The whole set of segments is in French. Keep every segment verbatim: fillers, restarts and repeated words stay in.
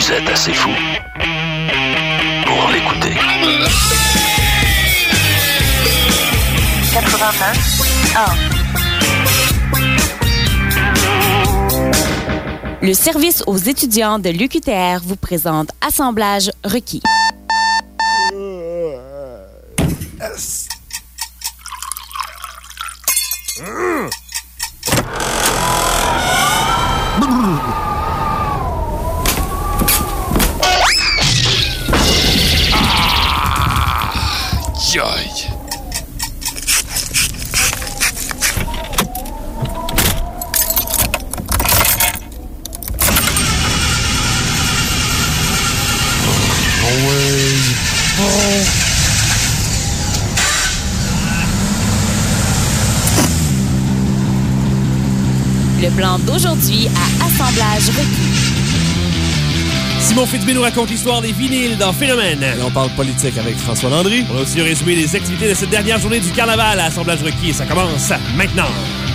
Vous êtes assez fou pour l'écouter. quatre-vingt-neuf un. Le service aux étudiants de l'U Q T R vous présente Assemblage requis. Aïe! Le plan d'aujourd'hui à Assemblage requis. Simon Fitzbé nous raconte l'histoire des vinyles dans Phénomène. Et on parle politique avec François Landry. On a aussi résumé les activités de cette dernière journée du carnaval à Assemblage requis et ça commence maintenant.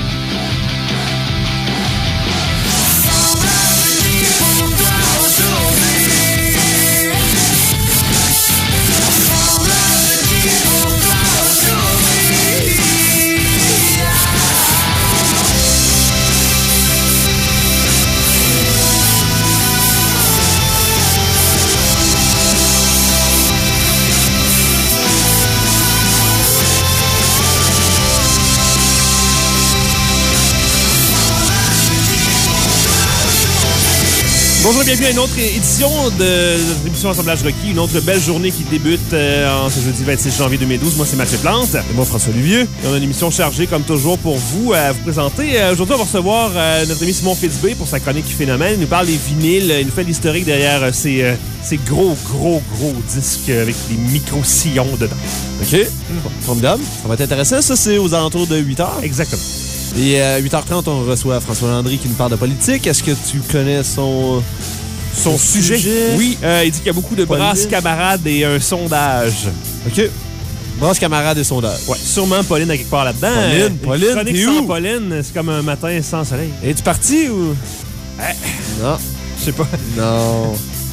Bonjour et bienvenue à une autre édition de l'émission Assemblage requis, une autre belle journée qui débute euh, en ce jeudi vingt-six janvier deux mille douze. Moi, c'est Mathieu Plante. Et moi, François Olivier. Et on a une émission chargée, comme toujours, pour vous, à vous présenter. Euh, aujourd'hui, on va recevoir euh, notre ami Simon Fitzbé pour sa chronique Phénomène. Il nous parle des vinyles, il nous fait l'historique derrière euh, ces, euh, ces gros, gros, gros disques avec des micro-sillons dedans. OK. Mmh. Formidable. Ça va être intéressant. Ça, c'est aux alentours de huit heures. Exactement. Et à huit heures trente, on reçoit François Landry qui nous parle de politique. Est-ce que tu connais son... Son, Son sujet. sujet? Oui, euh, il dit qu'il y a beaucoup de brasses camarades et un sondage. OK. Brasses camarades et sondage. Ouais, sûrement Pauline à quelque part là-dedans. Pauline, Pauline, chronique t'es sans où? Pauline, c'est comme un matin sans soleil. Es-tu parti ou... Eh, non. Je sais pas. Non.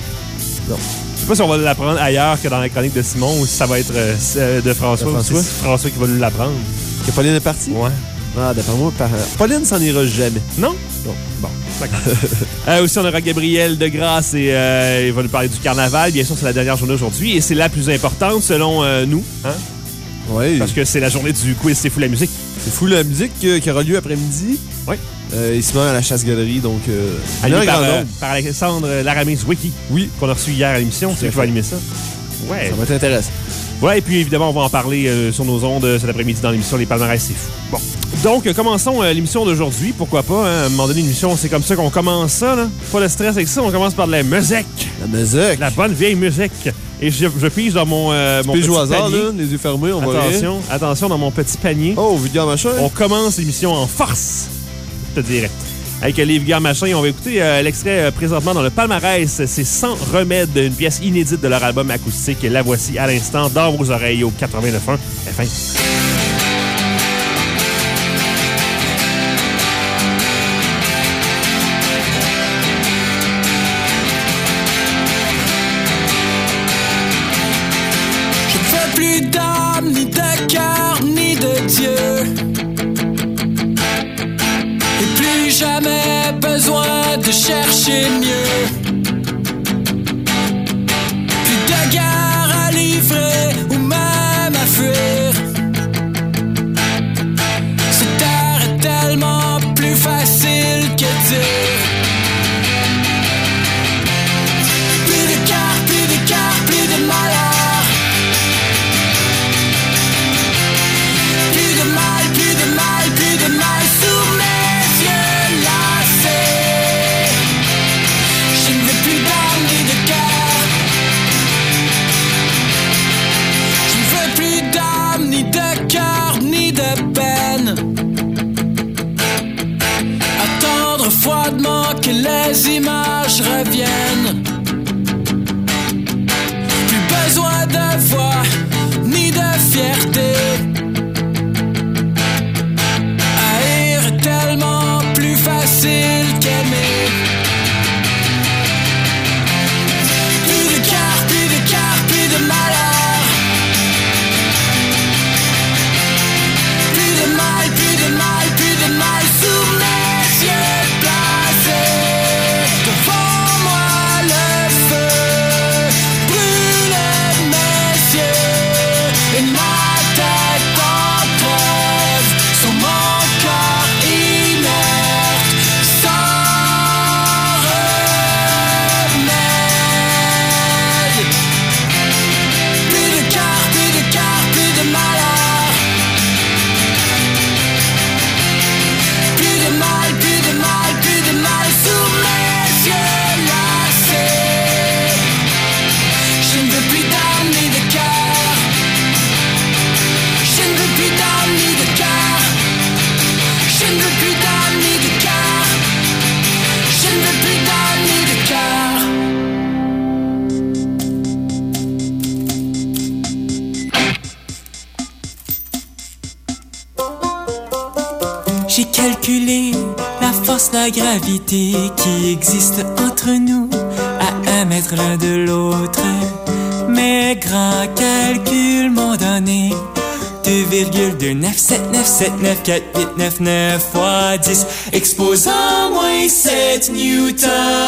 Non. Je sais pas si on va l'apprendre ailleurs que dans la chronique de Simon ou si ça va être euh, de François. De François. C'est François qui va nous l'apprendre. Que Pauline est partie? Ouais. Ah, d'après moi, par... Pauline s'en ira jamais. Non? Non. Bon. euh, aussi, on aura Gabriel Degrasse et euh, il va nous parler du carnaval. Bien sûr, c'est la dernière journée aujourd'hui et c'est la plus importante selon euh, nous. Hein? Oui. Parce que c'est la journée du quiz C'est fou la musique. C'est fou la musique euh, qui aura lieu après-midi. Oui. Euh, ici même à la Chasse-Galerie, donc... Euh, Animé par, euh, par Alexandre Laramis-Wiki. Oui. Qu'on a reçu hier à l'émission. C'est lui qui va animer ça. Ouais. Ça va être intéressant. Ouais, et puis évidemment, on va en parler euh, sur nos ondes cet après-midi dans l'émission Les Palmarès, c'est fou. Bon. Donc, euh, commençons euh, l'émission d'aujourd'hui. Pourquoi pas, hein? À un moment donné, une émission, c'est comme ça qu'on commence ça, là. Pas de stress avec ça, on commence par de la musique. La musique. La bonne vieille musique. Et je, je pige dans mon, euh, mon petit au hasard, panier. là, les yeux fermés, on va Attention, attention dans mon petit panier. Oh, Vulgaire Machin. On commence l'émission en force, je te dirais. Avec les Vulgaire Machin, on va écouter euh, l'extrait euh, présentement dans le palmarès. C'est Sans remède, une pièce inédite de leur album acoustique. La voici à l'instant dans vos oreilles au quatre-vingt-neuf point un F un. Je ne veux plus d'âme, ni de cœur, ni de Dieu. Jamais besoin de chercher mieux. Plus de guerre à livrer ou même à fuir. Se taire est tellement plus facile que dire. Plus de cœur, plus de cœur, plus de malheur. Plus de mal, plus de mal, plus de mal sous mes yeux. Je ne la gravité qui existe entre nous, à un mètre l'un de l'autre. Mes grands calculs m'ont donné deux virgule deux neuf sept neuf sept neuf quatre huit neuf neuf fois dix, exposant moins sept newtons.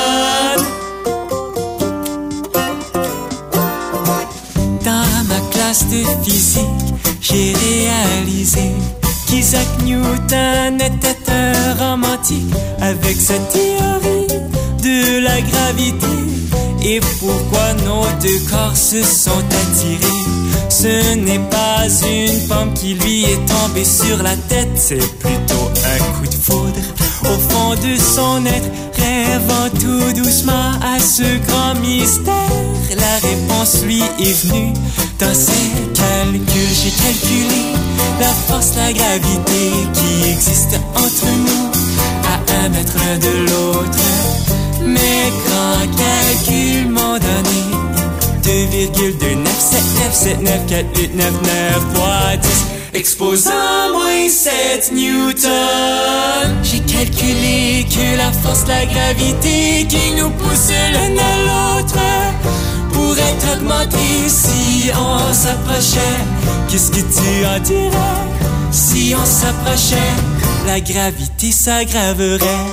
Dans ma classe de physique, j'ai réalisé qu'Isaac Newton était un romantique avec sa théorie de la gravité. Et pourquoi nos deux corps se sont attirés? Ce n'est pas une pomme qui lui est tombée sur la tête, c'est plutôt un coup de foudre au fond de son être, rêvant tout doucement à ce grand mystère. La réponse lui est venue dans ses calculs. J'ai calculé la force, la gravité qui existe entre nous, à un mètre l'un de l'autre. Mes grands calculs m'ont donné deux virgule deux neuf sept neuf sept neuf quatre huit neuf neuf fois dix, exposant moins sept newtons. J'ai calculé que la force, la gravité qui nous pousse l'un à l'autre pourrait augmenter si on s'approchait. Qu'est-ce que tu en dirais? Si on s'approchait, la gravité s'aggraverait.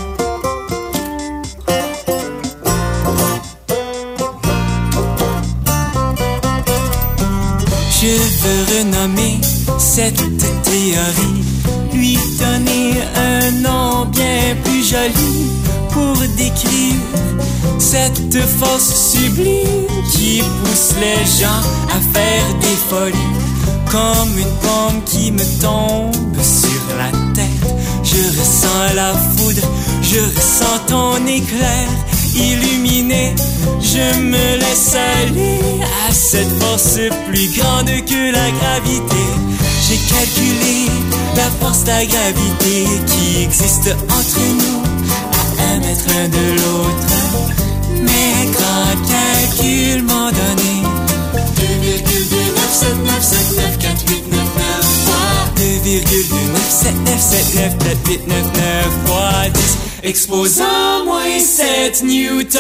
Je veux renommer cette théorie, lui donner un nom bien plus joli pour décrire cette force sublime qui pousse les gens à faire des folies. Comme une pomme qui me tombe sur la tête, je ressens la foudre, je ressens ton éclair illuminé. Je me laisse aller à cette force plus grande que la gravité. J'ai calculé la force, la gravité qui existe entre nous, à un mètre l'un de l'autre. Mes grands calculs m'ont donné deux virgule deux neuf sept neuf sept neuf quatre huit neuf neuf fois deux virgule deux neuf sept neuf sept neuf quatre huit neuf neuf fois dix, exposant moins sept newtons.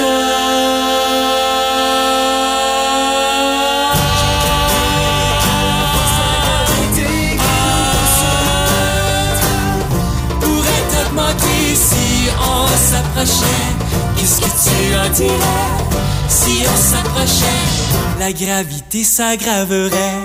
Pourrait augmenter si on s'approchait. Qu'est-ce que tu en dirais? Si on s'approchait, la gravité s'aggraverait.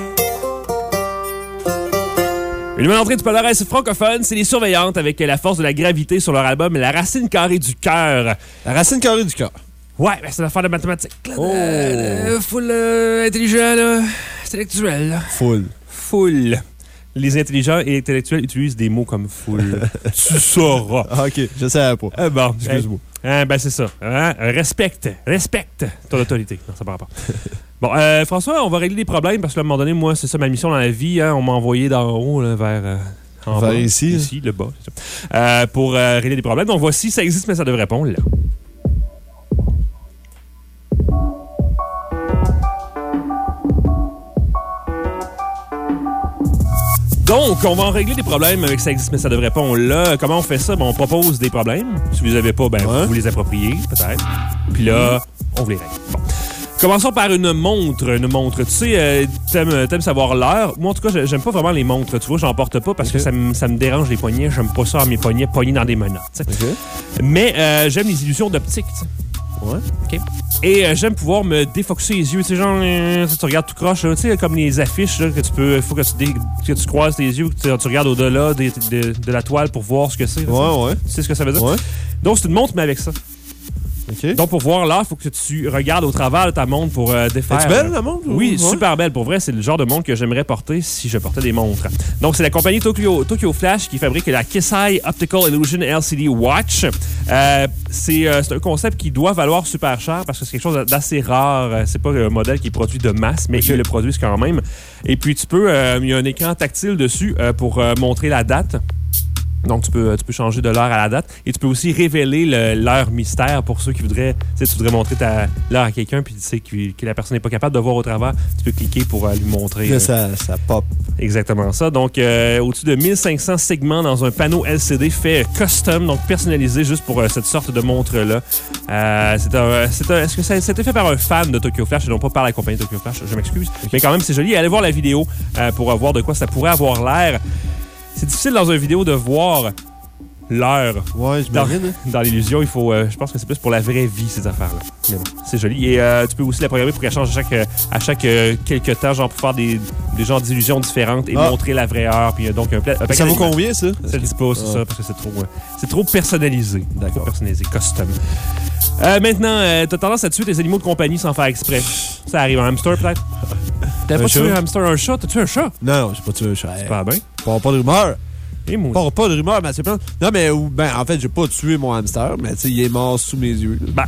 Une nouvelle entrée du palmarès francophone, c'est les Surveillantes avec La force de la gravité sur leur album La racine carrée du cœur. La racine carrée du cœur. Ouais, ben c'est une affaire de mathématiques. Là, Oh. de, de, full euh, intelligent, là. Intellectuel. Là. Full. Full. Les intelligents et intellectuels utilisent des mots comme full. Tu sauras. Ah, OK, je savais pas. Ah bon, Excuse-moi. Hein, ben c'est ça. Hein? Respecte. Respecte ton autorité. Non, ça part pas. Bon, euh, François, on va régler des problèmes parce qu'à un moment donné, moi, c'est ça ma mission dans la vie. Hein? On m'a envoyé d'en haut là, vers... Euh, en vers bas, ici. Ici, le bas. C'est ça. Euh, pour euh, régler des problèmes. Donc voici, ça existe, mais ça devrait répondre là. Donc, on va en régler des problèmes avec ça existe, mais ça devrait pas. On l'a. Comment on fait ça? Ben, on propose des problèmes. Si vous les avez pas, ben, Ouais. vous vous les appropriez, peut-être. Puis là, on vous les règle. Bon. Commençons par une montre. Une montre. Tu sais, euh, t'aimes, t'aimes savoir l'heure. Moi, en tout cas, j'aime pas vraiment les montres. Tu vois, j'en porte pas parce Okay. que ça me, ça me dérange les poignets. J'aime pas ça, mes poignets poignés dans des menottes. tu sais. OK. Mais euh, j'aime les illusions d'optique. tu sais. Ouais. OK. Et euh, j'aime pouvoir me défocuser les yeux. Tu sais, genre, euh, tu regardes tout croche, là, tu sais, comme les affiches, là, que tu peux. Il faut que tu, dé, que tu croises tes yeux, que tu, tu regardes au-delà des- de, de la toile pour voir ce que c'est. là, Ouais, ouais. Tu sais ce que ça veut dire? Ouais. Donc, c'est une montre, mais avec ça. OK. Donc, pour voir l'heure, il faut que tu regardes au travers de ta montre pour euh, défaire. Es-tu belle, la montre? Oui, Ouais. super belle. Pour vrai, c'est le genre de montre que j'aimerais porter si je portais des montres. Donc, c'est la compagnie Tokyo, Tokyo Flash qui fabrique la Kisai Optical Illusion L C D Watch. Euh, c'est, euh, c'est un concept qui doit valoir super cher parce que c'est quelque chose d'assez rare. Euh, C'est pas un modèle qui est produit de masse, mais Ok. ils le produisent quand même. Et puis, tu peux... euh, il y a un écran tactile dessus euh, pour euh, montrer la date. Donc, tu peux, tu peux changer de l'heure à la date. Et tu peux aussi révéler le, l'heure mystère pour ceux qui voudraient... Tu sais, tu voudrais montrer ta, l'heure à quelqu'un, puis tu sais que, que la personne n'est pas capable de voir au travers. Tu peux cliquer pour euh, lui montrer. Là, euh, ça, ça pop. Exactement ça. Donc, euh, au-dessus de mille cinq cents segments dans un panneau L C D fait custom, donc personnalisé juste pour euh, cette sorte de montre-là. Euh, c'est un, c'est un, est-ce que ça a été fait par un fan de Tokyo Flash et non pas par la compagnie Tokyo Flash? Je m'excuse. Mais quand même, c'est joli. Allez voir la vidéo euh, pour voir de quoi ça pourrait avoir l'air. C'est difficile dans une vidéo de voir l'heure. Ouais, Dans, j'imagine. dans l'illusion, il faut. Euh, je pense que c'est plus pour la vraie vie, ces affaires-là. Mais bon, c'est joli. Et euh, tu peux aussi la programmer pour qu'elle change à chaque, euh, à chaque euh, quelques temps, genre pour faire des, des genres d'illusions différentes et Ah. montrer la vraie heure. Puis euh, donc un, pla- un paquet Ça vaut d'aliments. combien, ça? Ça le dit pas, c'est Ah. ça, parce que c'est trop, euh, c'est trop personnalisé. D'accord. Trop personnalisé, custom. Euh, maintenant, euh, t'as tendance à tuer tes animaux de compagnie sans faire exprès. Ça arrive. Un hamster, peut-être? T'as Un pas tué chat? un hamster, un chat? T'as tué un chat? Non, non, j'ai pas tué un chat. Pas bien. Pas, pas de rumeur. Et moi. Pas, pas de rumeur, mais c'est plein. Non, mais ou- ben, en fait, j'ai pas tué mon hamster, mais tu sais, il est mort sous mes yeux. Ben,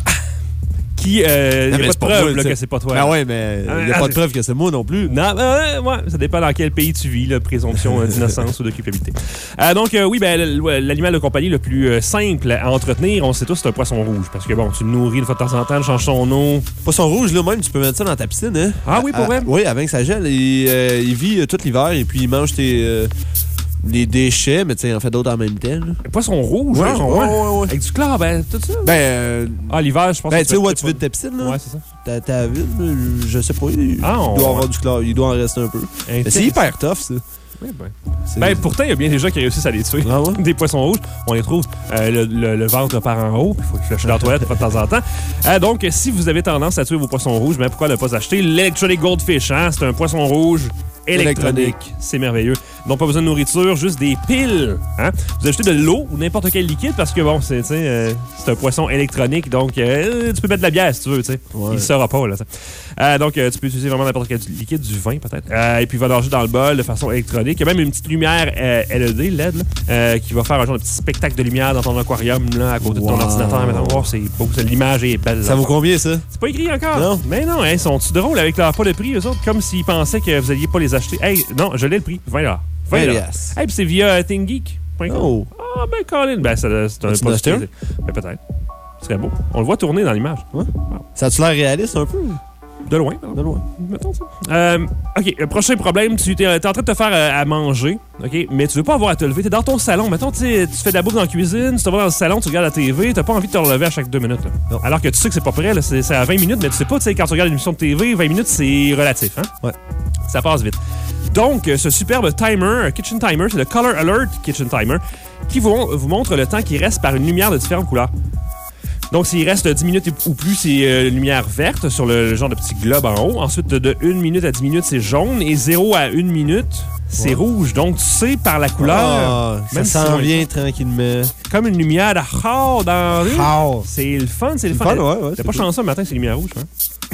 qui. Euh, Non, y mais a pas c'est de pas preuve moi, là, tu sais. que c'est pas toi. Ben ouais, mais il n'y a Ah, pas de c'est- preuve que c'est moi non plus. Non, ben, ouais, ça dépend dans quel pays tu vis, la présomption euh, d'innocence ou de culpabilité. Euh, donc, euh, oui, ben, l- l'animal de compagnie le plus euh, simple à entretenir, on sait tous, c'est un poisson rouge. Parce que, bon, tu le nourris une fois de temps en temps, tu changes son eau. Poisson rouge, là, même, tu peux mettre ça dans ta piscine, hein? Ah oui, pour vrai? Ah, oui, avant que ça gèle. Il, euh, il vit euh, tout l'hiver et puis il mange tes, euh, les déchets, mais tu sais, il en fait d'autres en même temps. là. Un poisson rouge, Ouais, hein, ouais, ouais, ouais. Avec du chlore, ben, tout ça. Ben, euh, Ah, l'hiver, je pense ben que tu sais, ouais, c'est tu pas- vides ta piscine, là. Ouais, c'est ça. Ta, ta vide, là, je sais pas. Il, Ah, il on- doit avoir du chlore. Il doit en rester un peu. Mais c'est hyper tough, ça. Oui, ben. C'est- Ben, pourtant, il y a bien des gens qui réussissent à les tuer. Ah ouais? Des poissons rouges, on les trouve euh, le, le- le ventre par en haut, puis il faut les flusher dans la toilette de temps en temps. Euh, donc, si vous avez tendance à tuer vos poissons rouges, ben, pourquoi ne pas acheter l'Electronic Goldfish? Hein? C'est un poisson rouge électronique. Électronique. C'est merveilleux. Donc, pas besoin de nourriture, juste des piles. Hein? Vous achetez de l'eau ou n'importe quel liquide parce que, bon, c'est, tu sais, euh, c'est un poisson électronique, donc euh, tu peux mettre de la bière si tu veux. Tu sais. Ouais. Il ne saura pas. Là, ça. Euh, donc, euh, tu peux utiliser vraiment n'importe quel liquide, du vin peut-être. Euh, et puis, il va nager dans le bol de façon électronique. Il y a même une petite lumière euh, L E D, L E D, là, euh, qui va faire un genre de petit spectacle de lumière dans ton aquarium, là, à côté de ton Wow. ordinateur. Maintenant, oh, c'est beau, ça, l'image est belle. Ça vaut combien, ça? C'est pas écrit encore. Non. Mais non, hein, ils sont-tu drôles avec leur pas de prix, eux autres, comme s'ils pensaient que vous alliez pas les acheter. Hey, non, je l'ai le prix, vingt dollars. vingt dollars. Yes. Hey, puis c'est via euh, thinkgeek point com. Oh. Ah, ben, Colin, ben, ça, c'est un As-tu pas acheté un? Ben, peut-être. Ce serait beau. On le voit tourner dans l'image. Ça a-tu l'air réaliste un peu? De loin, pardon. De loin. Mettons ça. Euh, OK, le prochain problème, tu es, en train de te faire euh, à manger, OK, mais tu veux pas avoir à te lever. Tu es dans ton salon. Mettons, tu sais, tu fais de la bouffe dans la cuisine, tu te vas dans le salon, tu regardes la T V, tu pas envie de te relever à chaque deux minutes. là. Non. Alors que tu sais que c'est pas prêt, là, c'est, c'est à vingt minutes, mais tu sais pas, tu sais, quand tu regardes une émission de T V, vingt minutes, c'est relatif. Hein? Ouais. Ça passe vite. Donc, euh, ce superbe timer, un kitchen timer, c'est le Color Alert Kitchen Timer, qui vous, vous montre le temps qui reste par une lumière de différentes couleurs. Donc, s'il reste dix minutes ou plus, c'est euh, lumière verte sur le, le genre de petit globe en haut. Ensuite, de une minute à dix minutes, c'est jaune. Et zéro à une minute, c'est Ouais. rouge. Donc, tu sais par la couleur, Ah, même ça si s'en on est- vient tranquillement. comme une lumière de rare dans la rue. How? C'est le fun, c'est le C'est fun. le fun, ouais, ouais, T'es c'est pas cool. chanceux le matin, c'est lumière rouge. Hein?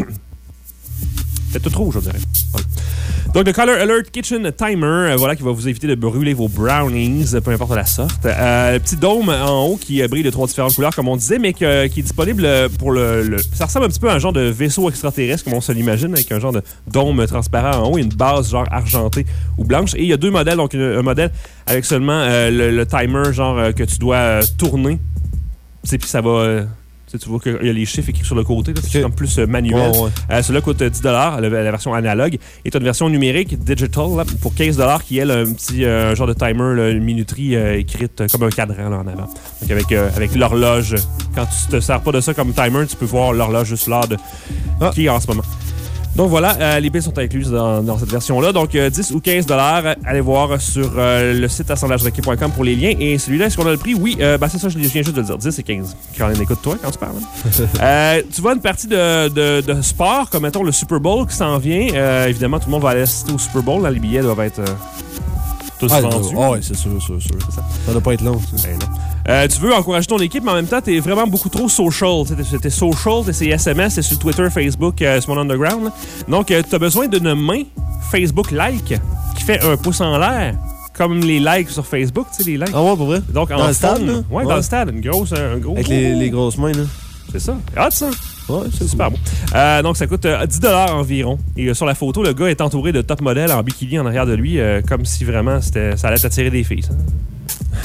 C'est tout rouge, je dirais. Voilà. Donc, le Color Alert Kitchen Timer, euh, voilà, qui va vous éviter de brûler vos brownies, peu importe la sorte. Euh, le petit dôme en haut qui euh, brille de trois différentes couleurs, comme on disait, mais que- qui est disponible pour le, le- Ça ressemble un petit peu à un genre de vaisseau extraterrestre, comme on se l'imagine, avec un genre de dôme transparent en haut et une base genre argentée ou blanche. Et il y a deux modèles, donc une- un modèle avec seulement euh, le, le timer, genre euh, que tu dois euh, tourner. Tu sais, puis ça va... euh, tu sais, tu vois qu'il y a les chiffres écrits sur le côté, là, c'est Ok. comme plus euh, manuel. Ouais, ouais. Euh, Celui-là coûte dix dollars, la, la version analogue. Et tu as une version numérique, digital, là, pour quinze dollars, qui est là, un petit euh, genre de timer, là, une minuterie euh, écrite euh, comme un cadran là, en avant. Donc avec, euh, avec l'horloge. Quand tu te sers pas de ça comme timer, tu peux voir l'horloge juste l'heure de... Ah. qui est en ce moment. Donc voilà, euh, les piles sont incluses dans, dans cette version-là. Donc euh, dix ou quinze dollars, allez voir sur euh, le site assemblage requis point com pour les liens. Et celui-là, est-ce qu'on a le prix? Oui, euh, ben c'est ça, je viens juste de le dire. dix et quinze. Quand on écoute-toi quand tu parles. hein. euh, tu vois une partie de, de, de sport, comme mettons le Super Bowl qui s'en vient. Euh, évidemment, tout le monde va aller assister au Super Bowl. Là, les billets doivent être euh, tous Ah, vendus. ah ouais, c'est sûr, sûr, sûr. ça. Ça doit pas être long, ça. Ben non. Euh, tu veux encourager ton équipe, mais en même temps, t'es vraiment beaucoup trop social. Tu sais, T'es t'es social, t'es sur S M S, t'es sur Twitter, Facebook, euh, sur mon Underground. là. Donc, euh, t'as besoin d'une main Facebook Like qui fait un pouce en l'air, comme les likes sur Facebook, tu sais, les likes. Ah ouais, pour vrai? Donc, Dans en le stade, forme, là? Ouais, Ouais. dans le stade. Une grosse, un gros... Avec les, les grosses mains, là. C'est ça. Hot, ça. Ouais, C'est super bon. Euh, donc, ça coûte euh, dix dollars environ. Et euh, sur la photo, le gars est entouré de top modèles en bikini en arrière de lui, euh, comme si vraiment c'était, ça allait t'attirer des filles. ça.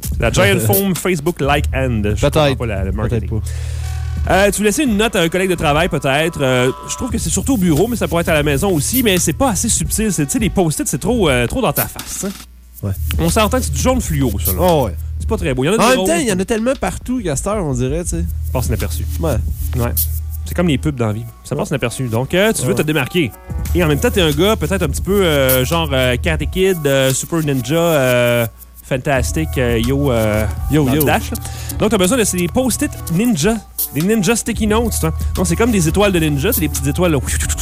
La Giant Foam Facebook Like Hand. Je Peut-être. comprends pas la- le marketing. Peut-être pas. Euh, tu veux laisser une note à un collègue de travail, peut-être. Euh, je trouve que c'est surtout au bureau, mais ça pourrait être à la maison aussi, mais c'est pas assez subtil. C'est- Tu sais, les post-it, c'est trop, euh, trop dans ta face. T'sais. Ouais. On s'entend que c'est du jaune fluo, ça. Là. Oh, ouais. C'est pas très beau. Il y en a En des même roses, temps, il y en a tellement partout qu'à cette heure, on dirait, tu sais. passe inaperçu. Ouais. Ouais. C'est comme les pubs dans la vie. Ça passe inaperçu. Donc, euh, tu veux Ouais. te démarquer. Et en même temps, t'es un gars peut-être un petit peu euh, genre euh, Karate Kid, euh, Super Ninja, euh, Fantastic, euh, Yo, euh, Yo, dans le yo. Dash. Là. Donc, t'as besoin de ces post-it ninja. Des ninja sticky notes. Toi. Donc, c'est comme des étoiles de ninja. C'est des petites étoiles là.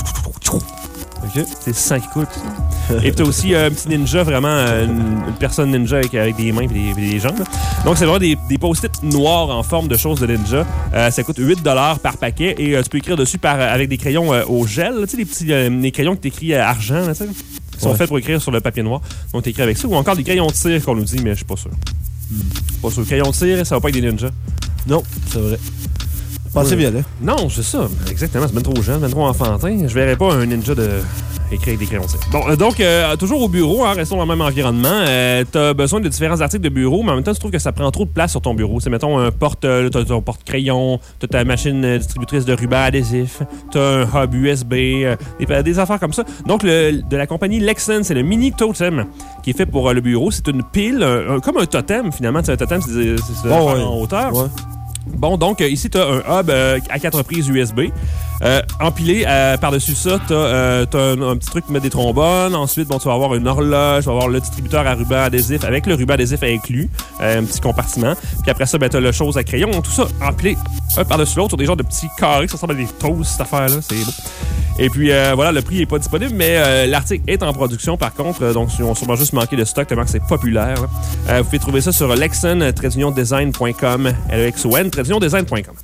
OK. C'est le sang qui coule. Et puis t'as aussi euh, un petit ninja, vraiment euh, une, une personne ninja avec, avec des mains et des, pis des jambes. Là. Donc c'est vraiment des, des post-it noirs en forme de choses de ninja. Euh, ça coûte huit dollars par paquet et euh, tu peux écrire dessus par, avec des crayons euh, au gel. Tu sais, les petits euh, les crayons que t'écris à argent, là, tu sais, qui sont Ouais. faits pour écrire sur le papier noir. Donc t'écris avec ça. Ou encore des crayons de cire qu'on nous dit, mais je suis pas sûr. Pas sûr. Crayons de cire, ça va pas être des ninjas. Non, c'est vrai. Pensez bien, là. Non, c'est ça. Exactement. C'est bien trop jeune, bien trop enfantin. Je verrais pas un ninja de écrire avec des crayons de cire. Bon, euh, donc, euh, toujours au bureau, hein, restons dans le même environnement. Euh, t'as besoin de différents articles de bureau, mais en même temps, tu trouves que ça prend trop de place sur ton bureau. C'est, mettons, un porte, euh, t'as ton porte-crayon, t'as ta machine euh, distributrice de ruban adhésif, t'as un hub U S B, euh, des, des affaires comme ça. Donc, le, de la compagnie Lexan, c'est le Mini Totem qui est fait pour euh, le bureau. C'est une pile, un, un- comme un totem, finalement. C'est un totem, c'est, c'est, c'est Oh, ouais. en hauteur. Ouais. Bon, donc, euh, ici, tu as un hub euh, à quatre prises U S B. Euh, empilé euh, par-dessus ça, tu as euh, un, un petit truc pour mettre des trombones. Ensuite, bon, tu vas avoir une horloge, tu vas avoir le distributeur à ruban adhésif avec le ruban adhésif inclus, euh, un petit compartiment. Puis après ça, ben, tu as le chose à crayon. Tout ça empilé un par-dessus l'autre sur des genres de petits carrés. Ça ressemble à des toasts, cette affaire-là. C'est beau. Et puis, euh, voilà, le prix n'est pas disponible, mais euh, l'article est en production, par contre. Euh, donc, ils ont sûrement juste manqué de stock tellement que c'est populaire. Là. Euh, vous pouvez trouver ça sur lexan tiret design point com, L E X O N tiret design point com.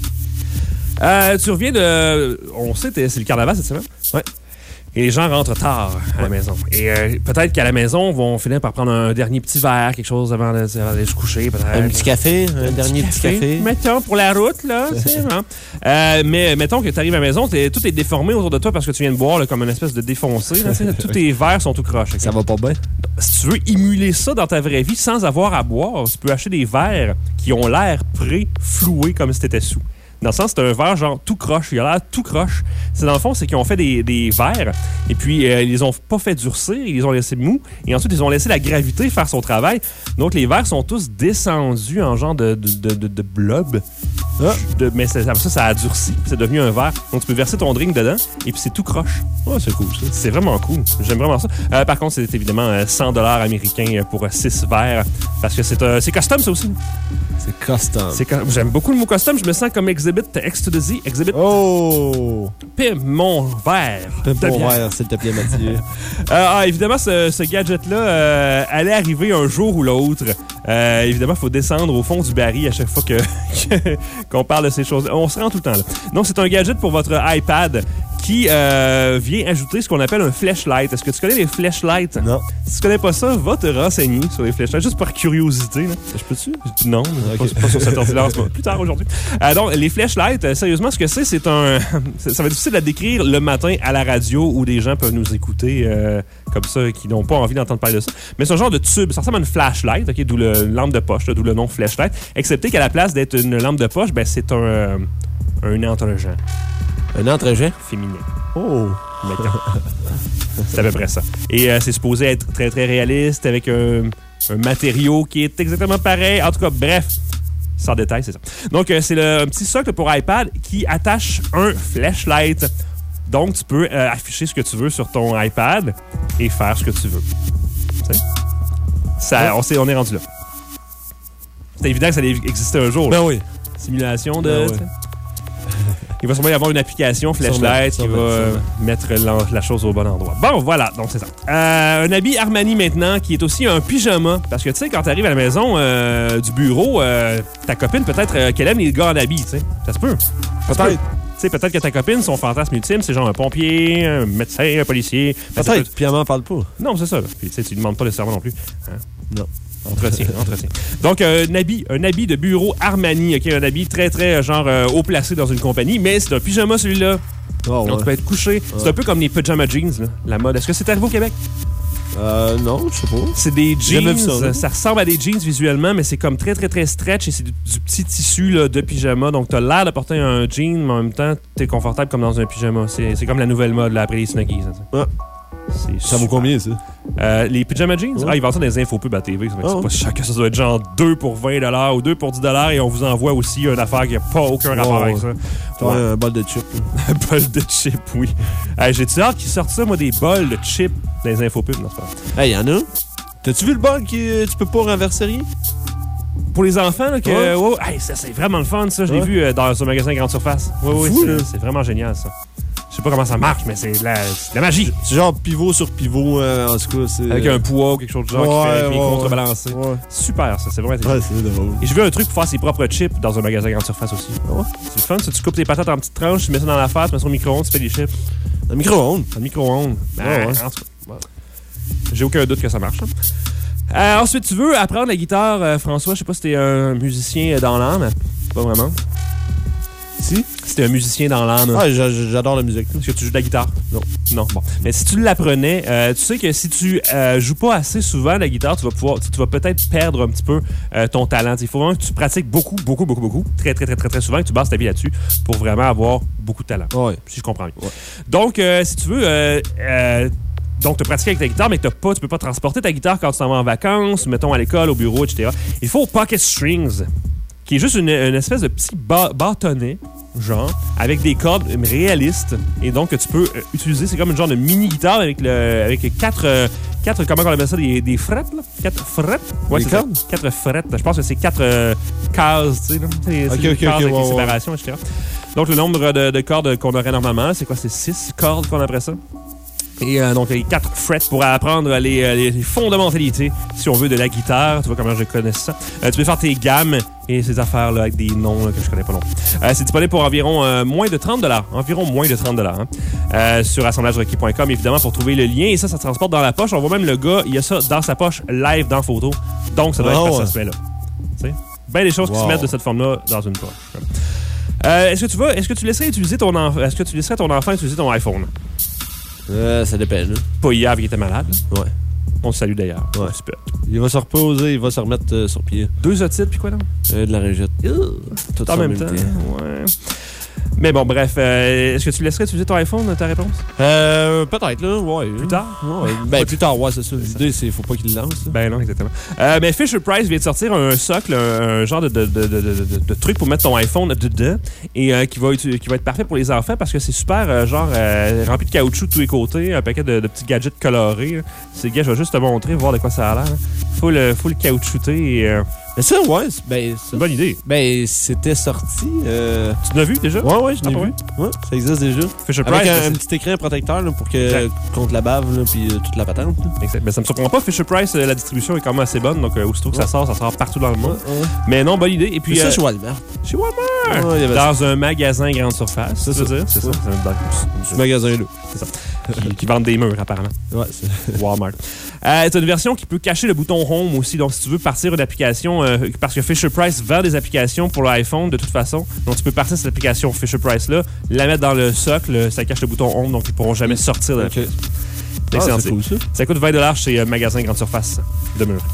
Euh, tu reviens de... On sait, t'es- c'est le carnaval cette semaine? Ouais. Et les gens rentrent tard à la maison. Et euh, peut-être qu'à la maison, ils vont finir par prendre un dernier petit verre, quelque chose avant de- avant d'aller se coucher, peut-être. Un petit café, un, dernier petit café. Mettons, pour la route, là. c'est vraiment. Euh, mais mettons que tu arrives à la maison, t'es- tout est déformé autour de toi parce que tu viens de boire là, comme une espèce de défoncé. Là, tu sais, tous tes verres sont tout croches. Ça va pas bien? Si tu veux émuler ça dans ta vraie vie sans avoir à boire, tu peux acheter des verres qui ont l'air pré-floués comme si t'étais sous. Dans le sens, c'est un verre genre tout croche. Il a l'air tout croche. C'est dans le fond, c'est qu'ils ont fait des, des verres et puis euh, ils les ont pas fait durcir, ils les ont laissé mous et ensuite ils ont laissé la gravité faire son travail. Donc les verres sont tous descendus en genre de, de, de, de, de blob. Ah. De, mais c'est- ça, ça a durci. C'est devenu un verre. Donc tu peux verser ton drink dedans et puis c'est tout croche. Ouais, c'est cool, ça. C'est vraiment cool. J'aime vraiment ça. Euh, par contre, c'est évidemment euh, cent dollars américains pour six verres parce que c'est euh, c'est custom, ça aussi. C'est custom. C'est co- J'aime beaucoup le mot custom. Je me sens comme Exhibit X to the Z. Exhibit Oh! Pim mon verre. Pimp de mon bière. verre, s'il te plaît, Mathieu. Euh, ah, évidemment, ce, ce gadget-là euh, allait arriver un jour ou l'autre. Euh, évidemment, il faut descendre au fond du baril à chaque fois que que- qu'on parle de ces choses. On se rend tout le temps là. Donc, c'est un gadget pour votre iPad qui euh, vient ajouter ce qu'on appelle un flashlight. Est-ce que tu connais les flashlights? Non. Si tu connais pas ça, va te renseigner sur les flashlights, juste par curiosité. Là. Je peux-tu? Non, Ok. pas, pas sur cet ordinateur, c'est pas- plus tard aujourd'hui. Euh, donc, les flashlights, euh, sérieusement, ce que c'est, c'est un... ça va être difficile à décrire le matin à la radio où des gens peuvent nous écouter euh, comme ça, qui n'ont pas envie d'entendre parler de ça. Mais c'est un genre de tube. Ça ressemble à une flashlight, okay, d'où le une lampe de poche, là, d'où le nom flashlight. Excepté qu'à la place d'être une lampe de poche, ben, c'est un, euh, un entre-gens Un entre-gens? féminin. Oh! Mettons. C'est à peu près ça. Et euh, c'est supposé être très, très réaliste avec un, un matériau qui est exactement pareil. En tout cas, bref, sans détail, c'est ça. Donc, euh, c'est le, un petit socle pour iPad qui attache un flashlight. Donc, tu peux euh, afficher ce que tu veux sur ton iPad et faire ce que tu veux. Tu sais? Ça, on, sait, on est rendu là. C'est évident que ça allait exister un jour. là. Ben oui. Simulation de... Ben oui. tu sais. Il va sûrement y avoir une application flashlight qui Sûrement, va euh, sûrement. mettre la, la chose au bon endroit. Bon, voilà, donc c'est ça. Euh, un habit Armani maintenant qui est aussi un pyjama. Parce que tu sais, quand tu arrives à la maison euh, du bureau, euh, ta copine peut-être euh, qu'elle aime les gars en habit, tu sais. Ça se peut. Ça se peut. Peut-être. Tu sais, peut-être que ta copine, son fantasme ultime, c'est genre un pompier, un médecin, un policier. Ben, ça Peut-être. peut- Puis elle m'en parle pas. Non, c'est ça. Là. Puis tu sais, tu lui demandes pas nécessairement non plus. Hein? Non. Entretien, entretien. Donc, euh, un habit, un habit de bureau Armani, OK? Un habit très, très, euh, genre, euh, haut placé dans une compagnie, mais c'est un pyjama, celui-là. Oh, Donc, tu peux ouais. être couché. C'est un peu comme les pyjama jeans, là, la mode. Est-ce que c'est arrivé au Québec? Euh, non, je sais pas. C'est des J'ai jamais jeans. vu ça, Ça, là. ressemble à des jeans visuellement, mais c'est comme très, très, très stretch et c'est du, du petit tissu là, de pyjama. Donc, t'as l'air de porter un jean, mais en même temps, t'es confortable comme dans un pyjama. C'est, c'est comme la nouvelle mode là, après les Snuggies. hein, tu sais. Ah. C'est Ça vaut super. combien, ça? Euh, les pyjama jeans? Ouais. Ah, ils vendent ça dans les infopubs à T V. Ça, fait que Ah, c'est ouais. pas cher que ça doit être genre deux pour vingt dollars ou deux pour dix dollars et on vous envoie aussi une affaire qui n'a pas aucun rapport Ouais, avec ouais. ça. T'as Ouais. un bol de chip. là. Un bol de chips, oui. Hey, j'ai-tu hâte qu'ils sortent ça, moi, des bols de chips dans les infopubs? Non, c'est pas vrai. Hey, y'en a. T'as-tu vu le bol qui euh, tu peux pas renverser rien? Pour les enfants, là, que, Ouais. wow, hey, ça, c'est vraiment le fun, ça. Je l'ai Ouais. vu euh, dans un magasin Grande Surface. Oui, oui, Fou, c'est, là. c'est vraiment génial, ça. Je sais pas comment ça marche, mais c'est de la, c'est de la magie. C'est genre pivot sur pivot, euh, en tout cas. C'est, Avec un poids ou quelque chose de genre qui, Ouais, fait, qui est ouais, contrebalancé. Ouais, Super, ça. C'est vraiment intéressant. ouais c'est drôle. Et j'ai vu un truc pour faire ses propres chips dans un magasin Grande Surface aussi. Ouais. C'est le fun, ça. Tu coupes tes patates en petites tranches, tu mets ça dans la face, tu mets ça au micro-ondes, tu fais des chips. Un micro-ondes. Dans le micro-ondes. Ben, Ouais, ouais. en tout cas, ouais. J'ai aucun doute que ça marche. hein. Euh, ensuite, tu veux apprendre la guitare, euh, François? Je sais pas si t'es un musicien dans l'âme. Pas vraiment. Si? Si t'es un musicien dans l'âme. Ah, j'a- j'adore la musique. Est-ce que tu joues de la guitare? Non. Non, bon. Mais si tu l'apprenais, euh, tu sais que si tu euh, joues pas assez souvent la guitare, tu vas pouvoir, tu, tu vas peut-être perdre un petit peu euh, ton talent. Il faut vraiment que tu pratiques beaucoup, beaucoup, beaucoup, beaucoup, très, très, très, très, très souvent, que tu bases ta vie là-dessus pour vraiment avoir beaucoup de talent. Ouais. Si je comprends bien. Ouais. Donc, euh, si tu veux... Euh, euh, donc, tu pratiques avec ta guitare, mais que t'as pas, tu peux pas transporter ta guitare quand tu t'en vas en vacances, mettons à l'école, au bureau, et cetera. Il faut Pocket Strings, qui est juste une, une espèce de petit ba- bâtonnet, genre, avec des cordes réalistes, et donc que tu peux euh, utiliser. C'est comme une genre de mini-guitare avec le avec quatre, euh, quatre comment on appelle ça, des, des frettes, là? Quatre frettes? Ouais, Des c'est ça. cordes? Quatre frettes. Je pense que c'est quatre euh, cases, tu sais, là. C'est, c'est Ok, des ok, cases ok, avec ouais, des ouais. séparations, et cetera. Donc, le nombre de, de cordes qu'on aurait normalement, c'est quoi? C'est six cordes qu'on appelle ça? Et euh, donc, les quatre frets pour apprendre les, les, les fondamentalités, si on veut, de la guitare. Tu vois comment je connais ça. Euh, tu peux faire tes gammes et ces affaires-là avec des noms là, que je connais pas non. Euh, c'est disponible pour environ euh, moins de trente dollars. Environ moins de trente dollars. Hein, euh, sur assemblage requis point com, évidemment, pour trouver le lien. Et ça, ça se transporte dans la poche. On voit même le gars, il a ça dans sa poche live dans photo. Donc, ça doit Ah être parce ouais. que ça se met là. Tu sais? Ben des choses qui Wow. se mettent de cette forme-là dans une poche. Euh, est-ce que tu vas, est-ce que tu laisserais utiliser ton enfant, est-ce que tu laisserais ton enfant utiliser ton iPhone? Euh, ça dépend, là. Pas hier, il était malade. Ouais. On le salue d'ailleurs. Ouais. Super. Il va se reposer, il va se remettre euh, sur pied. Deux otites, puis quoi, là? Euh, de la régette. Tout En même temps. Ouais. Mais bon, bref, euh, est-ce que tu laisserais utiliser ton iPhone, ta réponse? Euh, peut-être, là, ouais. Plus tard? Ouais. Ben, plus tard, ouais, c'est ça. L'idée, c'est faut pas qu'il le lance. là. Ben non, exactement. Euh, mais Fisher Price vient de sortir un socle, un, un genre de, de, de, de, de, de- de truc pour mettre ton iPhone dedans et euh, qui, va être, qui va être parfait pour les enfants parce que c'est super, euh, genre, euh, rempli de caoutchouc de tous les côtés, un paquet de, de petits gadgets colorés. là. C'est gars, je vais juste te montrer, voir de quoi ça a l'air. Faut le, faut le caoutchouter et... euh, Mais ça, ouais, c'est- ben, c'est ça, une bonne idée. ben, c'était sorti. Euh... Tu l'as vu déjà? Ouais, ouais, je Ah, l'ai ouais? vu. Ouais, ça existe déjà. Fisher Avec Price, un, c'est- un petit écran protecteur là, pour que Exact. contre la bave, là, puis euh, toute la patente. là. Exact. Mais ça me surprend pas. Fisher Price, euh, la distribution est quand même assez bonne. Donc, euh, aussitôt que ça Ouais. sort, ça sort partout dans le monde. Ouais. Mais non, bonne idée. Et puis, Puis ça, euh, chez Walmart. chez Walmart, Ouais, il y avait ça. dans un magasin grande surface. C'est tu veux ça. dire? C'est ça. Ouais. C'est dans- Ce magasin-là. qui, qui vendent des murs, apparemment. Ouais, c'est... Walmart. Euh, c'est une version qui peut cacher le bouton Home aussi. Donc, si tu veux partir une application, euh, parce que Fisher Price vend des applications pour l'iPhone de toute façon. Donc, tu peux partir cette application Fisher Price-là, la mettre dans le socle, ça cache le bouton Home, donc ils pourront jamais sortir de Ok. l'application. Ah, Excellent. c'est cool, ça. Ça coûte vingt dollars chez euh, Magasin Grande Surface de murs.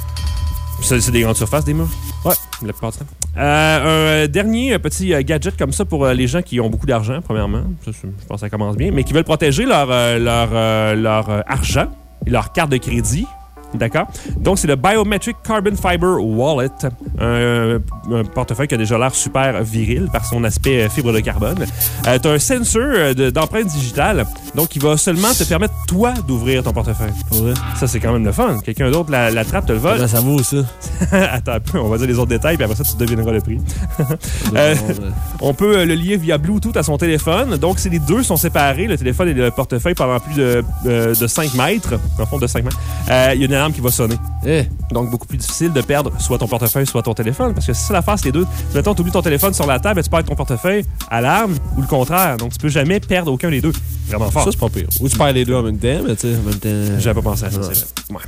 C'est c'est des grandes surfaces, des murs? Ouais, la plupart du temps. Euh, un dernier petit euh, gadget comme ça pour euh, les gens qui ont beaucoup d'argent, premièrement. Ça, je je pense que ça commence bien. Mais qui veulent protéger leur, euh, leur, euh, leur euh, argent et leur carte de crédit. D'accord? Donc, c'est le Biometric Carbon Fiber Wallet. Un, un portefeuille qui a déjà l'air super viril par son aspect euh, fibre de carbone. Euh, tu as un sensor euh, de- d'empreinte digitale, donc qui va seulement te permettre, toi, d'ouvrir ton portefeuille. Pour vrai. Ça, c'est quand même le fun. Quelqu'un d'autre la- l'attrape, te le vole. Comment ça vaut, ça? Attends un peu, on va dire les autres détails, puis après ça, tu devineras le prix. Euh, Euh, On peut euh, le lier via Bluetooth à son téléphone. Donc, si les deux sont séparés, le téléphone et le portefeuille, pendant plus de, euh, de cinq mètres, en fond de cinq mètres, euh, il y a une alarme qui va sonner. Eh, Donc, beaucoup plus difficile de perdre soit ton portefeuille, soit ton téléphone. Parce que si c'est la face, les deux, si, mettons, tu oublies ton téléphone sur la table, tu perds ton portefeuille, alarme, ou le contraire. Donc, tu peux jamais perdre aucun des deux. Vraiment fort. ça, c'est pas pire. Ou tu perds les deux en même temps, mais tu sais, en même temps... J'avais pas pensé à ça, Ouais. c'est vrai. Ouais.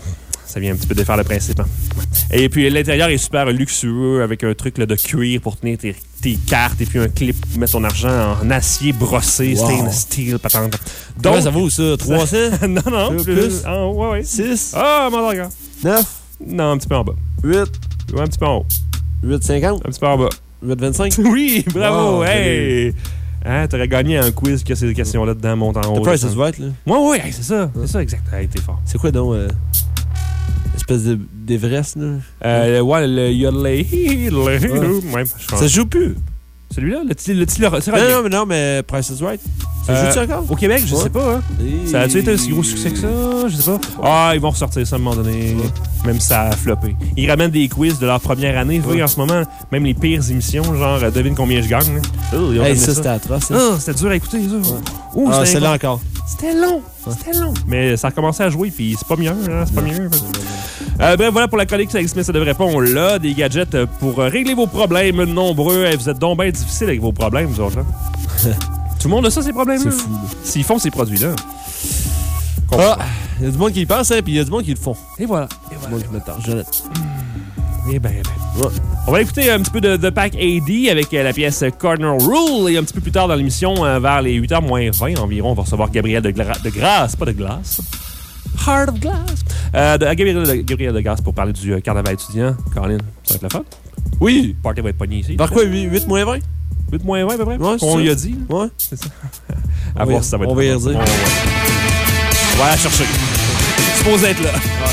ça vient un petit peu défaire le principe. Hein. Et puis, l'intérieur est super luxueux avec un truc là, de cuir pour tenir tes, tes cartes et puis un clip pour mettre ton argent en acier brossé, Wow. stainless steel, patente. Donc, Donc, ça vaut ça? trois cents? non, non, Plus? plus. plus. Ah, ouais, ouais. six? Ah, mon d'accord. neuf? Non, un petit peu en bas. huit? Ouais, un petit peu en haut. huit cinquante? Un petit peu en bas. huit vingt-cinq? Oui, bravo, Wow, hey! Hein, t'aurais gagné un quiz qui a ces questions-là dedans, monte en haut. The Price is Right, là. Ouais, ouais, hey, c'est ça. C'est ça, exact. Hey, t'es fort. C'est quoi donc? Euh, espèce de- d'Everest, là? Euh, ouais, le Yodelay. Ouais, je pense. Ça se joue plus. Celui-là, le petit, le petit, le- c'est Non, radio. non, mais non, mais Price is Right. Ça Euh, joue-tu encore? Au Québec, je Ouais. sais pas. Hein. Et- Ça a-tu été un si gros succès que ça? Je sais pas. Ah, ils vont ressortir ça à un moment donné. Ouais. Même si ça a floppé. Ils ramènent des quiz de leur première année. Vous voyez, en ce moment, même les pires émissions, genre euh, devine combien je gagne. là. Oh, ils ont Hey, ramené ça, c'était atroce. hein. Ah, c'était dur à écouter, ça. Ouh, Ah, c'était c'est là incroyable. encore. C'était long. C'était long. Mais ça a recommencé à jouer, puis c'est pas mieux. Hein, c'est pas mieux. Euh, bref, voilà pour la chronique, ça explique ça devrait pas. On l'a, des gadgets pour euh, régler vos problèmes nombreux. Hey, vous êtes donc bien difficile avec vos problèmes, vous autres, là. Tout le monde a ça, ces problèmes-là. C'est fou, là. S'ils font ces produits-là. Ah, il y a du monde qui y pense, hein, puis il y a du monde qui le font. Et voilà. Et Du voilà. monde qui met l'argent là. Eh ben, eh ben. Ouais. On va écouter un petit peu de The Pack A D avec euh, la pièce Cardinal Rule. Et un petit peu plus tard dans l'émission, euh, vers les huit heures moins vingt environ, on va recevoir Gabriel de, Gra- de Grasse, pas de glace. Heart of Glass. Euh, de, Gabriel, de, Gabriel de Grasse pour parler du euh, carnaval étudiant. Caroline, ça va être le fun. Oui. Le party va être pogné ici. Par quoi, huit moins vingt? huit moins vingt à peu près? Ouais, c'est On ça. y a dit. là. Ouais. C'est ça. On À va voir y- si ça va être on va y bon. redire. On va- On va la chercher. Supposé être là.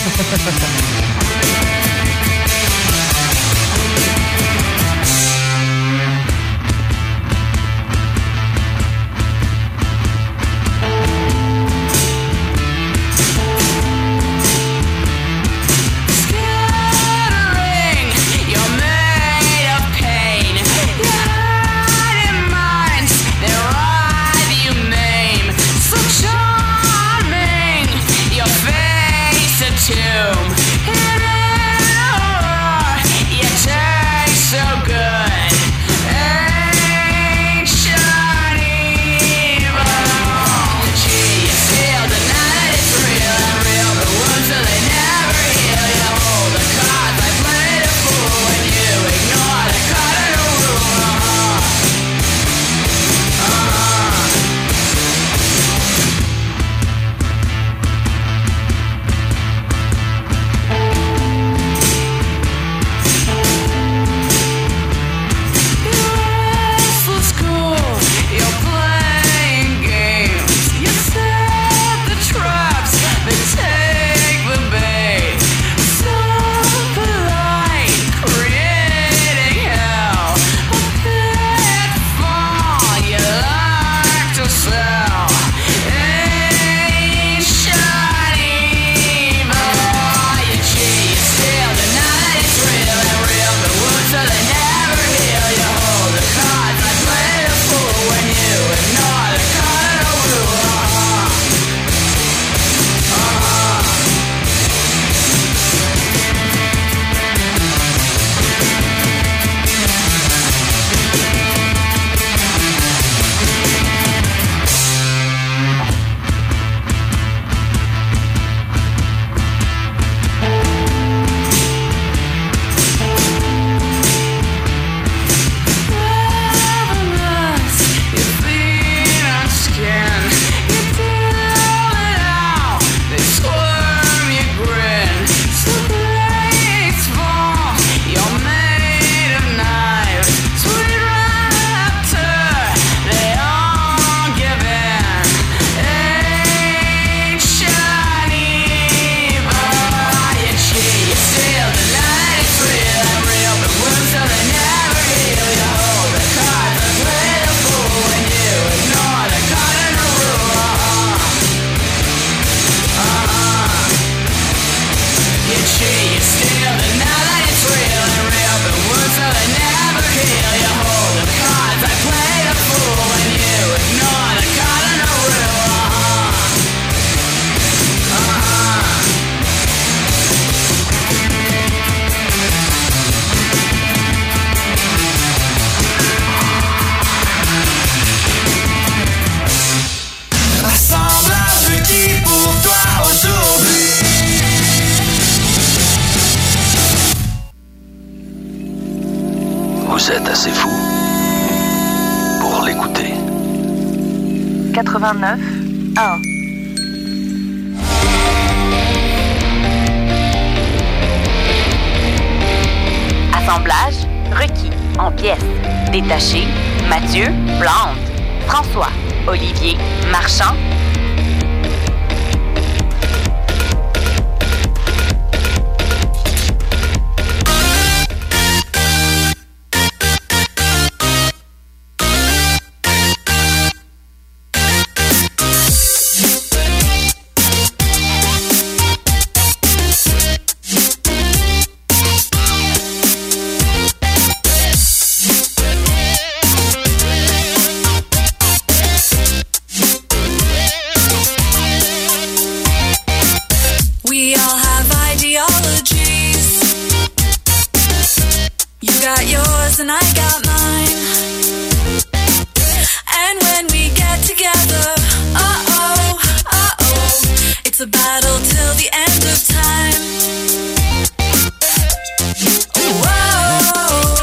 Scattering, you're made of pain. Your hiding minds, they ride you maim. So charming, your face a tomb. In horror, you taste so good. Ancient evil. Gee, you still deny that it's real and real. The wounds that they never heal. You hold the cards I played a fool when you ignore the cardinal rule. Uh-huh. Uh-huh. Restless school, you're playing games. You set the traps, they take the bait. So polite, creating hell. A pitfall you like to sell. Ancient evil. You cheat, you steal, deny that it's real and real. The wounds that they never heal. You hold the cards, I play the fool when you ignore the cardinal rule. Uh-huh. Uh-huh. C'est Fou. Pour l'écouter. quatre-vingt-neuf un. Assemblage requis en pièces. Détaché, Mathieu Plante. François Olivier Marchand. And I got mine. And when we get together, uh-oh, uh-oh, it's a battle till the end of time. Whoa.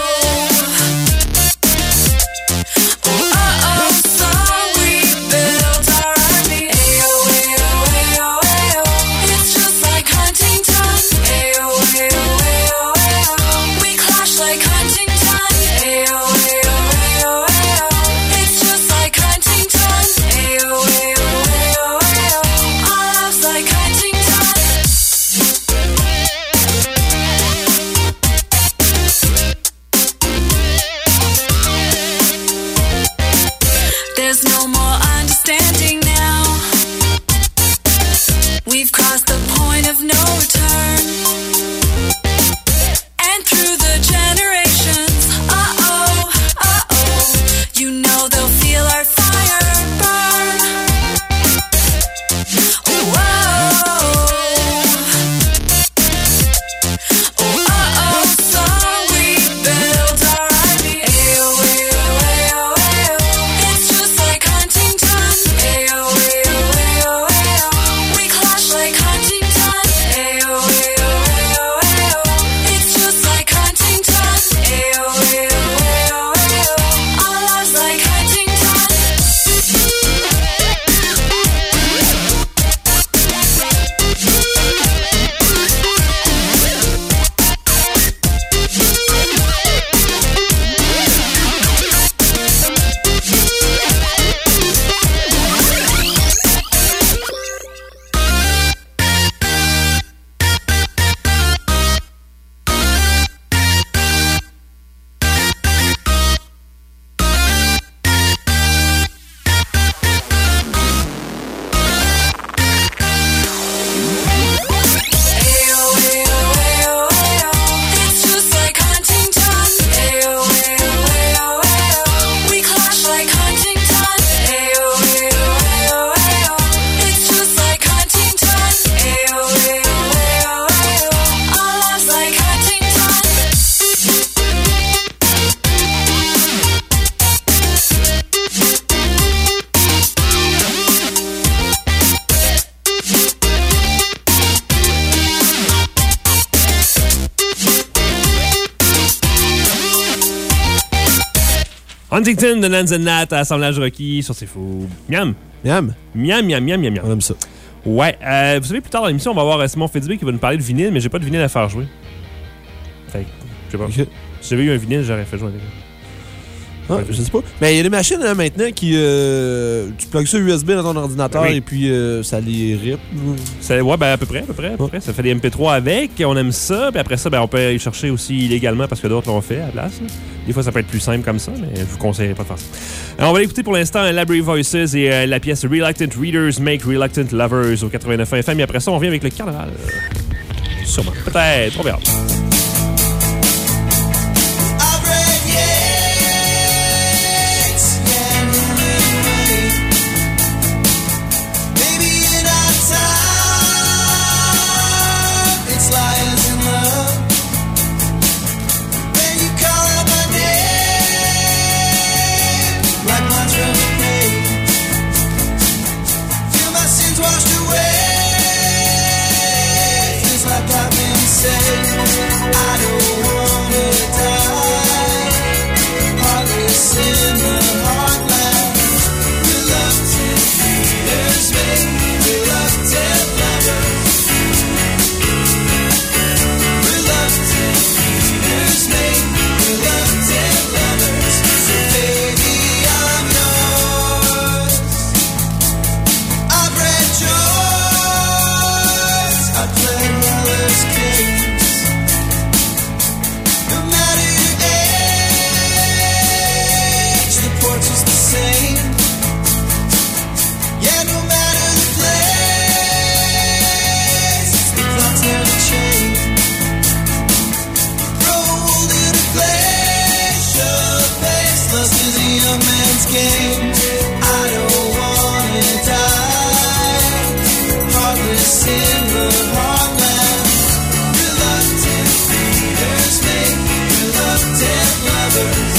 Uh-oh, so we built our army. Ayo, ayo, ayo, ayo. It's just like Huntington. Ayo, ayo, ayo, ayo. We clash like Huntington. There's no more understanding now. We've crossed the point of no return. And through the generations, uh-oh, uh-oh, you know they'll feel our fire burn. Whoa. Uh-oh, so we built our army. Ayo, ayo, ayo, ayo. It's just like Huntington. Ayo, ayo, ayo, ayo. We clash like Huntington. Ayo, ayo, ayo, ayo. It's just like Huntington. Ayo, ayo, ayo, ayo. Our lives like Huntington. Ayo, ayo, ayo, ayo. It's just like Huntington. Ayo, ayo, ayo, ayo. We clash like Huntington. Ayo, ayo, ayo, ayo. It's just like Huntington. Ayo, ayo, ayo, ayo. Our lives like Huntington. Huntington de Nans and Nat à Assemblage requis sur C'est Fou. Miam. Miam. Miam, miam, miam, miam, miam. On aime ça. Ouais. Euh, vous savez, plus tard dans l'émission, on va avoir Simon Fitzbé qui va nous parler de vinyle, mais j'ai pas de vinyle à faire jouer. Fait que, je sais pas. Ok. Si j'avais eu un vinyle, j'aurais fait jouer avec. Ah, je sais pas. Mais il y a des machines hein, maintenant qui. Euh, tu plugues ça U S B dans ton ordinateur Oui. et puis euh, ça les rip. Ça, ouais, ben à peu près, à peu près, à peu près. Ça fait des M P trois avec, on aime ça. Puis après ça, ben, on peut aller chercher aussi illégalement parce que d'autres l'ont fait à la place. Là. Des fois, ça peut être plus simple comme ça, mais je vous conseillerais pas de faire ça. Alors, on va écouter pour l'instant Library Voices et euh, la pièce Reluctant Readers Make Reluctant Lovers au quatre-vingt-neuf F M. Et après ça, on vient avec le carnaval. Sûrement. Peut-être. On verra. Washed away, feels like I've been saved. in the heartland. Reluctant leaders make reluctant lovers.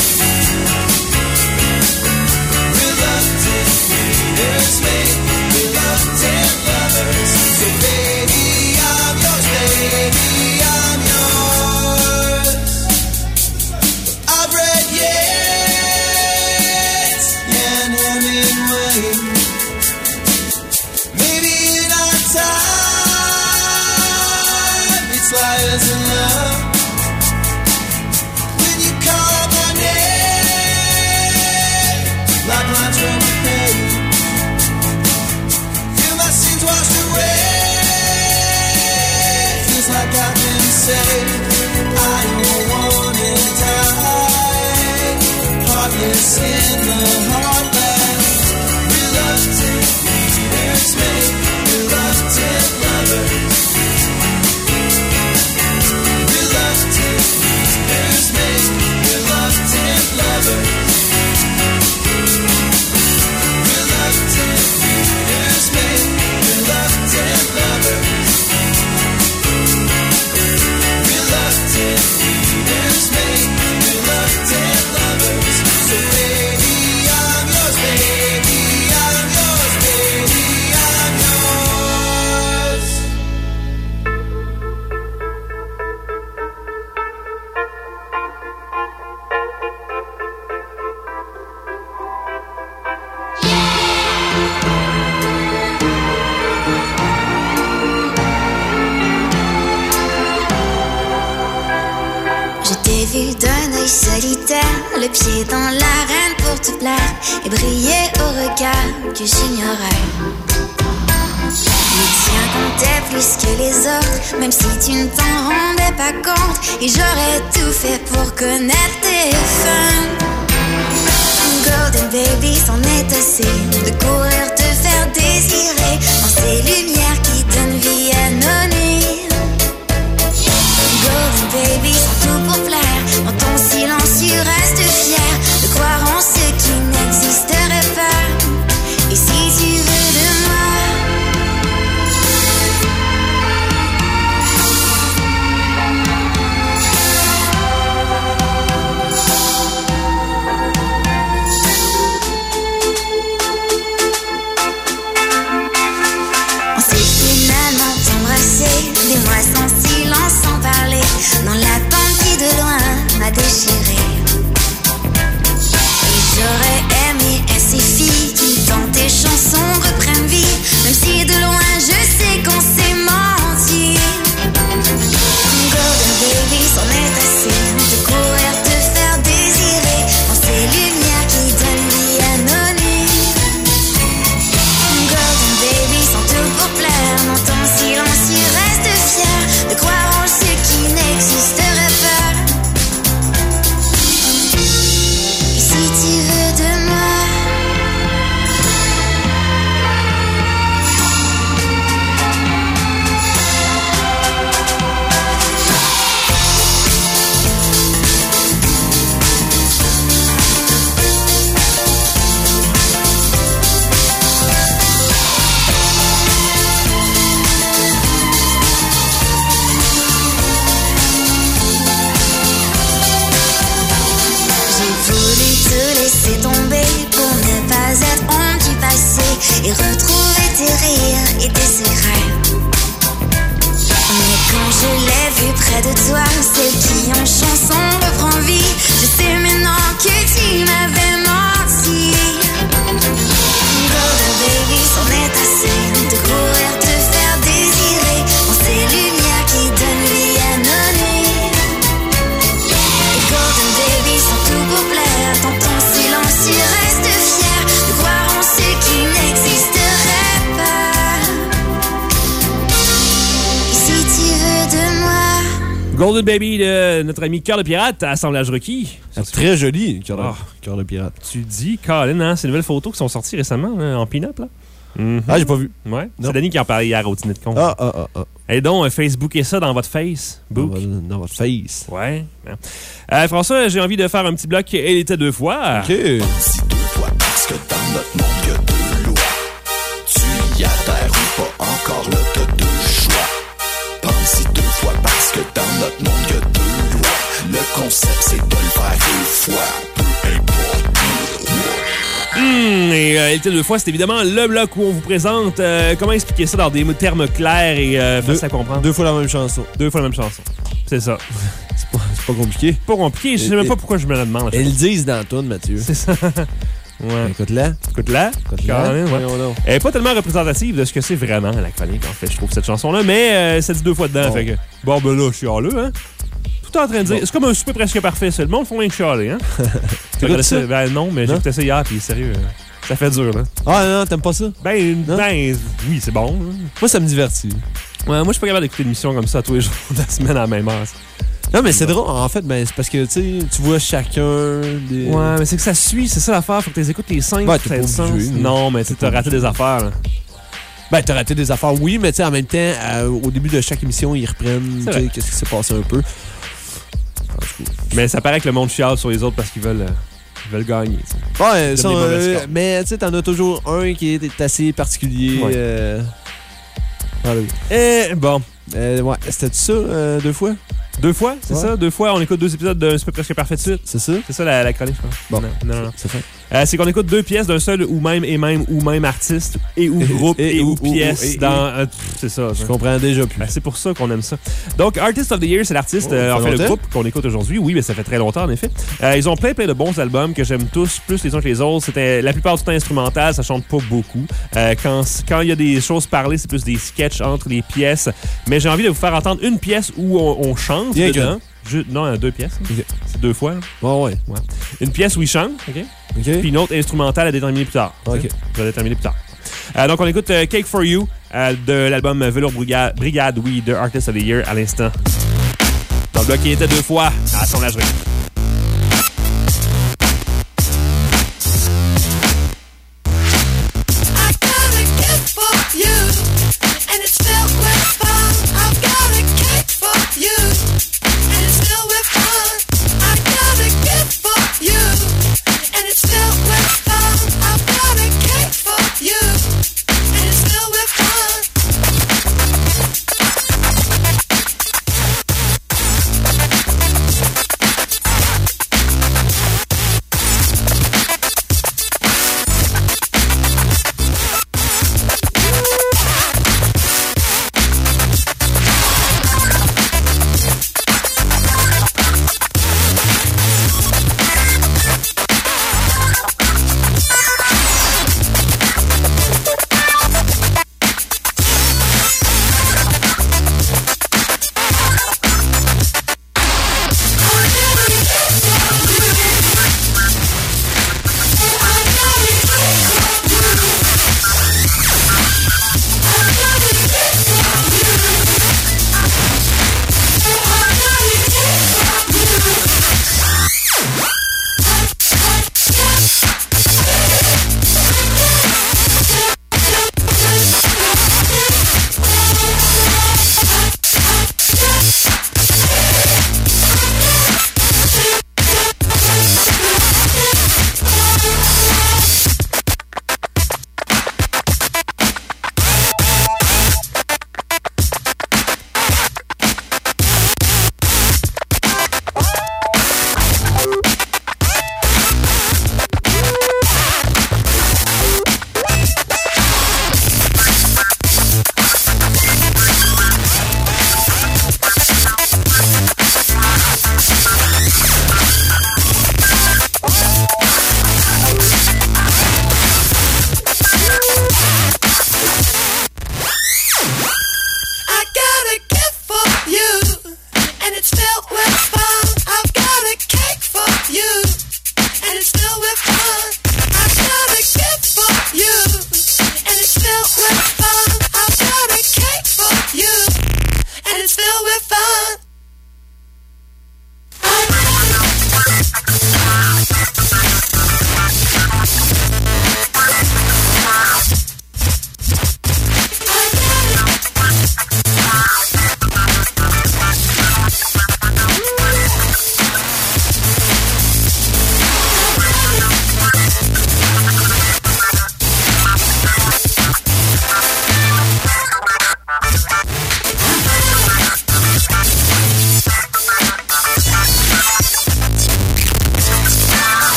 Reluctant leaders make reluctant lovers. So baby, I'm yours, baby, I'm yours. I've read Yeats and Hemingway. Maybe in our time it's liars and love. When you call my name, like lines from a page, feel my sins washed away. Feels like I've been saved. I don't wanna die, heartless in the heartland. Reluctant leaders make reluctant lovers. Reluctant leaders make reluctant lovers. Reluctant leaders make reluctant lovers. Reluctant leaders make reluctant lovers. So baby, I'm yours, baby, I'm yours, baby, I'm yours. Je t'ai vu d'un œil solitaire, le pied dans l'arène pour te plaire et briller au regard que j'ignorais. Le tien comptait plus que les autres, même si tu ne t'en rendais pas compte. Et j'aurais tout fait pour connaître tes fins. Golden baby, c'en est assez de courir te faire désirer dans ces lumières qui donnent vie à nos nuits. Golden baby, sans tout pour plaire, dans ton silence tu restes fier de croire en ce qui n'existerait pas. Et si tu veux de moi, on s'est finalement embrassé, des mois sans silence, sans parler, dans l'attente qui de loin m'a déchiré. Et j'aurais aimé ainsi filles qui dans tes chansons reprennent vie, même si de loin je sais qu'on s'est menti. Golden baby, c'en est assez de courir te faire désirer dans ces lumières qui donnent vie à nos nuits. Golden baby, sans tout pour plaire, dans ton silence tu restes fier de croire en ce qui n'existerait pas. Et si tu veux de moi, j'ai voulu te laisser tomber pour ne pas être honte du passé et retrouver tes rires et tes secrets. Mais quand je l'ai vu près de toi, celle qui en chanson reprend vie, je sais maintenant que tu m'avais menti. Golden baby, c'en est assez de courir te faire désirer dans ces lumières qui donnent vie à nos nuits. Golden baby, sans tout pour plaire, dans ton silence tu restes fier de croire en ce qui n'existerait pas. Et si tu veux de moi, Golden Baby de notre ami Cœur de Pirate, assemblage requis. C'est très joli, Cœur de, Ah. Cœur de pirate. Tu dis, Colin, hein, ces nouvelles photos qui sont sorties récemment là, en pin-up, là. Mhm. Ah, j'ai pas vu. Ouais. Non. C'est Danny qui en parlait hier au dîner de con. Ah, ah, ah, ah. Et donc, euh, Facebookez ça dans votre face. Dans, Book. votre- dans votre face. Ouais. Euh, François, j'ai envie de faire un petit bloc. Elle était deux fois. OK. Si deux fois, parce que dans notre monde, il y a deux lois. Tu y adhères ou pas encore là, t'as deux L T deux fois, c'est évidemment le bloc où on vous présente euh, comment expliquer ça dans des termes clairs et euh, faciles à comprendre. Deux fois la même chanson. Deux fois la même chanson. C'est ça. C'est pas, c'est pas compliqué. Pas compliqué, je sais même pas pourquoi je me le demande. Ils le disent dans la toune, Mathieu. C'est ça. Ouais. Écoute-la. Écoute-la. Écoute-la. Quand même, ouais. Voyons donc. Elle est pas tellement représentative de ce que c'est vraiment la chronique, en fait, je trouve, cette chanson-là, mais euh, ça dit deux fois dedans. Bon. Fait que, bon, ben là, je suis halleux, hein. Tout en train de dire, Bon. c'est comme un souper presque parfait, ça. Le monde font rien que chialer, hein. T'écoutes ça? Ben non, mais j'ai Non? écouté ça hier, puis sérieux, euh, ça fait dur, là. Ah non, t'aimes pas ça? Ben, Non? ben, oui, c'est bon. Hein. Moi, ça me divertit. Ouais, moi, je suis pas capable d'écouter une émission comme ça tous les jours de la semaine à la même heure. Non, mais c'est drôle. En fait, ben, c'est parce que, tu sais, tu vois chacun des... Ouais, mais c'est que ça suit, c'est ça l'affaire. Faut que tu écoutes les cinq. Ouais, pour t'es que pas ça ait du obligé, sens. non. Non, mais tu sais, t'as raté des affaires, là. Ben, t'as raté des affaires, oui, mais tu sais, en même temps, euh, au début de chaque émission, ils reprennent, C'est tu sais, vrai. qu'est-ce qui s'est passé un peu. Mais ça paraît que le monde chiale sur les autres parce qu'ils veulent, euh, ils veulent gagner. t'sais. Ouais, ça, des mauvais euh, scores. mais tu sais, t'en as toujours un qui est assez particulier. Ouais. Euh... Voilà. Et bon, Euh, ouais, c'était ça, euh, deux fois? deux fois, c'est Ouais. ça? Deux fois, on écoute deux épisodes d'un Super Presque Parfait de suite. C'est ça? C'est ça la, la chronique, je pense. Bon. Non, non, non. C'est fait. Euh, c'est qu'on écoute deux pièces d'un seul ou même et même ou même artiste et ou Et- groupe et, et ou, ou- ou- pièce et- et- dans... euh, pff, c'est ça. Je ça. comprends déjà plus. Ben, c'est pour ça qu'on aime ça. Donc, Artist of the Year, c'est l'artiste, Oh, euh, ça en fait fait, le longtemps? groupe qu'on écoute aujourd'hui. Oui, mais ça fait très longtemps, en effet. Euh, ils ont plein, plein de bons albums que j'aime tous, plus les uns que les autres. C'était la plupart du temps instrumental, ça chante pas beaucoup. Euh, quand quand il y a des choses parlées, c'est plus des sketchs entre les pièces. Mais j'ai envie de vous faire entendre une pièce où on, on chante Bien dedans. Je- non, euh, deux pièces. Ok. C'est deux fois. là. Bon, ouais. Ouais. Une pièce où ils chantent, OK? OK? Puis une autre instrumentale à déterminer plus tard. OK. Tu sais, Je vais déterminer plus tard. Euh, donc, on écoute euh, Cake for You euh, de l'album Velour Brigade, Brigade, oui, de Artist of the Year à l'instant. Dans le bloc qui était deux fois à son âge. I got a gift for you, and it's filled with fun. I've got a cake for you, and it's filled with fun. I got a gift for you, and it's filled with fun. I've got a cake for you, and it's filled with fun.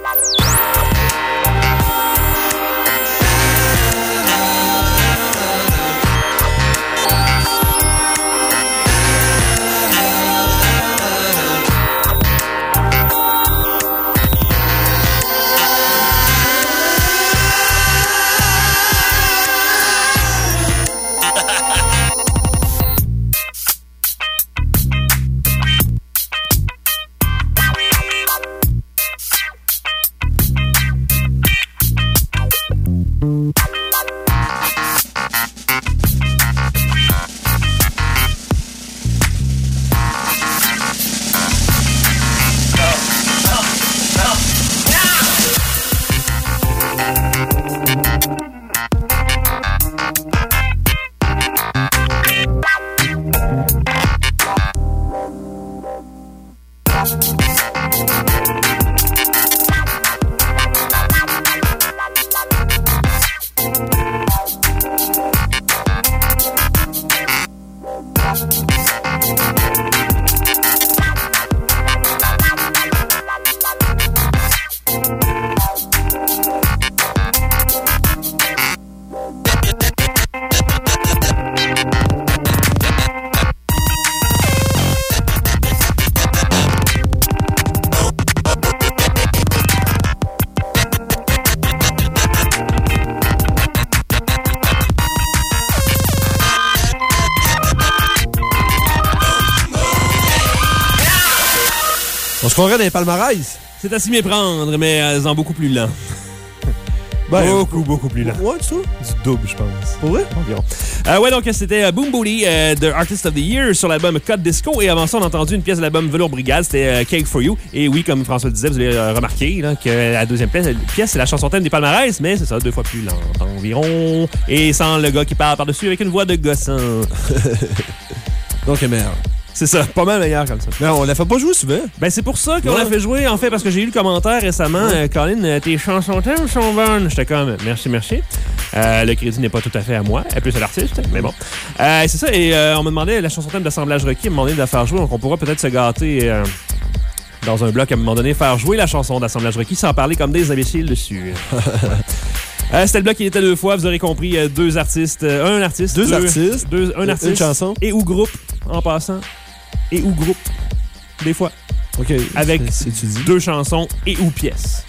On se croirait dans les palmarès. C'est à s'y méprendre, mais euh, en beaucoup plus lent. Ben, beaucoup, beaucoup plus lent. Ouais, tu trouves? Du double, je pense. Pour vrai? Environ. Euh, ouais, donc c'était euh, Boom Booty euh, de Artist of the Year sur l'album Cut Disco. Et avant ça, on a entendu une pièce de l'album Velours Brigade. C'était euh, Cake for You. Et oui, comme François le disait, vous avez euh, remarqué là, que la deuxième pièce, pièce, c'est la chanson thème des palmarès, mais c'est ça, deux fois plus lente environ. Et sans le gars qui parle par-dessus avec une voix de gossant. Donc, elle est meilleure. C'est ça, pas mal meilleur comme ça. Mais on la fait pas jouer souvent. Ben, c'est pour ça qu'on Ouais. l'a fait jouer, en fait, parce que j'ai eu le commentaire récemment. Ouais. Euh, Colin, euh, tes chansons thèmes sont bonnes. J'étais comme, merci, merci. Euh, le crédit n'est pas tout à fait à moi, elle plus à l'artiste, mais bon. Euh, c'est ça, et euh, on me demandait, la chanson thème d'Assemblage requis, on me demandait de la faire jouer, donc on pourra peut-être se gâter euh, dans un bloc à un moment donné, faire jouer la chanson d'Assemblage requis sans parler comme des imbéciles dessus. Euh, c'était le bloc qui était deux fois, vous aurez compris, euh, deux artistes, euh, un artiste, Deux artistes, deux, un une artiste, chanson. et ou groupe, en passant, et ou groupe, des fois, OK. avec C'est étudié. deux chansons et ou pièces.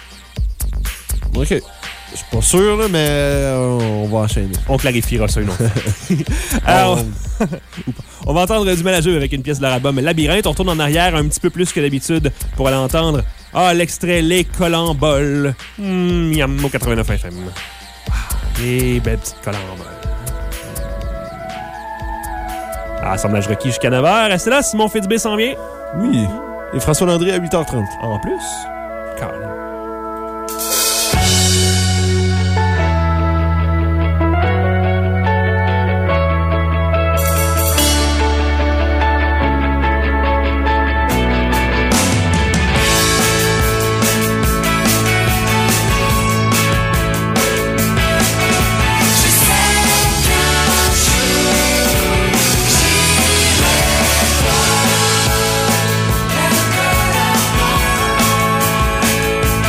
OK. Je suis pas sûr, là, mais euh, on va enchaîner. On clarifiera ça une autre fois. Alors, on va entendre du Malajeux avec une pièce de leur album Labyrinthe. On retourne en arrière un petit peu plus que d'habitude pour aller entendre ah, l'extrait Les Colamboles. Hum, miam, au quatre-vingt-neuf F M. Ah, les belles petites colamboles. Ah, assemblage requis jusqu'à neuf heures. Restez là, Simon Fitzbé s'en vient. Oui. Et François Landry à huit heures trente. En plus, Colin. Je sais qu'un jour, j'irai voir la colombe.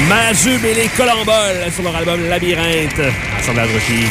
Majube et les Colomboles sur leur album Labyrinthe. Assemblage Rocky.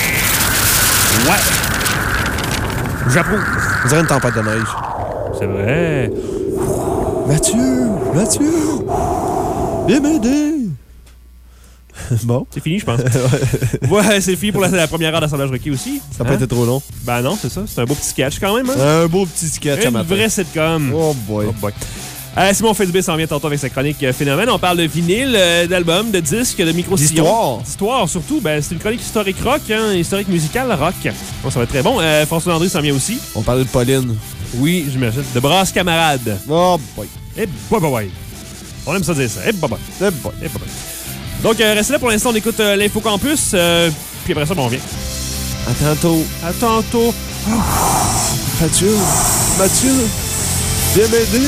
Ouais. J'approuve. On dirait une tempête de neige. C'est vrai. Mathieu! Mathieu! Viens m'aider! Bon. C'est fini, je pense. Ouais, c'est fini pour la, la première heure d'Assemblage Rocky aussi. Ça n'a pas Hein? été trop long. Ben non, c'est ça. C'est un beau petit sketch quand même. Hein? Un beau petit sketch à Une matin. vraie sitcom. Oh boy. Oh boy. Euh, Simon Fitzbé s'en vient tantôt avec sa chronique euh, Phénomène. On parle de vinyle, euh, d'albums, de disques, de micro-sillons. D'histoire. D'histoire, surtout. Ben, c'est une chronique historique rock, hein, historique musicale rock. Bon, ça va être très bon. Euh, François Landry s'en vient aussi. On parlait de Pauline. Oui, j'imagine. De Brasse Camarade. Oh boy. Eh, boy, boy, boy. On aime ça dire ça. Eh, boy, boy. Eh boy. Eh, boy, boy. Donc, euh, restez là pour l'instant. On écoute euh, l'Info Campus. Euh, puis après ça, ben, on revient. À tantôt. À tantôt. Mathieu. Mathieu. Viens m'aider.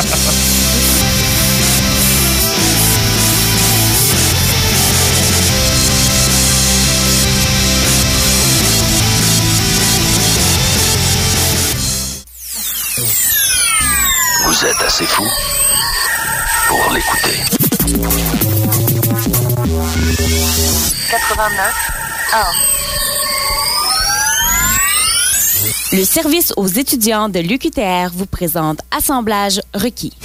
Vous êtes assez fou pour l'écouter. quatre-vingt-neuf un. Le service aux étudiants de l'U Q T R vous présente Assemblage requis.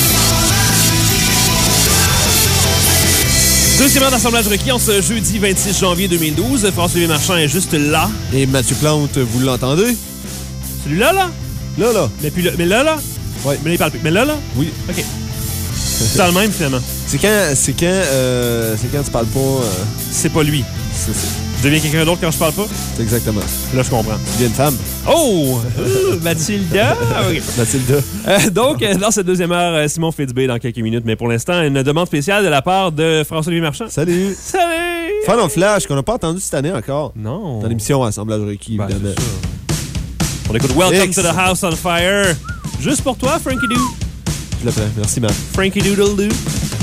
Deuxième heure d'Assemblage requis en ce jeudi vingt-six janvier deux mille douze. François Marchand est juste là. Et Mathieu Plante, vous l'entendez? Celui-là, là? Là, là. Mais, puis là, mais là, là? Ouais. Mais là, il parle plus. Mais là, là? Oui. OK. C'est dans le même, finalement. C'est quand, c'est quand, euh, c'est quand tu parles pas. Euh, C'est pas lui. c'est ça. Je deviens quelqu'un d'autre quand je parle pas? C'est exactement. Là, je comprends. Tu deviens une femme. Oh! Euh, Mathilda! OK. Mathilda. Euh, donc, euh, dans cette deuxième heure, euh, Simon Fitzbé dans quelques minutes. Mais pour l'instant, une demande spéciale de la part de François-Louis Marchand. Salut. Salut! Fun of Flash qu'on n'a pas entendu cette année encore. Non. Dans l'émission Assemblage requis, Ben, évidemment. c'est ça. On écoute Welcome X. to the House on Fire. Juste pour toi, Frankie Doo. Je le fais. Merci, Matt. Frankie Doodle Doo.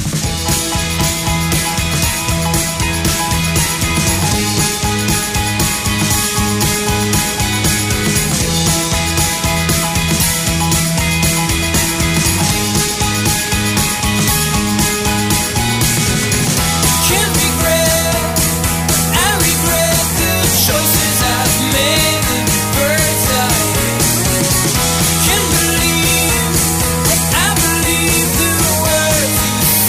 Can't regret, I regret the choices I've made in bird's eye. Can't believe that I believe the words you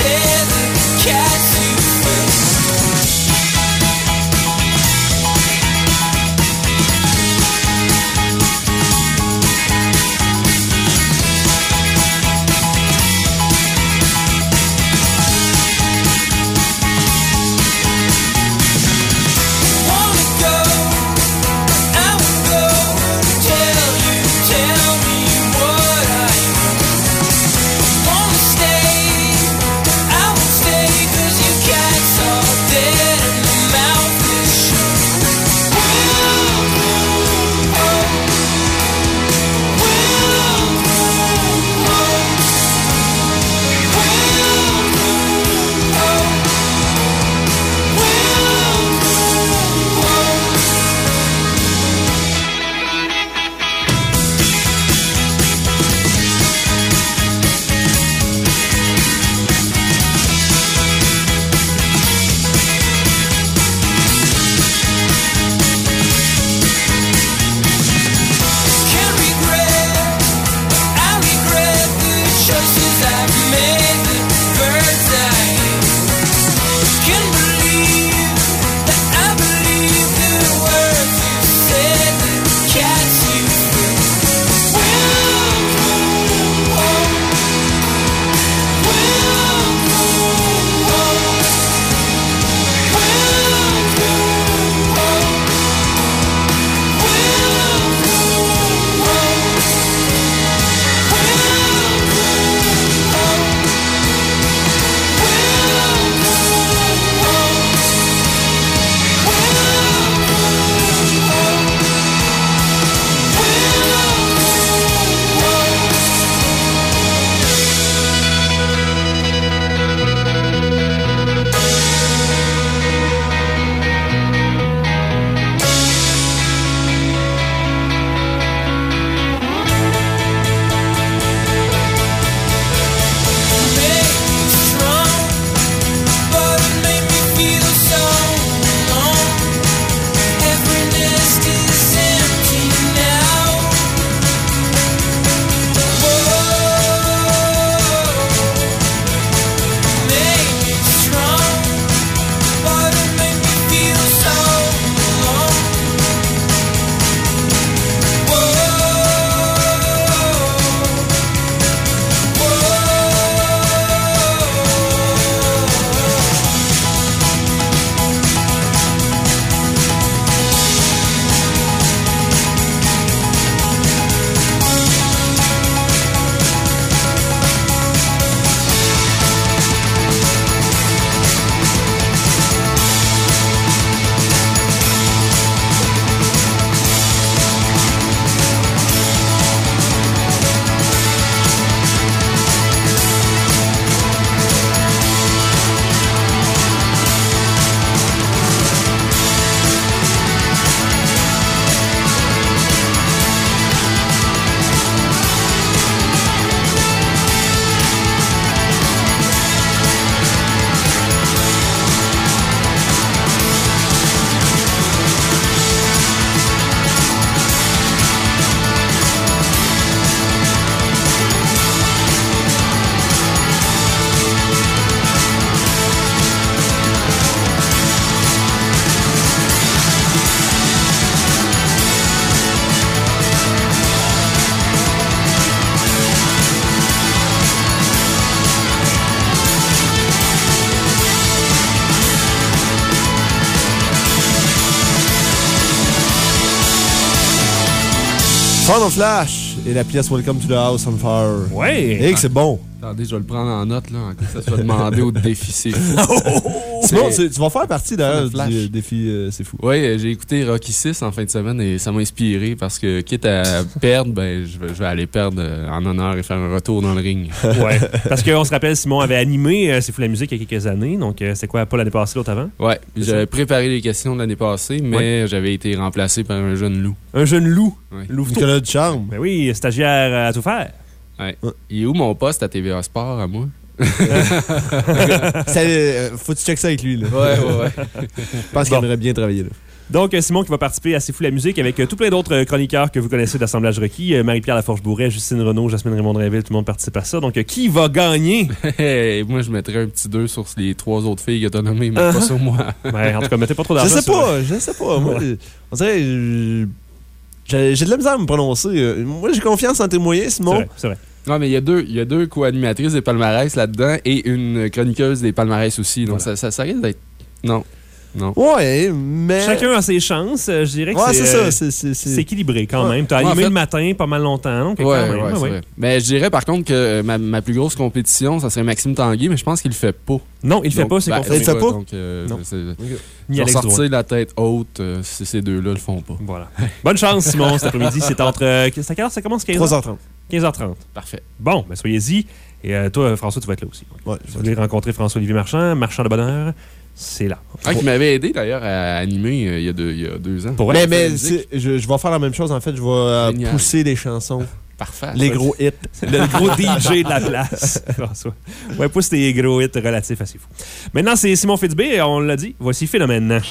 Fun of Flash et la pièce Welcome to the House on Fire. Ouais. Et que c'est bon. Attendez, je vais le prendre en note, là, en cas que ça soit demandé au défi, c'est fou. Sinon, tu, tu vas faire partie d'ailleurs Fun of du Flash. défi euh, C'est fou. Oui, j'ai écouté Rocky six en fin de semaine et ça m'a inspiré parce que, quitte à perdre, ben, je vais, je vais aller perdre en honneur et faire un retour dans le ring. Ouais. Parce qu'on se rappelle, Simon avait animé euh, C'est fou la musique il y a quelques années. Donc, euh, c'est quoi, pas l'année passée, l'autre avant? Ouais, j'avais préparé les questions de l'année passée, mais Ouais. j'avais été remplacé par un jeune loup. Un jeune loup. Ouais. Louveteau. Nicolas Ducharme. Ben oui, stagiaire à tout faire. Ouais. Il est où mon poste à T V A Sport à moi? Ça, euh, faut que tu checkes ça avec lui. Là. Ouais, ouais, ouais. Je pense qu'il Bon. aimerait bien travailler là. Donc, euh, Simon qui va participer à C'est fou la musique avec euh, tout plein d'autres euh, chroniqueurs que vous connaissez d'Assemblage requis. Euh, Marie-Pierre Laforge-Bourret, Justine Renaud, Jasmine Raymond-Drainville, tout le monde participe à ça. Donc, euh, qui va gagner? Hey, moi, je mettrais un petit deux sur les trois autres filles que t'as nommées, mais Uh-huh. pas sur moi. Ouais, en tout cas, mettez pas trop Je d'argent. sais sur- pas, je sais pas. Moi, on dirait. euh, J'ai j'ai de la misère à me prononcer. Euh, Moi, j'ai confiance en tes moyens, C'est Simon. vrai, c'est vrai. Non, mais il y a deux, il y a deux co-animatrices des palmarès là-dedans et une chroniqueuse des palmarès aussi. Donc, Voilà. ça, ça, ça risque d'être. Non. Non. Ouais, mais. Chacun a ses chances. euh, Je dirais que Ouais, c'est c'est euh, ça. c'est- c'est- c'est c'est- équilibré quand Ouais. même. Tu as Ouais, animé en fait- le matin pas mal longtemps. Donc, Ouais, quand ouais, même, c'est ouais. vrai. Mais je dirais par contre que euh, ma, ma plus grosse compétition, ça serait Maxime Tanguy, mais je pense qu'il le fait pas. Non, il le fait Donc, pas, c'est ben, confirmé. il fait pas? Donc, euh, Non. c'est- Ni je vais Alex sortir Drouin. la tête haute euh, si ces deux-là le font pas. Voilà. Bonne chance, Simon, cet après-midi. C'est entre. euh, C'est à quelle heure ça commence? quinze heures? trois heures trente. quinze heures trente. Parfait. Bon, ben soyez-y. Et euh, toi, François, tu vas être là aussi. Ouais, Si vous voulez rencontrer François-Olivier Marchand, Marchand de Bonheur, c'est là. Ah, qui m'avait aidé d'ailleurs à animer euh, il, y a deux, il y a deux ans. Pour Mais, vrai? mais musique. c'est- je, je vais faire la même chose. En fait, je vais euh, Génial. pousser les chansons, Parfait. les gros hits. Le gros D J de la place, François. Ouais, pousse tes gros hits relatifs à C'est fou. Maintenant, c'est Simon Fitzbé, on l'a dit. Voici Phénomène.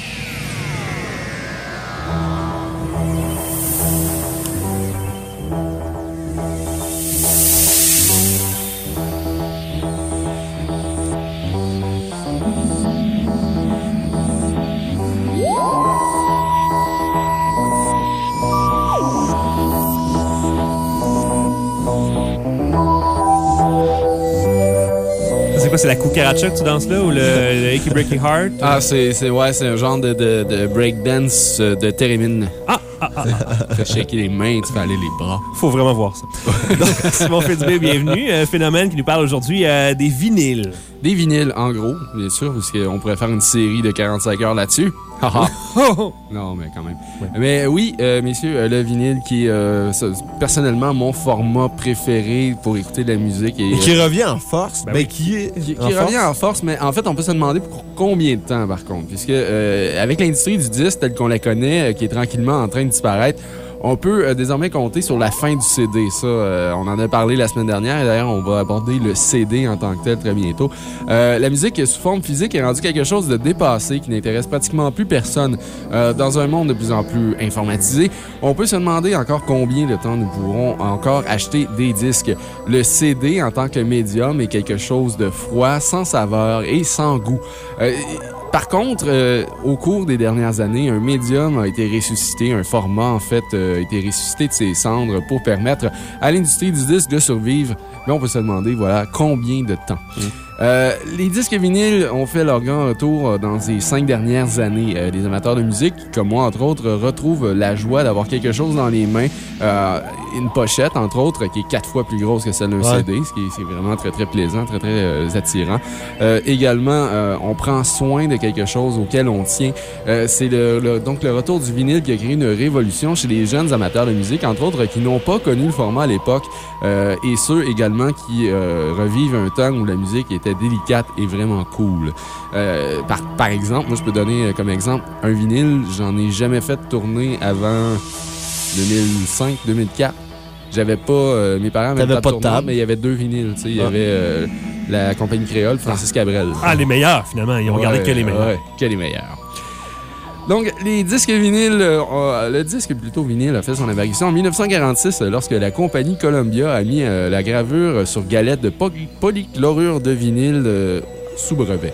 C'est quoi, c'est la cucaracha que tu danses là ou le, le Achy Breaky Heart? Ah, c'est c'est- ouais, c'est un genre de, de, de breakdance euh, de Térémine. Ah, ah, ah, ah. Tu fais shaker les mains, tu fais aller les bras. Faut vraiment voir ça. Donc, Simon Fitzbé, bienvenue. Euh, Phénomène qui nous parle aujourd'hui euh, des vinyles. Des vinyles, en gros, bien sûr, parce qu'on pourrait faire une série de quarante-cinq heures là-dessus. Haha. Non, mais quand même. Mais oui, euh, messieurs, euh, le vinyle qui est euh, ça, personnellement mon format préféré pour écouter de la musique. Et, Et qui revient en force. Ben Ben, oui. qui est. Qui, qui en force? revient en force, mais en fait, on peut se demander pour combien de temps, par contre. Puisque, euh, avec l'industrie du disque telle qu'on la connaît, euh, qui est tranquillement en train de disparaître, on peut euh, désormais compter sur la fin du C D. Ça, euh, on en a parlé la semaine dernière, et d'ailleurs, on va aborder le C D en tant que tel très bientôt. Euh, la musique sous forme physique est rendue quelque chose de dépassé, qui n'intéresse pratiquement plus personne. Euh, dans un monde de plus en plus informatisé, on peut se demander encore combien de temps nous pourrons encore acheter des disques. Le C D, en tant que médium, est quelque chose de froid, sans saveur et sans goût. Euh, Par contre, euh, au cours des dernières années, un médium a été ressuscité, un format en fait euh, a été ressuscité de ses cendres pour permettre à l'industrie du disque de survivre. Mais on peut se demander, voilà, combien de temps? Euh, les disques vinyles ont fait leur grand retour euh, dans ces cinq dernières années. Euh, les amateurs de musique, comme moi entre autres, retrouvent la joie d'avoir quelque chose dans les mains. Euh, une pochette, entre autres, qui est quatre fois plus grosse que celle d'un Ouais. C D, ce qui est, c'est vraiment très très plaisant, très très euh, attirant. Euh, également, euh, on prend soin de quelque chose auquel on tient. Euh, c'est le, le- donc le retour du vinyle qui a créé une révolution chez les jeunes amateurs de musique, entre autres, qui n'ont pas connu le format à l'époque, euh, et ceux également qui euh, revivent un temps où la musique était délicate et vraiment cool. Euh, par, par exemple, moi je peux donner euh, comme exemple un vinyle, j'en ai jamais fait tourner avant deux mille cinq deux mille quatre. J'avais pas, euh, mes parents avaient T'avais une pas de table tournante, table. mais il y avait deux vinyles, tu sais, il y Ah. avait euh, la compagnie créole, Francis Cabrel. Ah, les meilleurs, finalement. Ils ont regardé Ouais, que les meilleurs. ouais, que les meilleurs. Donc, les disques vinyles, euh, euh, le disque plutôt vinyle a fait son apparition en dix-neuf cent quarante-six euh, lorsque la compagnie Columbia a mis euh, la gravure sur galette de poly- polychlorure de vinyle euh, sous brevet.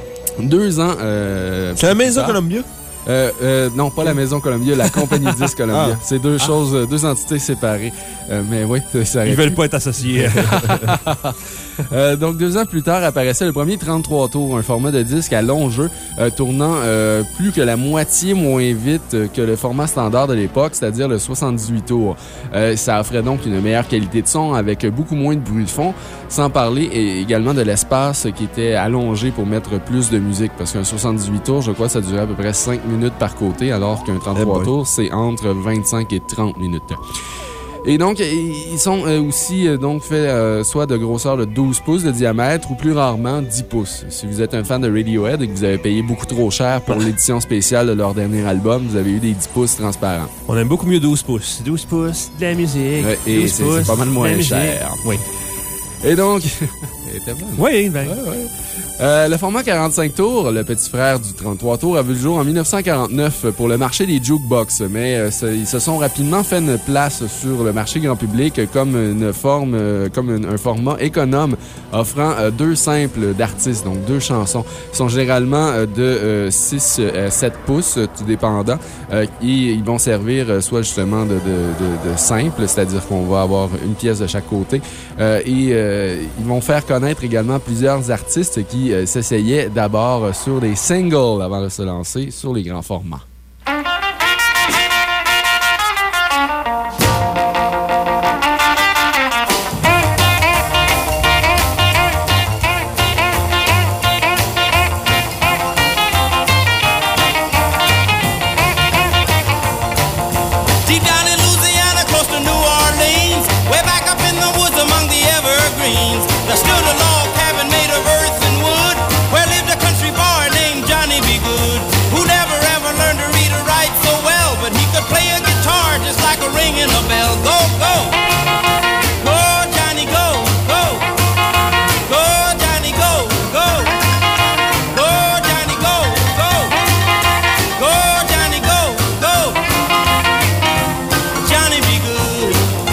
Deux ans... Euh, C'est la plus maison tard- Columbia? Euh, euh, non, pas la maison Columbia, la compagnie Disque Columbia. Ah. C'est deux choses, euh, deux entités séparées. Euh, mais oui, ça aurait Ils pu. veulent pas être associés. Euh, donc, deux ans plus tard, apparaissait le premier trente-trois tours, un format de disque à long jeu, euh, tournant euh, plus que la moitié moins vite que le format standard de l'époque, c'est-à-dire le soixante-dix-huit tours. Euh, ça offrait donc une meilleure qualité de son avec beaucoup moins de bruit de fond, sans parler et également de l'espace qui était allongé pour mettre plus de musique, parce qu'un soixante-dix-huit tours, je crois, ça durait à peu près cinq minutes par côté, alors qu'un trente-trois Eh boy. tours, c'est entre vingt-cinq et trente minutes. Et donc, ils sont euh, aussi euh, donc faits euh, soit de grosseur de douze pouces de diamètre ou plus rarement dix pouces. Si vous êtes un fan de Radiohead et que vous avez payé beaucoup trop cher pour l'édition spéciale de leur dernier album, vous avez eu des dix pouces transparents. On aime beaucoup mieux douze pouces. douze pouces, de la musique. Ouais, et douze c'est- pouces, c'est pas mal de moins la musique. cher. Oui. Et donc... Elle était bonne. Oui, ben. Ouais, ouais. Euh, le format quarante-cinq tours, le petit frère du trente-trois tours, a vu le jour en mille neuf cent quarante-neuf pour le marché des jukebox, mais euh, ça- ils se sont rapidement fait une place sur le marché grand public comme une forme, euh, comme un, un format économe offrant euh, deux simples d'artistes, donc deux chansons. Ils sont généralement euh, de euh, six à sept pouces, tout dépendant, euh, et ils vont servir euh, soit justement de, de, de, de simple, c'est-à-dire qu'on va avoir une pièce de chaque côté, euh, et euh, ils vont faire connaître également plusieurs artistes qui euh, s'essayaient d'abord sur des singles avant de se lancer sur les grands formats. Deep down in Louisiana, close to New Orleans, way back up in the woods among the evergreens, there stood a log cabin made of earth and wood, where lived a country boy named Johnny B. Good, who never ever learned to read or write so well, but he could play a guitar just like a ringing a bell. Go, go! Go, Johnny, go, go! Go, Johnny, go, go! Go, Johnny, go, go! Go, Johnny, go, go! Johnny be good.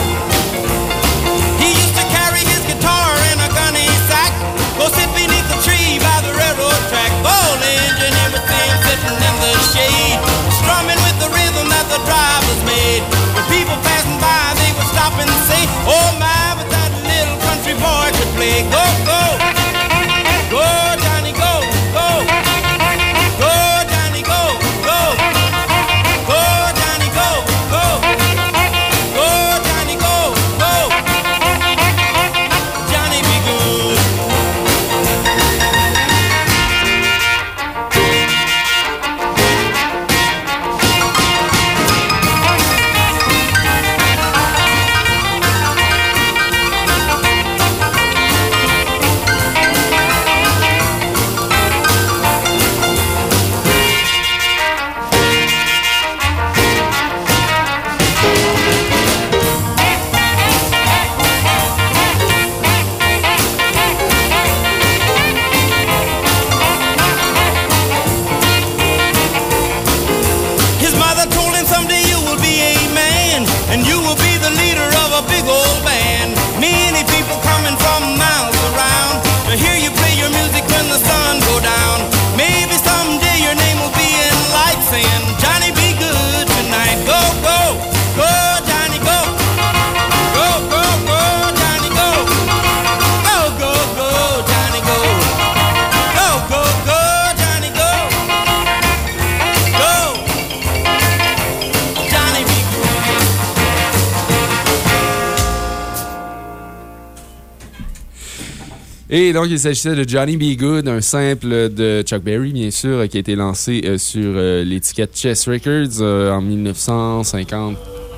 He used to carry his guitar in a gunny sack, go sit beneath the tree by the railroad track. Old engine, everything sitting in the shade, strumming with the rhythm that the drivers made. When people passing by, they would stop and say, "Oh my, but that little country boy could play." Go, go, go, Johnny, go, go, go, Johnny, go, go, go, Johnny, go, go. Go, Johnny, go, go. Johnny be good. His mother told him someday you will be a man, and you will be the leader of a big old band. Many people coming from miles around to hear you play your music when the sun go down. Maybe someday your name will be in lights saying, "Johnny, be good tonight." Go, go, go, Johnny, go. Go, go, go, Johnny, go. Go, go, go, Johnny, go. Go, go, go, Johnny, go. Go. Johnny be good. Et donc, il s'agissait de Johnny B. Good, un simple de Chuck Berry, bien sûr, qui a été lancé euh, sur euh, l'étiquette Chess Records euh, en mille neuf cent cinquante-sept,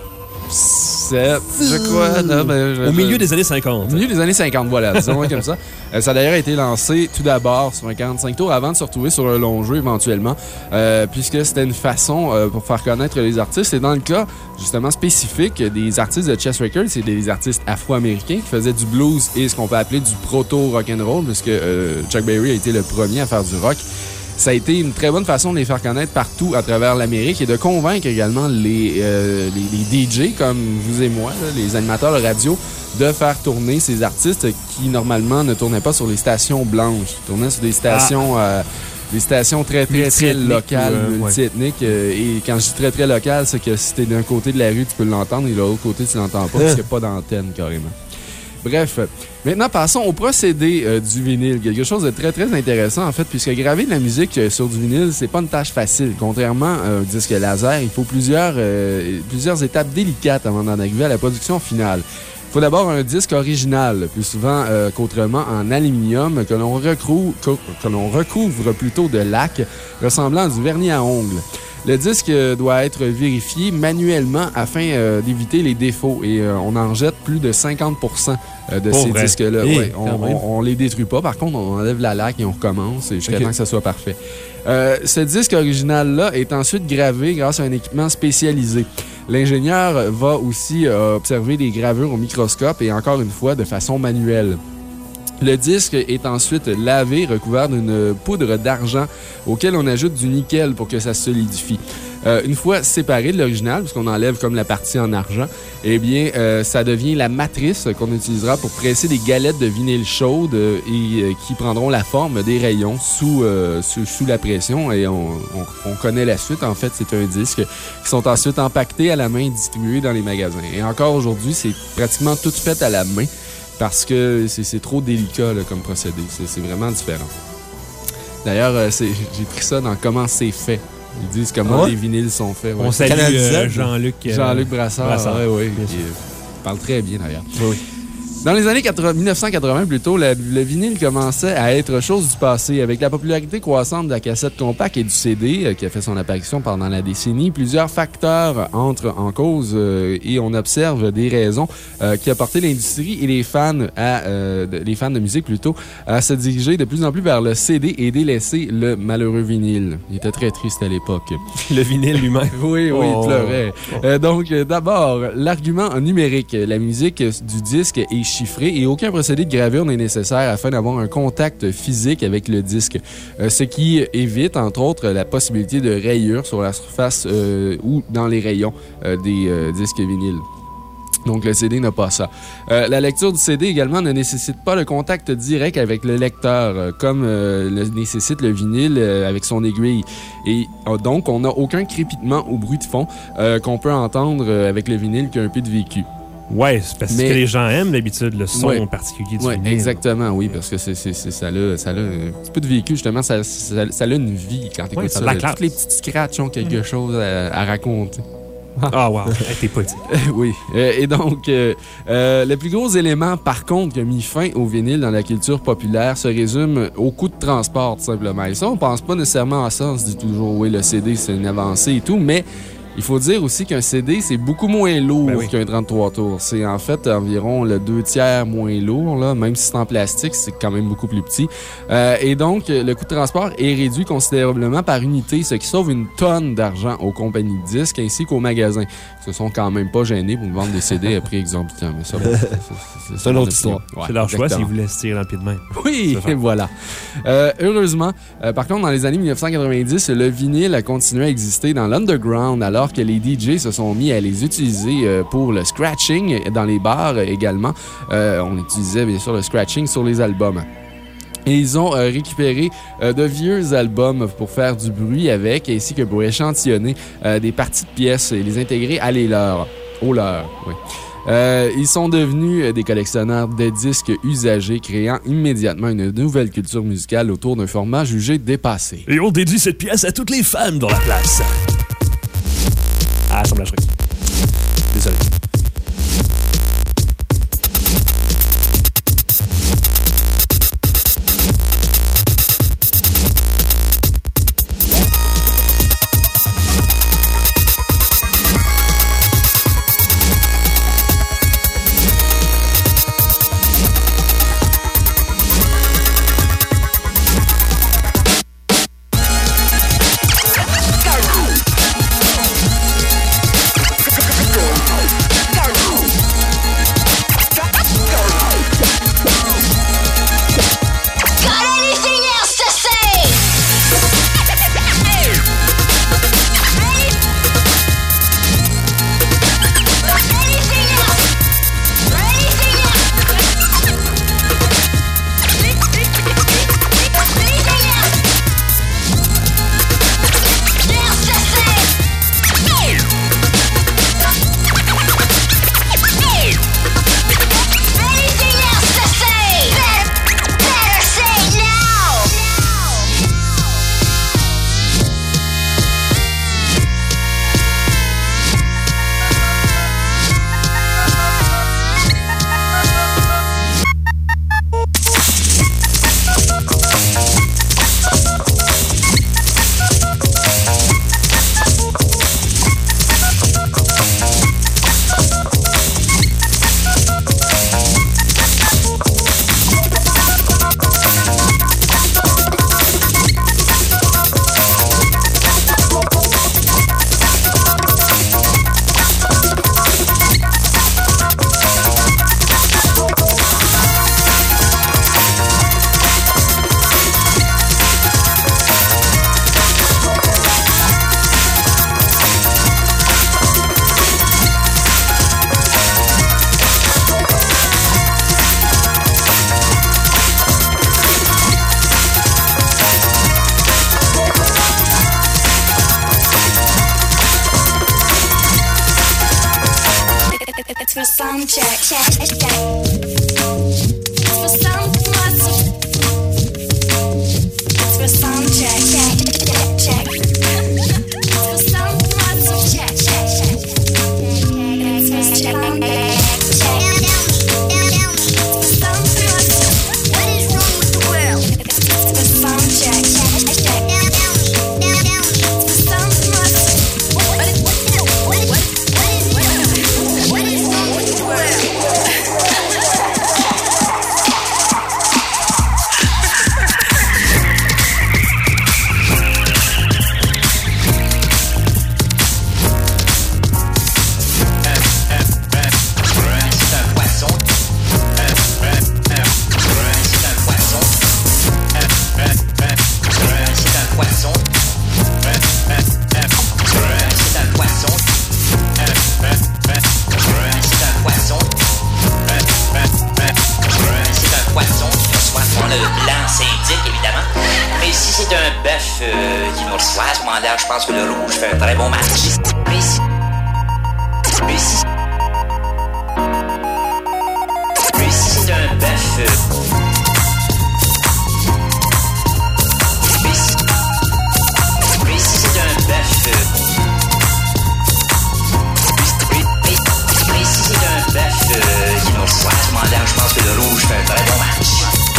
je crois. Non, ben, je- Au milieu je- des années cinquante. Au milieu des années cinquante, voilà, disons comme ça. Euh, ça a d'ailleurs été lancé tout d'abord sur un quarante-cinq tours avant de se retrouver sur un long jeu éventuellement, euh, puisque c'était une façon euh, pour faire connaître les artistes. Et dans le cas, justement, spécifique des artistes de Chess Records, c'est des artistes afro-américains qui faisaient du blues et ce qu'on peut appeler du proto-rock'n'roll, puisque euh, Chuck Berry a été le premier à faire du rock. Ça a été une très bonne façon de les faire connaître partout à travers l'Amérique et de convaincre également les, euh, les, les D J comme vous et moi, là, les animateurs de radio, de faire tourner ces artistes qui normalement ne tournaient pas sur les stations blanches. Ils tournaient sur des stations... euh, des stations très, très, très Multi-ethniques, locales, ou, euh, multi-ethniques. euh, et quand je dis très, très local, c'est que si t'es d'un côté de la rue, tu peux l'entendre, et de l'autre côté, tu l'entends pas, parce qu'il n'y a pas d'antenne, carrément. Bref, maintenant passons au procédé euh, du vinyle. Quelque chose de très très intéressant en fait, puisque graver de la musique euh, sur du vinyle, c'est pas une tâche facile. Contrairement euh, au disque laser, il faut plusieurs, euh, plusieurs étapes délicates avant d'en arriver à la production finale. Il faut d'abord un disque original, plus souvent euh, qu'autrement en aluminium, que l'on recouvre, que l'on recouvre plutôt de lac, ressemblant à du vernis à ongles. Le disque doit être vérifié manuellement afin euh, d'éviter les défauts et euh, on en jette plus de cinquante pour cent de Pour ces vrai. disques-là. Hey, Ouais, on, on, on les détruit pas. Par contre, on enlève la laque et on recommence et jusqu'à Ok. temps que ça soit parfait. Euh, ce disque original-là est ensuite gravé grâce à un équipement spécialisé. L'ingénieur va aussi euh, observer les gravures au microscope et encore une fois de façon manuelle. Le disque est ensuite lavé, recouvert d'une poudre d'argent auquel on ajoute du nickel pour que ça se solidifie. Euh, une fois séparé de l'original, puisqu'on enlève comme la partie en argent, eh bien, euh, ça devient la matrice qu'on utilisera pour presser des galettes de vinyle chaudes euh, et euh, qui prendront la forme des rayons sous, euh, sous, sous la pression. Et on, on, on connaît la suite. En fait, c'est un disque qui sont ensuite empaquetés à la main et distribués dans les magasins. Et encore aujourd'hui, c'est pratiquement tout fait à la main. Parce que c'est trop délicat là, comme procédé. C'est vraiment différent. D'ailleurs, euh, j'ai pris ça dans Comment c'est fait. Ils disent comment ouais? les vinyles sont faits. Ouais. On salue Canal Z. euh, Jean-Luc euh, Jean-Luc Brassard. Brassard. Ouais, ouais, Bien qui, sûr. euh, parle très bien d'ailleurs. Oui. Dans les années quatre-vingts, mille neuf cent quatre-vingts, plutôt, le, le vinyle commençait à être chose du passé. Avec la popularité croissante de la cassette compacte et du C D, euh, qui a fait son apparition pendant la décennie, plusieurs facteurs entrent en cause euh, et on observe des raisons euh, qui ont porté l'industrie et les fans, à, euh, de, les fans de musique plutôt, à se diriger de plus en plus vers le C D et délaisser le malheureux vinyle. Il était très triste à l'époque. Le vinyle lui-même. Oui, oui, Oh. il pleurait. Euh, donc, euh, d'abord, l'argument numérique. La musique du disque est chiffrée et aucun procédé de gravure n'est nécessaire afin d'avoir un contact physique avec le disque. Euh, ce qui évite, entre autres, la possibilité de rayures sur la surface euh, ou dans les rayons euh, des euh, disques vinyles. Donc, le C D n'a pas ça. Euh, la lecture du C D également ne nécessite pas le contact direct avec le lecteur, euh, comme euh, le nécessite le vinyle euh, avec son aiguille. Et euh, donc, on n'a aucun crépitement ou bruit de fond euh, qu'on peut entendre euh, avec le vinyle qui a un peu de vécu. Ouais, c'est parce Mais- que les gens aiment d'habitude le son Ouais. particulier du Oui, vinyle. exactement, oui, parce que c'est, c'est, c'est, ça, a, ça a un petit peu de vécu, justement, ça, ça, ça a une vie quand tu écoutes Ouais, ça. ça l'éclate. Toutes les petites scratchs ont quelque chose à, à raconter. Ah, wow. Hey, t'es poétique. Oui. Euh, et donc, euh, euh, le plus gros élément, par contre, qui a mis fin au vinyle dans la culture populaire se résume au coût de transport, tout simplement. Et ça, on pense pas nécessairement à ça. On se dit toujours, oui, le C D, c'est une avancée et tout, mais il faut dire aussi qu'un C D, c'est beaucoup moins lourd Ben oui. qu'un trente-trois tours. C'est en fait environ le deux tiers moins lourd, là. Même si c'est en plastique, c'est quand même beaucoup plus petit. Euh, et donc, le coût de transport est réduit considérablement par unité, ce qui sauve une tonne d'argent aux compagnies de disques ainsi qu'aux magasins. Ils se sont quand même pas gênés pour me vendre des C D à prix exorbitant. Mais ça, bon, c'est- c'est- C'est une mon autre opinion. histoire. Ouais, C'est leur choix exactement. s'ils voulaient se tirer dans le pied de main. Oui, C'est ça. et voilà. Euh, heureusement, euh, par contre, dans les années mille neuf cent quatre-vingt-dix, le vinyle a continué à exister dans l'underground alors que les D J se sont mis à les utiliser euh, pour le scratching dans les bars euh, également. Euh, on utilisait bien sûr le scratching sur les albums. Et ils ont euh, récupéré euh, de vieux albums pour faire du bruit avec, ainsi que pour échantillonner euh, des parties de pièces et les intégrer à les leurs. Aux leurs, oui. Euh, ils sont devenus euh, des collectionneurs de disques usagés, créant immédiatement une nouvelle culture musicale autour d'un format jugé dépassé. Et on dédie cette pièce à toutes les femmes dans la place. Ah, assemblage requis. Désolé. sound check, check, check. It's for sound muscle. It's for sound check, check, check, check. It's for sound muscle. Check, check, check. It's for check, check, check. Je pense que le rouge fait un très bon match. Mais si... Mais si... Mais si c'est un bœuf... Euh... Mais si... Mais si c'est un bœuf... Euh... Mais... Mais... Mais si c'est un bœuf euh, qui nous reçoit à ce moment-là, je pense que le rouge fait un très bon match.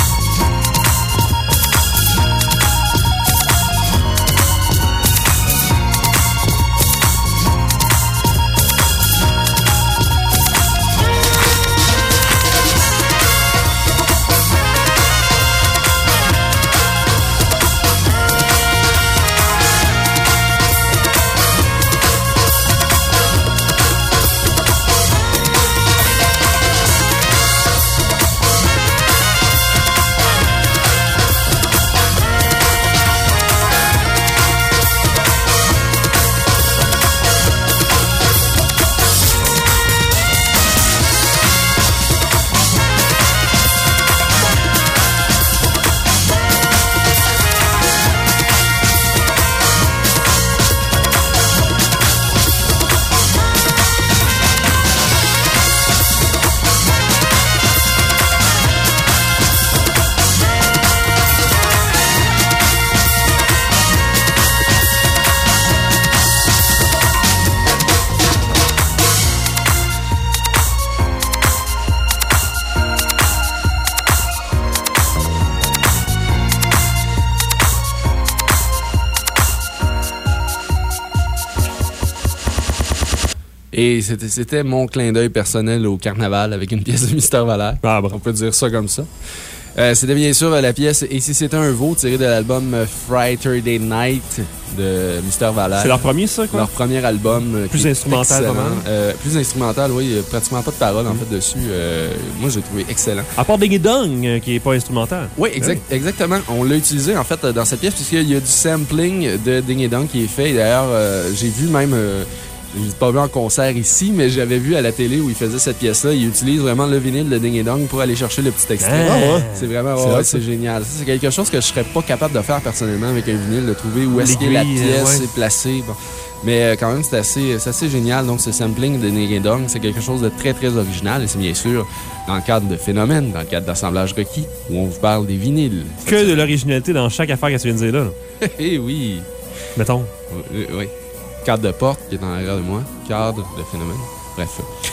Et c'était, c'était mon clin d'œil personnel au carnaval avec une pièce de Mister Valère. Ah, bon. On peut dire ça comme ça. Euh, c'était bien sûr la pièce Et si c'était un veau tiré de l'album Friday Night de Mister Valère. C'est leur premier, ça, quoi? Leur premier album. Plus instrumental, pas mal. Euh, plus instrumental, oui. Pratiquement pas de paroles, en fait, dessus. Euh, moi, j'ai trouvé excellent. À part Ding Dong, qui est pas instrumental. Oui, exact, oui. exactement. On l'a utilisé, en fait, dans cette pièce, puisqu'il y a du sampling de Ding Dong qui est fait. D'ailleurs, euh, j'ai vu même... Euh, je l'ai pas vu en concert ici, mais j'avais vu à la télé où il faisait cette pièce-là. Il utilise vraiment le vinyle de Ding Dong pour aller chercher le petit extrait. Ah, ouais. C'est vraiment c'est, ouais, vrai, c'est génial. Ça, c'est quelque chose que je serais pas capable de faire personnellement avec un vinyle, de trouver où est-ce que la pièce ouais. est placée. Bon. Mais euh, quand même, c'est assez, c'est assez génial. Donc, ce sampling de Ding Dong, c'est quelque chose de très, très original. Et c'est bien sûr dans le cadre de Phénomène, dans le cadre d'Assemblage requis, où on vous parle des vinyles. Que de l'originalité dans chaque affaire que tu viens de dire là. Eh oui. Mettons. Oui. oui. Cadre de porte qui est en arrière de moi. Cadre de Phénomène. Bref.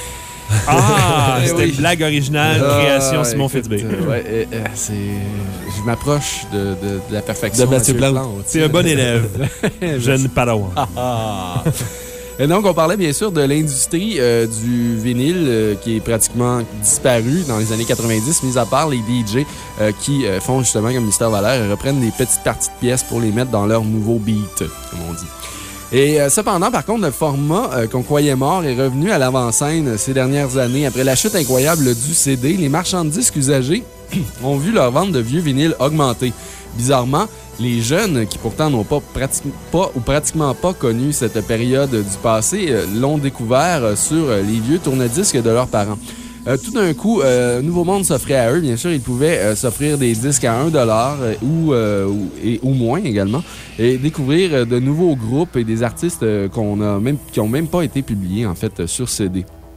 Ah, c'était oui. une blague originale, ah, création Simon Fitzbé. Euh, ouais, euh, euh, c'est... Je m'approche de, de, de la perfection. De Mathieu Plante. C'est un bon élève. Jeune padawan. Ah. Et donc, on parlait bien sûr de l'industrie euh, du vinyle euh, qui est pratiquement disparue dans les années quatre-vingt-dix, mis à part les D J euh, qui euh, font justement comme Mister Valère et reprennent des petites parties de pièces pour les mettre dans leur nouveau beat, comme on dit. Et euh, cependant, par contre, le format euh, qu'on croyait mort est revenu à l'avant-scène ces dernières années. Après la chute incroyable du C D, les marchands de disques usagés ont vu leur vente de vieux vinyles augmenter. Bizarrement, les jeunes, qui pourtant n'ont pas, pratiquement pas ou pratiquement pas connu cette période du passé, euh, l'ont découvert euh, sur euh, les vieux tourne-disques de leurs parents. Euh, tout d'un coup, euh, Nouveau Monde s'offrait à eux. Bien sûr, ils pouvaient euh, s'offrir des disques à un dollar euh, ou, euh, ou, et, ou moins également et découvrir euh, de nouveaux groupes et des artistes euh, qu'on a même, qui n'ont même pas été publiés en fait sur C D.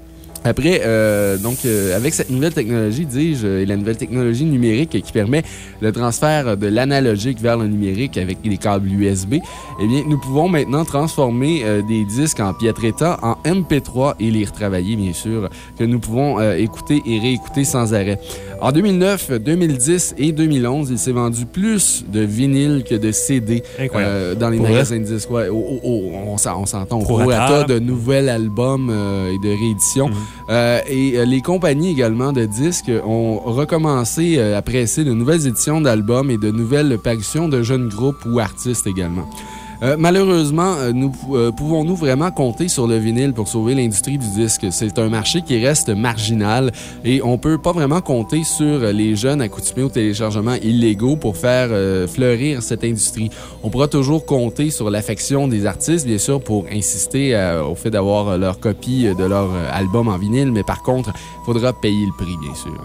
Après, euh, donc, euh, avec cette nouvelle technologie, dis-je, et la nouvelle technologie numérique qui permet le transfert de l'analogique vers le numérique avec les câbles U S B, eh bien, nous pouvons maintenant transformer euh, des disques en piètre état en M P trois et les retravailler, bien sûr, que nous pouvons euh, écouter et réécouter sans arrêt. En deux mille neuf, deux mille dix et deux mille onze, il s'est vendu plus de vinyles que de C D euh, dans les Pour magasins de disques. Ouais, oh, oh, oh, on s'en- on s'entend au Pour prorata retard. de nouveaux albums euh, et de rééditions. Mhm. Euh, et euh, les compagnies également de disques ont recommencé euh, à presser de nouvelles éditions d'albums et de nouvelles parutions de jeunes groupes ou artistes également. Euh, malheureusement, euh, nous euh, pouvons-nous vraiment compter sur le vinyle pour sauver l'industrie du disque? C'est un marché qui reste marginal et on peut pas vraiment compter sur les jeunes accoutumés aux téléchargements illégaux pour faire euh, fleurir cette industrie. On pourra toujours compter sur l'affection des artistes, bien sûr, pour insister euh, au fait d'avoir euh, leur copie de leur euh, album en vinyle, mais par contre, il faudra payer le prix, bien sûr.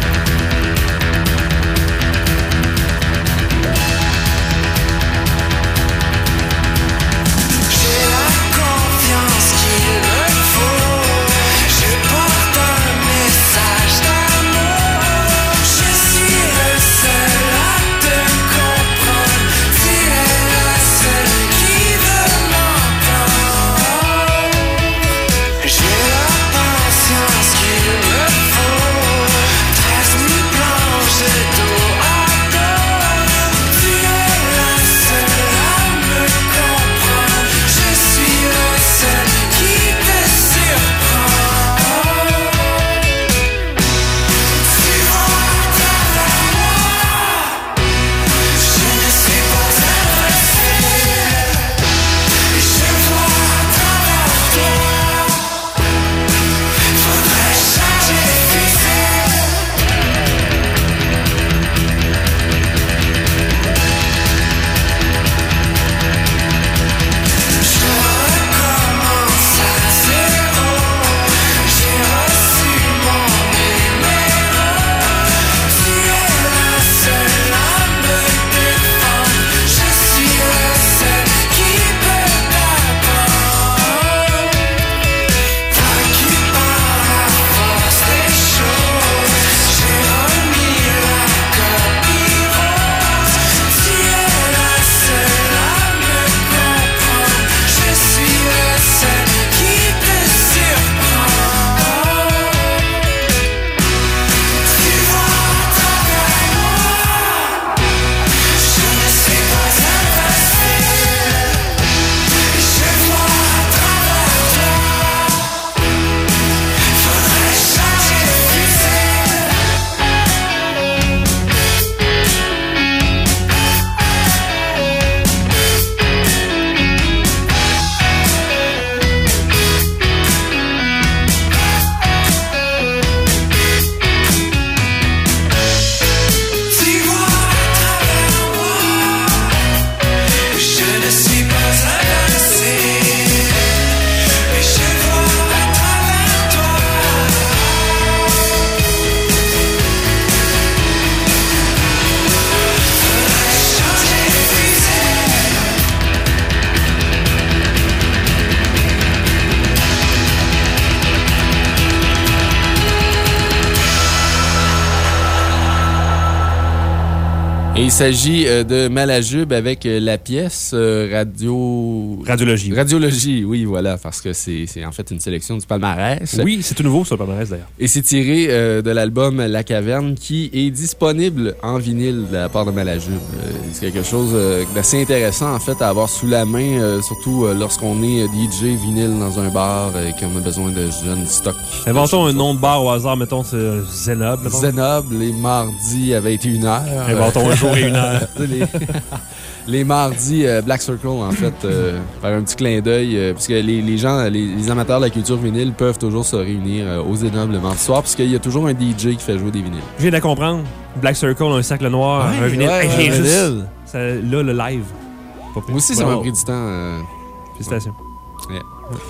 J'ai la confiance qu'il me faut. Je porte un message d'amour. Je suis le seul à te comprendre. Tu es la seule qui veut m'entendre. J'ai la patience qu'il me faut. Treize nuits blanches de dos à dos. Tu es la seule à me comprendre. Je suis le seul qui te surprend. Tu vois à travers moi. Je ne suis pas invincible. Je vois à travers toi. Faudrait changer de fusil. Je recommence à zéro. J'ai reçu mon numéro. Tu es la seule à me défendre. Je suis le seul qui peut t'apprendre. Vaincu par la force des choses, j'ai remis la copie rose. Tu es la seule à me comprendre. Je suis le seul qui te surprend. Tu vois à travers moi. Je ne suis pas invincible. Je vois à travers toi. Faudrait changer de fusil. Tu vois à travers moi. Je ne suis pas invincible. Je vois à travers toi. Faudrait changer de fusil. Et il s'agit euh, de Malajube avec euh, la pièce euh, Radio... Radiologie. Radiologie, oui, voilà, parce que c'est c'est en fait une sélection du palmarès. Oui, c'est tout nouveau sur le palmarès d'ailleurs. Et c'est tiré euh, de l'album La Caverne qui est disponible en vinyle de la part de Malajube. Euh, c'est quelque chose euh, d'assez intéressant en fait à avoir sous la main, euh, surtout euh, lorsqu'on est euh, D J vinyle dans un bar et qu'on a besoin de jeunes stocks. Inventons un nom de bar au hasard, mettons, c'est euh, Zenob. mettons. Zenob, les mardis à vingt et une heures. Inventons un jour et une heure. les, les mardis euh, Black Circle, en fait, euh, faire un petit clin d'œil, euh, puisque les, les gens, les, les amateurs de la culture vinyle peuvent toujours se réunir euh, au Zenob le mardi soir, puisqu'il y a toujours un D J qui fait jouer des vinyles. Je viens de comprendre. Black Circle, un cercle noir, Ouais, un vinyle. ouais, Hey, un j'ai juste- vinyle. ça- là, le live. Pas pire. Moi aussi, ça Bravo. m'a pris du temps. euh, Félicitations. ouais.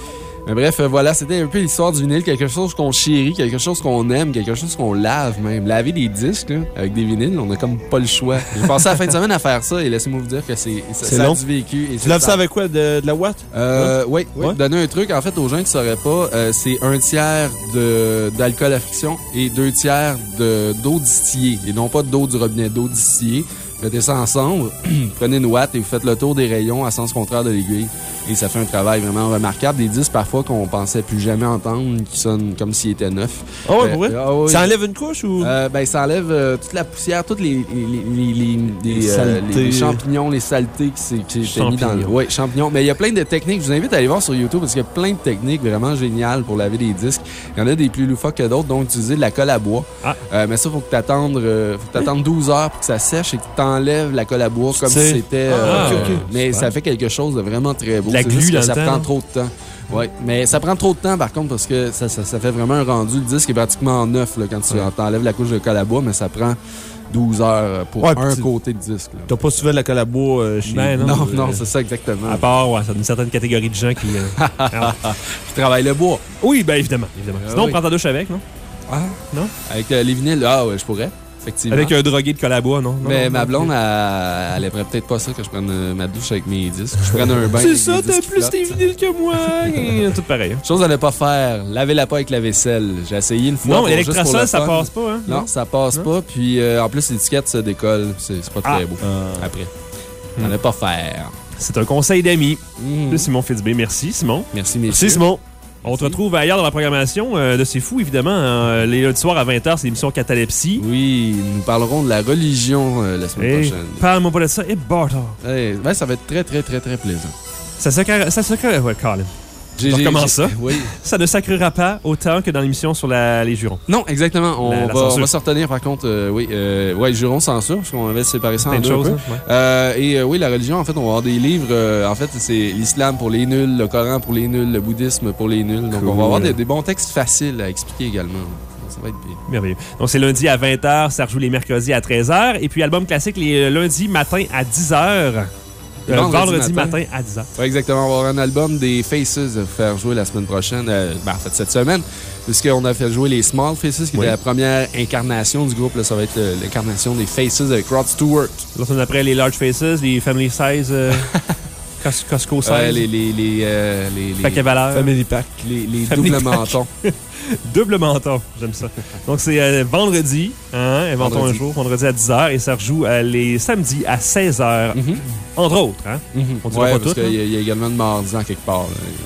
Mais bref, euh, voilà, c'était un peu l'histoire du vinyle. Quelque chose qu'on chérit, quelque chose qu'on aime, quelque chose qu'on lave même. Laver des disques là, avec des vinyles, on a comme pas le choix. J'ai passé la fin de semaine à faire ça et laissez-moi vous dire que c'est, ça, C'est ça long. a du vécu. Et Tu laves ça avec quoi? De, de la ouate? Euh, oui, oui. Ouais. Donner un truc, en fait, aux gens qui ne sauraient pas, euh, c'est un tiers de, d'alcool à friction et deux tiers de, d'eau distillée. Et non pas d'eau du robinet, d'eau distillée. Mettez ça ensemble, prenez une ouate et vous faites le tour des rayons à sens contraire de l'aiguille. Et ça fait un travail vraiment remarquable. Des disques parfois qu'on pensait plus jamais entendre, qui sonnent comme s'ils étaient neufs. Ah ouais, Euh, pour vrai? ah oui. Ça enlève une couche ou? Euh, ben, ça enlève euh, toute la poussière, toutes les, les, les, les, les, Les euh, saletés. les champignons, les saletés qui s'est- qui étaient mis dans le... Champignons. Oui, champignons. Mais il y a plein de techniques. Je vous invite à aller voir sur YouTube parce qu'il y a plein de techniques vraiment géniales pour laver des disques. Il y en a des plus loufoques que d'autres, dont utiliser de la colle à bois. Ah. Euh, mais ça, il faut que tu attendes euh, faut que t'attendes douze heures pour que ça sèche et que tu enlèves la colle à bois comme si sais. c'était... Ah, euh, ok, ok. Mais Super. ça fait quelque chose de vraiment très beau. De la C'est glu juste que dans le ça temps, prend là. trop de temps. Oui, mais ça prend trop de temps par contre parce que ça, ça, ça fait vraiment un rendu. Le disque est pratiquement neuf là, quand tu enlèves la couche de colle à bois, mais ça prend douze heures pour Ouais, un puis- côté de disque. là. T'as pas souvent de la colle à bois euh, chez Ben vous, Non, euh, non, c'est ça exactement. À part, ouais, ça une certaine catégorie de gens qui. euh, alors, Je travaille le bois. oui, ben évidemment. évidemment. Ah Sinon, oui. on prend ta douche avec, non? Ah, Non? avec euh, les vinyles, ah ouais, je pourrais. Effectivement. Avec un drogué de colle à bois, non? Non, mais non, ma non. blonde, elle, elle aimerait peut-être pas ça que je prenne euh, ma douche avec mes disques. Je prenne un bain. C'est avec ça, des t'as disques qui plus flottent. tes vinyles que moi. Et tout pareil. hein. Chose à ne pas faire, lavez-la pas avec la vaisselle. J'ai essayé une fois. Non, pour- juste pour l'électrosol, le ça fun. passe pas, hein? Non, ça passe Non? pas. Puis euh, en plus, l'étiquette se décolle. C'est c'est pas très Ah. beau. Ah. Après. À ne pas faire. C'est un conseil d'amis. Mhm. De Simon Fitzbé. Merci, Simon. Merci, messieurs. Merci, Simon. On te retrouve ailleurs dans la programmation euh, de C'est Fou, évidemment. Euh, les lundis soirs à vingt heures, c'est l'émission Catalepsie. Oui, nous parlerons de la religion euh, la semaine Hey, prochaine. parle-moi pas de ça. Et bâtard. Hey, ben, ça va être très, très, très, très plaisant. Ça sacrera... Ça sacrera... Ouais, Colin. J'ai- Je j'ai- recommence j'ai- ça. Oui. Ça ne sacrera pas autant que dans l'émission sur la... les jurons. Non, exactement. On, La- la va, on censure. va se retenir, par contre. euh, oui, euh, ouais, juron censure, parce qu'on avait séparé ça en Plein de deux un choses. peu. hein, ouais. Euh, et euh, oui, la religion, en fait, on va avoir des livres. euh, en fait, c'est l'islam pour les nuls, le Coran pour les nuls, le bouddhisme pour les nuls. Donc, on Cool. va avoir des, des bons textes faciles à expliquer également. Ça va être bien. Merveilleux. Donc, c'est lundi à vingt heures, ça rejoue les mercredis à treize heures. Et puis, album classique les lundis matin à dix heures. Et Euh, vendredi vendredi matin. matin à dix heures. Oui, exactement. On va avoir un album des Faces à vous faire jouer la semaine prochaine. euh, ben, en fait, cette semaine, puisqu'on a fait jouer les Small Faces, qui Oui. était la première incarnation du groupe. Là, ça va être euh, l'incarnation des Faces avec Rod Stewart. La semaine après, les Large Faces, les Family Size, euh, Cos- Costco Size, Euh, les, les, les, euh, les, les, Paquet Valeur, Family Pack. les, les Family doubles Pack. mentons. double menton. J'aime ça. Donc, c'est euh, vendredi, hein, inventons Vendredi. un jour, vendredi à dix heures, et ça rejoue euh, les samedis à seize heures, Mhm. entre autres. Hein? On dira Ouais, pas parce tout. qu'il y, hein. a- il y a également le mardi en quelque part.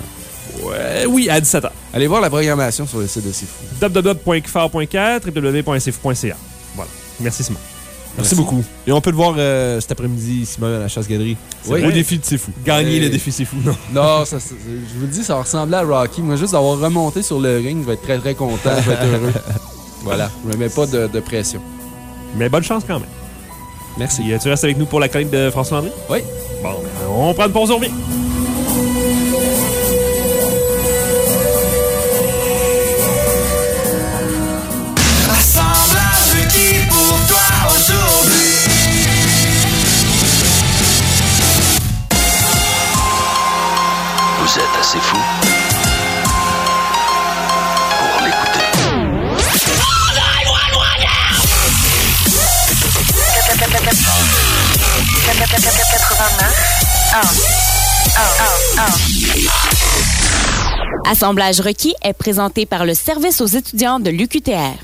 là. Ouais, oui, à dix-sept heures. Allez voir la programmation sur le site de C'est Fou. w w w point k f a r point quatre, w w w point c f point c a. Voilà. Merci, Simon. Merci beaucoup. Et on peut le voir euh, cet après-midi, Simon, à la chasse-galerie. Oui. Au défi de C'est Fou. Gagner Euh, le défi, c'est fou. Non. Non, ça, ça- je vous le dis, ça va ressembler à Rocky. Moi, juste d'avoir remonté sur le ring, je vais être très, très content. Je vais être heureux. Voilà. Je me mets pas de, de pression. Mais bonne chance quand même. Merci. Et, euh, tu restes avec nous pour la chronique de François Landry? Oui. Bon, ben, on prend une pause, on revient. Assemblage requis pour toi aujourd'hui. Vous êtes assez fou pour l'écouter. Assemblage requis est présenté par le service aux étudiants de l'U Q T R.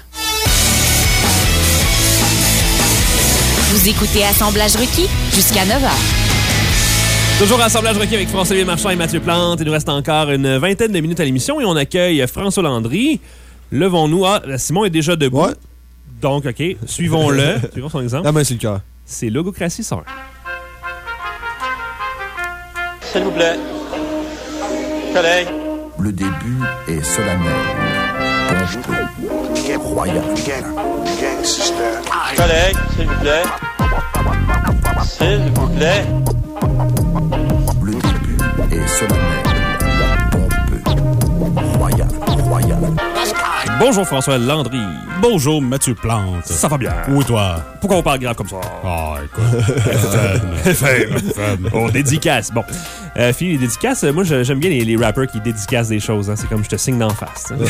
Vous écoutez Assemblage requis jusqu'à neuf heures. Toujours assemblage requis avec François-Olivier Marchand et Mathieu Plante. Il nous reste encore une vingtaine de minutes à l'émission et on accueille François Landry. Levons-nous. Ah, Simon est déjà debout. Ouais. Donc, OK, suivons-le. Suivons son exemple. La main sur le cœur. C'est Logocratie cent un. S'il vous plaît. Collègue. Le début est solennel, pompeux, royal. Collègue, s'il vous plaît. S'il vous plaît. Le début est solennel, pompeux, royal, royal. Bonjour François Landry. Bonjour Mathieu Plante. Ça va bien. Oui, toi? Pourquoi on parle grave comme ça? Ah, écoute. F M. On dédicace. Bon. Euh, fini les dédicaces. Moi, je- j'aime bien les, les rappers qui dédicacent des choses. Hein. C'est comme je te signe d'en face. Hein.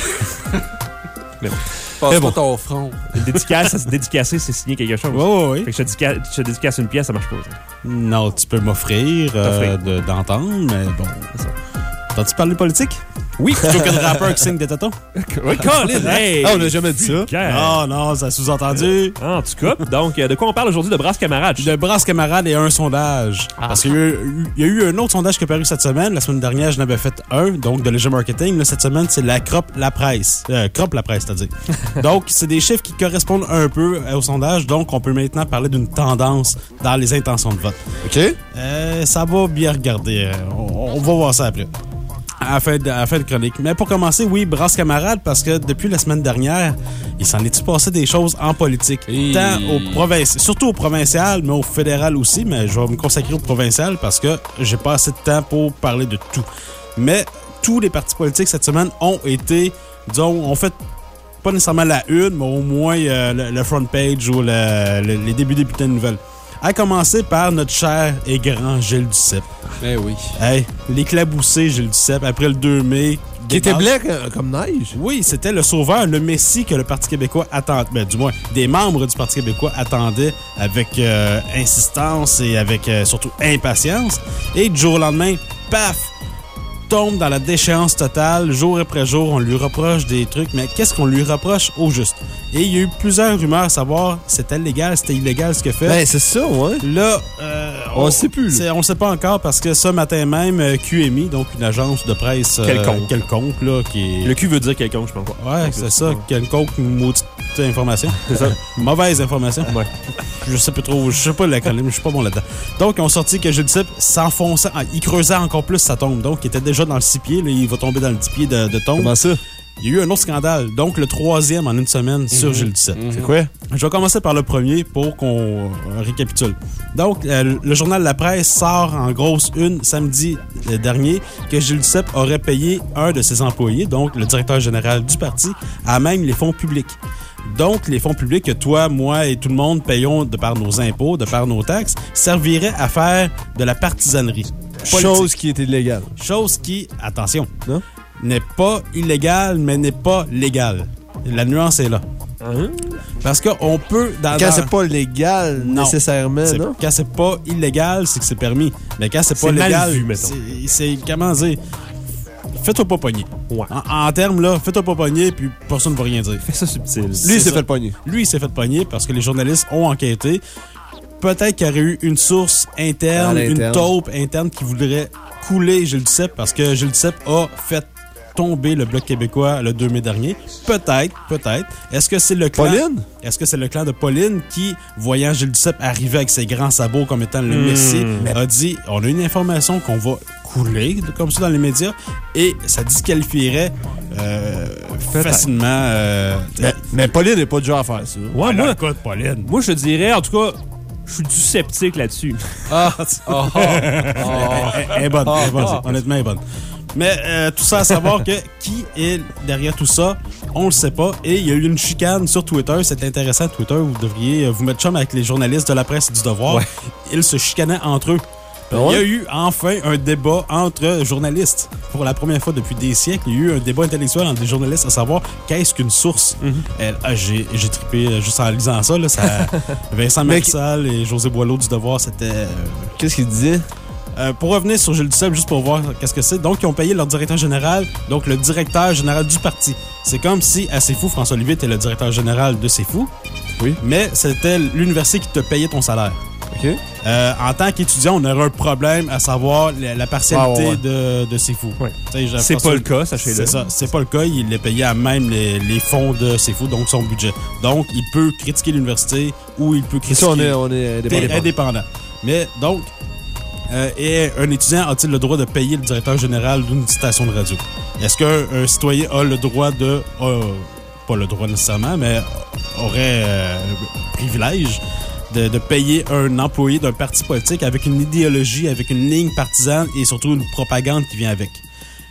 Mais bon. Passe Mais pas bon. ton front. Une dédicace, ça se dédicacer, c'est signer quelque chose. Oui, oui, oui. Fait que je te, dédica- je te dédicace une pièce, ça marche pas. Ça. Non, tu peux m'offrir euh, de- d'entendre, mais bon. C'est ça. T'as-tu parlé politique? Oui. Plutôt que de rappeur qui signe des tétons? Oui, Colin, hey! Ah, on n'a jamais dit ça. Non, non, ça a sous-entendu. En tout cas, donc, euh, de quoi on parle aujourd'hui? De Brasse Camarade. De Brasse Camarade et un sondage. Ah. Parce qu'il y a, eu, il y a eu un autre sondage qui est paru cette semaine. La semaine dernière, je n'avais fait un, donc de Léger Marketing. Là, cette semaine, c'est la Crop La Presse. Euh, Crop La Presse, c'est-à-dire. Donc, c'est des chiffres qui correspondent un peu au sondage. Donc, on peut maintenant parler d'une tendance dans les intentions de vote. OK. Euh, ça va bien regarder. Euh, On, on va voir ça après. À la, fin de, à la fin de chronique. Mais pour commencer, oui, Brasse Camarade, parce que depuis la semaine dernière, il s'en est-tu passé des choses en politique? Et... Tant au provinci... surtout au provincial, mais au fédéral aussi. Mais je vais me consacrer au provincial parce que j'ai pas assez de temps pour parler de tout. Mais tous les partis politiques cette semaine ont été, disons, ont fait pas nécessairement la une, mais au moins euh, le, le front page ou le, le, les débuts des bulletins de nouvelles. À commencer par notre cher et grand Gilles Duceppe. Eh oui. Hey, l'éclaboussé Gilles Duceppe, après le deux mai. Qui était blanc euh, comme neige. Oui, c'était le sauveur, le messie que le Parti québécois attendait. Ben, du moins, des membres du Parti québécois attendaient avec euh, insistance et avec euh, surtout impatience. Et du jour au lendemain, paf! Tombe dans la déchéance totale. Jour après jour, on lui reproche des trucs. Mais qu'est-ce qu'on lui reproche au juste? Et il y a eu plusieurs rumeurs à savoir c'était légal, c'était illégal ce qu'il a fait. Ben, c'est ça, ouais. Là, euh, on ne sait plus. C'est, on ne sait pas encore parce que ce matin même, euh, Q M I, donc une agence de presse euh, Quelconque. quelconque, là, qui est... Le Q veut dire quelconque, je pense. Ouais, c'est ça, quelconque maudite information. C'est ça. Mauvaise information. Ouais. Je sais pas trop, je sais pas l'acronyme, je suis pas bon là-dedans. Donc, ils ont sorti que Gilles Duceppe s'enfonçait, ah, il creusait encore plus sa tombe. Donc, il était déjà dans le six pieds, là, il va tomber dans le dix pieds de, de tombe. Comment ça? Il y a eu un autre scandale, donc le troisième en une semaine sur Gilles Duceppe. C'est quoi? Je vais commencer par le premier pour qu'on euh, récapitule. Donc, euh, le journal La Presse sort en grosse une samedi euh, dernier que Gilles Duceppe aurait payé un de ses employés, donc le directeur général du parti, à même les fonds publics. Donc, les fonds publics que toi, moi et tout le monde payons de par nos impôts, de par nos taxes, serviraient à faire de la partisanerie. Chose Politique. qui était illégale. Chose qui, attention, Non? n'est pas illégale, mais n'est pas légale. La nuance est là. Hein? Parce qu'on peut... Dans, Quand dans- c'est pas légal, Non. nécessairement, C'est- non? Quand c'est pas illégal, c'est que c'est permis. Mais quand c'est pas C'est mal légal, vu, mettons. c'est- c'est... Comment dire? Fais-toi pas pogner. Ouais. En, en termes, là, fais-toi pas pogner, puis personne ne va rien dire. Fais ça subtil. Lui, il c'est s'est ça. fait pogner. Lui, il s'est fait pogner parce que les journalistes ont enquêté. Peut-être qu'il y aurait eu une source interne, À une l'interne. taupe interne qui voudrait couler Gilles Duceppe parce que Gilles Duceppe a fait tomber le Bloc québécois le deux mai dernier. Peut-être, peut-être. Est-ce que c'est le clan... Pauline? Est-ce que c'est le clan de Pauline qui, voyant Gilles Duceppe arriver avec ses grands sabots comme étant le Hmm. messie, a dit « On a une information qu'on va couler comme ça dans les médias et ça disqualifierait euh, facilement... Euh, Mais, mais Pauline n'est pas du genre à faire ça. Ouais, alors, moi, écoute, Pauline. moi, je dirais, en tout cas, je suis du sceptique là-dessus. Ah! Oh, oh, Elle- elle est bonne, elle est bonne, honnêtement, elle est bonne. Mais euh, tout ça à savoir que qui est derrière tout ça, on le sait pas. Et il y a eu une chicane sur Twitter. C'est intéressant, Twitter. Vous devriez euh, vous mettre chum avec les journalistes de la presse et du Devoir. Ouais. Ils se chicanaient entre eux. Ah ouais? Il y a eu enfin un débat entre journalistes. Pour la première fois depuis des siècles, il y a eu un débat intellectuel entre des journalistes à savoir qu'est-ce qu'une source. Elle- ah, j'ai, j'ai trippé euh, juste en lisant ça. Là, ça Vincent Mais Marissal et José Boileau du Devoir, c'était... euh, Qu'est-ce qu'il disait? euh, pour revenir sur Gilles Duceppe, juste pour voir qu'est-ce que c'est. Donc, ils ont payé leur directeur général, donc le directeur général du parti. C'est comme si, à C'est Fou, François Olivier était le directeur général de C'est Fou. Oui. Mais c'était l'université qui te payait ton salaire. OK. Euh, en tant qu'étudiant, on aurait un problème à savoir la, la partialité Ah, ouais, ouais. de, de C'est Fou. Ouais. Tu sais, je- C'est François- pas le cas, sachez-le. C'est ça. C'est pas le cas. Il est payé à même les, les fonds de C'est Fou, donc son budget. Donc, il peut critiquer l'université ou il peut C'est critiquer... ça, on est, on est T'es indépendant. indépendant. Mais donc, euh, et un étudiant a-t-il le droit de payer le directeur général d'une station de radio? Est-ce qu'un un citoyen a le droit de... euh, pas le droit nécessairement, mais aurait euh, le privilège de, de payer un employé d'un parti politique avec une idéologie, avec une ligne partisane et surtout une propagande qui vient avec?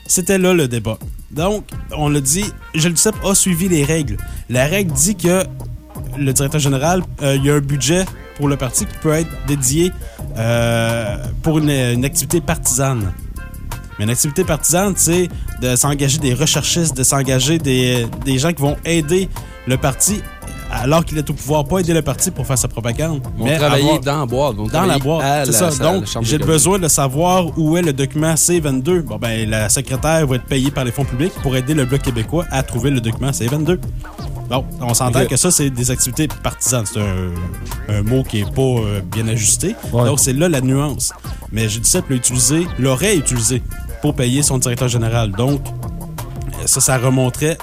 C'était là le débat. Donc, on l'a dit, Gilles Duceppe a suivi les règles. La règle dit que le directeur général, euh, il y a un budget pour le parti qui peut être dédié euh, pour une, une activité partisane. Mais une activité partisane, c'est de s'engager des recherchistes, de s'engager des, des gens qui vont aider le parti alors qu'il est au pouvoir, pas aider le parti pour faire sa propagande. Ils vont mais travailler avoir, dans la boîte. dans la boîte, c'est ça. Donc, j'ai besoin de savoir où est le document C vingt-deux. Bon, ben, la secrétaire va être payée par les fonds publics pour aider le Bloc québécois à trouver le document C vingt-deux. Bon, on s'entend okay. que ça, c'est des activités partisanes. C'est un, un mot qui est pas euh, bien ajusté. Ouais. Donc, c'est là la nuance. Mais Gilles Duceppe l'a utilisé, l'aurait utilisé pour payer son directeur général. Donc, ça, ça remonterait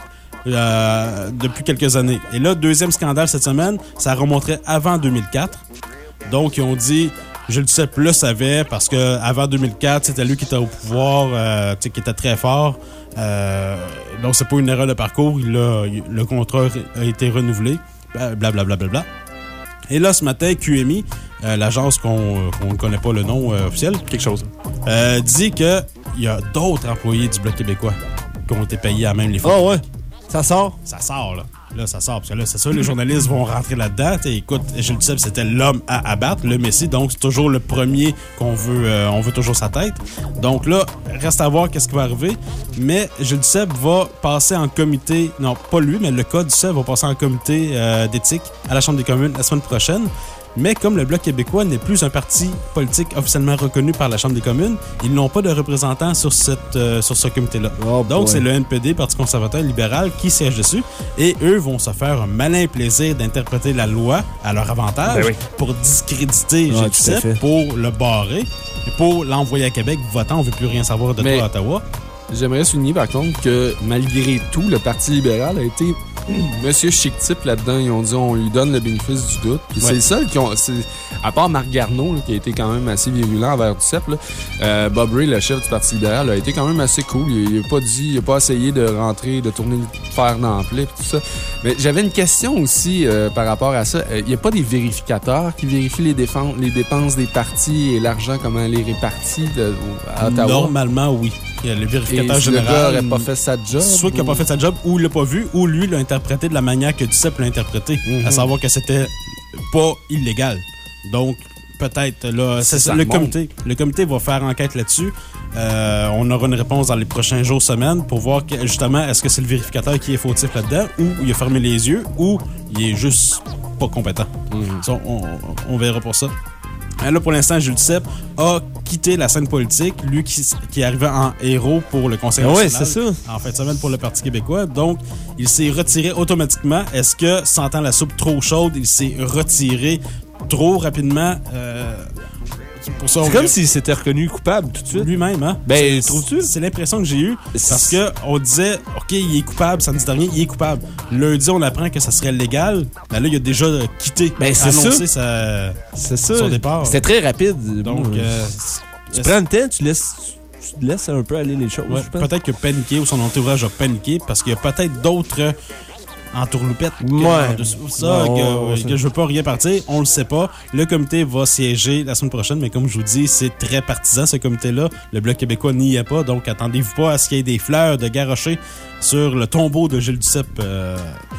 euh, depuis quelques années. Et là, deuxième scandale cette semaine, ça remonterait avant deux mille quatre. Donc, ils ont dit, Gilles Duceppe le savait parce qu'avant deux mille quatre, c'était lui qui était au pouvoir, euh, qui était très fort. Euh, donc, c'est pas une erreur de parcours. Il a, le contrat a été renouvelé. Blablabla. Bla, bla, bla. Et là, ce matin, Q M I, euh, l'agence qu'on ne connaît pas le nom euh, officiel, quelque chose, euh, dit qu'il y a d'autres employés du Bloc québécois qui ont été payés à même les fonds. Ah ouais? Ça sort? Ça sort, là. Là, ça sort. Parce que là, c'est sûr, les journalistes vont rentrer là-dedans. T'sais, écoute, Gilles Duceppe, c'était l'homme à abattre, le Messie. Donc, c'est toujours le premier qu'on veut, euh, on veut toujours sa tête. Donc là, reste à voir qu'est-ce qui va arriver. Mais Gilles Duceppe va passer en comité, non, pas lui, mais le cas Duceppe va passer en comité euh, d'éthique à la Chambre des communes la semaine prochaine. Mais comme le Bloc québécois n'est plus un parti politique officiellement reconnu par la Chambre des communes, ils n'ont pas de représentants sur, cette, euh, sur ce comité-là. Oh, Donc, c'est le N P D, Parti conservateur libéral, qui siège dessus. Et eux vont se faire un malin plaisir d'interpréter la loi à leur avantage ben oui. pour discréditer Gilles Duceppe, pour le barrer, et pour l'envoyer à Québec votant. On ne veut plus rien savoir de Mais toi à Ottawa. J'aimerais souligner, par contre, que malgré tout, le Parti libéral a été... Monsieur Chic-Type là-dedans, ils ont dit on lui donne le bénéfice du doute. Puis ouais. c'est le seul qui ont. C'est, à part Marc Garneau, là, qui a été quand même assez virulent envers Duceppe, là, euh, Bob Ray, le chef du Parti libéral, a été quand même assez cool. Il n'a pas dit, il n'a pas essayé de rentrer, de tourner le fer dans le plat et tout ça. Mais j'avais une question aussi euh, par rapport à ça. Il euh, n'y a pas des vérificateurs qui vérifient les, défenses, les dépenses des partis et l'argent, comment elle est répartie de, à Ottawa? Normalement, oui. Il y a le vérificateur et général. Le gars n'aurait pas fait sa job. Soit qu'il n'a pas fait sa job, ou il l'a pas vu, ou lui l'a interprété de la manière que Duceppe l'a interprété. Mm-hmm. À savoir que c'était pas illégal. Donc, peut-être, là, c'est, c'est ça, le comité. Le comité va faire enquête là-dessus. Euh, on aura une réponse dans les prochains jours, semaines, pour voir que, justement, est-ce que c'est le vérificateur qui est fautif là-dedans, ou il a fermé les yeux, ou il est juste pas compétent. Mm-hmm. Ça, on, on, on verra pour ça. Là, pour l'instant, Gilles Duceppe a quitté la scène politique, lui qui, qui arrivait en héros pour le Conseil national. Oui, c'est ça. En fin de semaine pour le Parti québécois. Donc, il s'est retiré automatiquement. Est-ce que, sentant la soupe trop chaude, il s'est retiré trop rapidement? Euh, pour ça, c'est on comme va... s'il s'était reconnu coupable tout de suite. Lui-même, hein? Ben, c'est, trouves-tu? C'est l'impression que j'ai eue. Parce que on disait, OK, il est coupable, samedi dernier, il est coupable. Lundi, on apprend que ça serait légal. Ben là, il a déjà quitté. Ben, c'est annoncé ça. Sa, c'est ça. son départ. C'était très rapide. Donc, euh, tu prends le temps, tu laisses, tu laisses un peu aller les choses. Ouais, peut-être que paniqué ou son entourage a paniqué parce qu'il y a peut-être d'autres entourloupettes que, ouais. de ça, non, que, que je veux pas rien partir. On le sait pas. Le comité va siéger la semaine prochaine, mais comme je vous dis, c'est très partisan ce comité-là. Le Bloc québécois n'y est pas, donc attendez-vous pas à ce qu'il y ait des fleurs de garrocher sur le tombeau de Gilles Duceppe. Euh...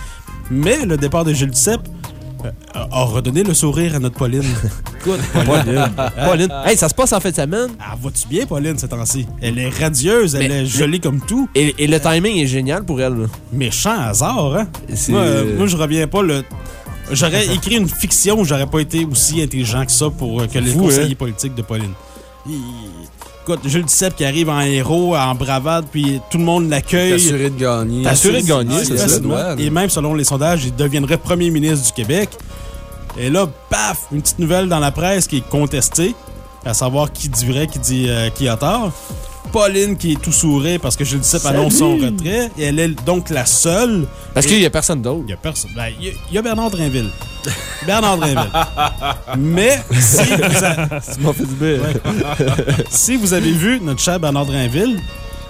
Mais le départ de Gilles Duceppe a redonné le sourire à notre Pauline. Écoute, Pauline. Pauline. Hey, ça se passe en fin de semaine. Ah, vas-tu bien, Pauline, ces temps-ci? Elle est radieuse, elle Mais est jolie le... comme tout. Et, et le timing est génial pour elle. Là. Méchant hasard, hein? C'est... Moi, euh, moi, je reviens pas. Le... J'aurais écrit une fiction où j'aurais pas été aussi intelligent que ça pour euh, que les conseillers hein? politiques de Pauline. Il... Écoute, Gilles Duceppe qui arrive en héros, en bravade, puis tout le monde l'accueille. T'es assuré de gagner. T'es assuré de gagner, ah, c'est, c'est ça. Et même selon les sondages, il deviendrait premier ministre du Québec. Et là, paf, une petite nouvelle dans la presse qui est contestée, à savoir qui dit vrai, qui dit euh, qui a tort. Pauline qui est tout sourire parce que Gilles Duceppe annonce son retrait. Et elle est donc la seule. Parce et... qu'il n'y a personne d'autre. Il y a personne. Ben, il y a Bernard Drainville. Bernard Drainville. Mais si vous, a... tu m'as fait du bien. Ouais. Si vous avez vu notre cher Bernard Drainville,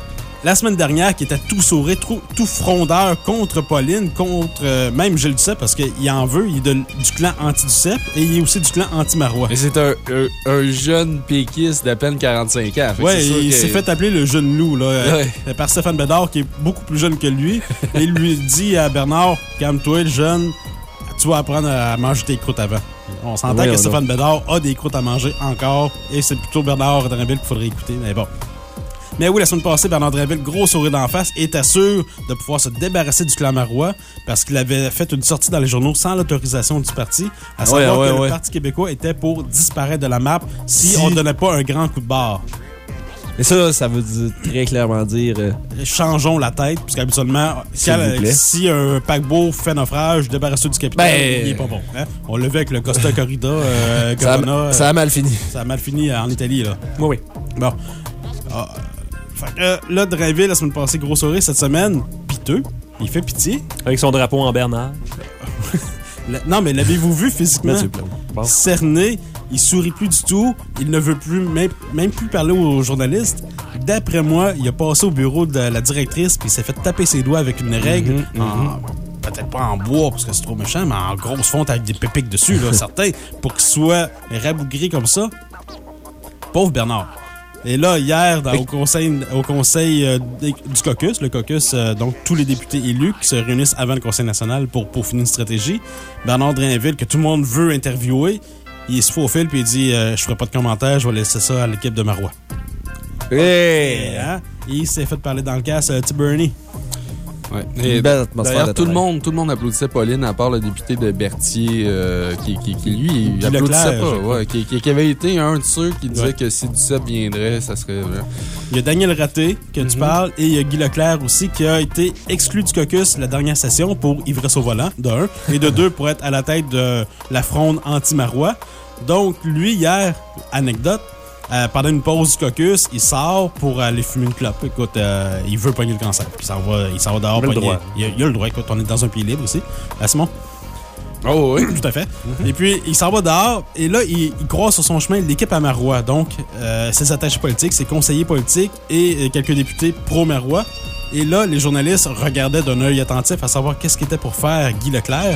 la semaine dernière, qui était tout sourire, tout, tout frondeur contre Pauline, contre euh, même Gilles Duceppe, parce qu'il en veut, il est de- du clan anti-Duceppe et il est aussi du clan anti-Marois. Mais c'est un, un, un jeune péquiste d'à peine quarante-cinq ans. Fait que Ouais, c'est sûr il que- s'est fait appeler le jeune loup, là, euh, Ouais. par Stéphane Bédard, qui est beaucoup plus jeune que lui. Et il lui dit à Bernard, calme-toi, le jeune, tu vas apprendre à manger tes croûtes avant. On s'entend Voyons que donc. Stéphane Bédard a des croûtes à manger encore, et c'est plutôt Bernard Drinville qu'il faudrait écouter, mais bon. Mais oui, la semaine passée, Bernard Drinville, gros sourire d'en face, était sûr de pouvoir se débarrasser du clan Marois parce qu'il avait fait une sortie dans les journaux sans l'autorisation du parti, à savoir Ouais, ouais, que ouais. le Parti québécois était pour disparaître de la map si, Si- on ne donnait pas un grand coup de barre. Et ça, ça veut dire, très clairement dire... euh, Changeons la tête, puisqu'habituellement, S'il vous plaît. si un paquebot fait naufrage, débarrassez du capitaine, Ben- il est pas bon. Hein? On l'a vu avec le Costa Corrida, euh, Ça a- Corona, euh, ça a mal fini. Ça a mal fini en Italie, là. Oui, oui. Bon. Ah, fait que, euh, là, Drainville, la semaine passée, gros sourire, cette semaine, piteux. Il fait pitié. Avec son drapeau en Bernard. La- non, mais l'avez-vous vu physiquement? Mathieu Plante. Bon. Cerné, il sourit plus du tout. Il ne veut plus, même, même plus parler aux journalistes. D'après moi, il a passé au bureau de la directrice puis il s'est fait taper ses doigts avec une règle. en- Peut-être pas en bois parce que c'est trop méchant, mais en grosse fonte avec des pépiques dessus, là, certains, pour qu'il soit rabougri comme ça. Pauvre Bernard. Et là, hier, dans- au conseil, au conseil euh, des- du caucus, le caucus, euh, donc tous les députés élus qui se réunissent avant le Conseil national pour peaufiner une stratégie, Bernard Drainville, que tout le monde veut interviewer, il se faufile puis il dit euh, je ferai pas de commentaires, je vais laisser ça à l'équipe de Marois. Hey! Et, hein, il s'est fait parler dans le casse, euh, T. Bernie. Ouais. Une Et belle atmosphère D'ailleurs, de tout le, travail. monde, tout le monde applaudissait Pauline, à part le député de Berthier, euh, qui, qui, qui, lui, il Guy applaudissait Leclerc, pas. je crois. Ouais, qui, qui, qui avait été un de ceux qui disait Ouais. que si Duceppe viendrait, ça serait... euh, Il y a Daniel Raté, que tu parles, et il y a Guy Leclerc aussi, qui a été exclu du caucus la dernière session pour ivresse au volant, de un, et de deux, pour être à la tête de la fronde anti-Marois. Donc, lui, hier, anecdote, euh, pendant une pause du caucus, il sort pour aller fumer une clope. Écoute, euh, il veut pogner le cancer. Il s'en va, il s'en va dehors Il a le pogner. droit. Il a, il a le droit. Écoute, on est dans un pays libre aussi. Ah, Simon? Oh oui. Tout à fait. Et puis, il s'en va dehors. Et là, il, il croise sur son chemin l'équipe à Marois. Donc, euh, ses attachés politiques, ses conseillers politiques et euh, quelques députés pro-Marois. Et là, les journalistes regardaient d'un œil attentif à savoir qu'est-ce qu'était pour faire Guy Leclerc.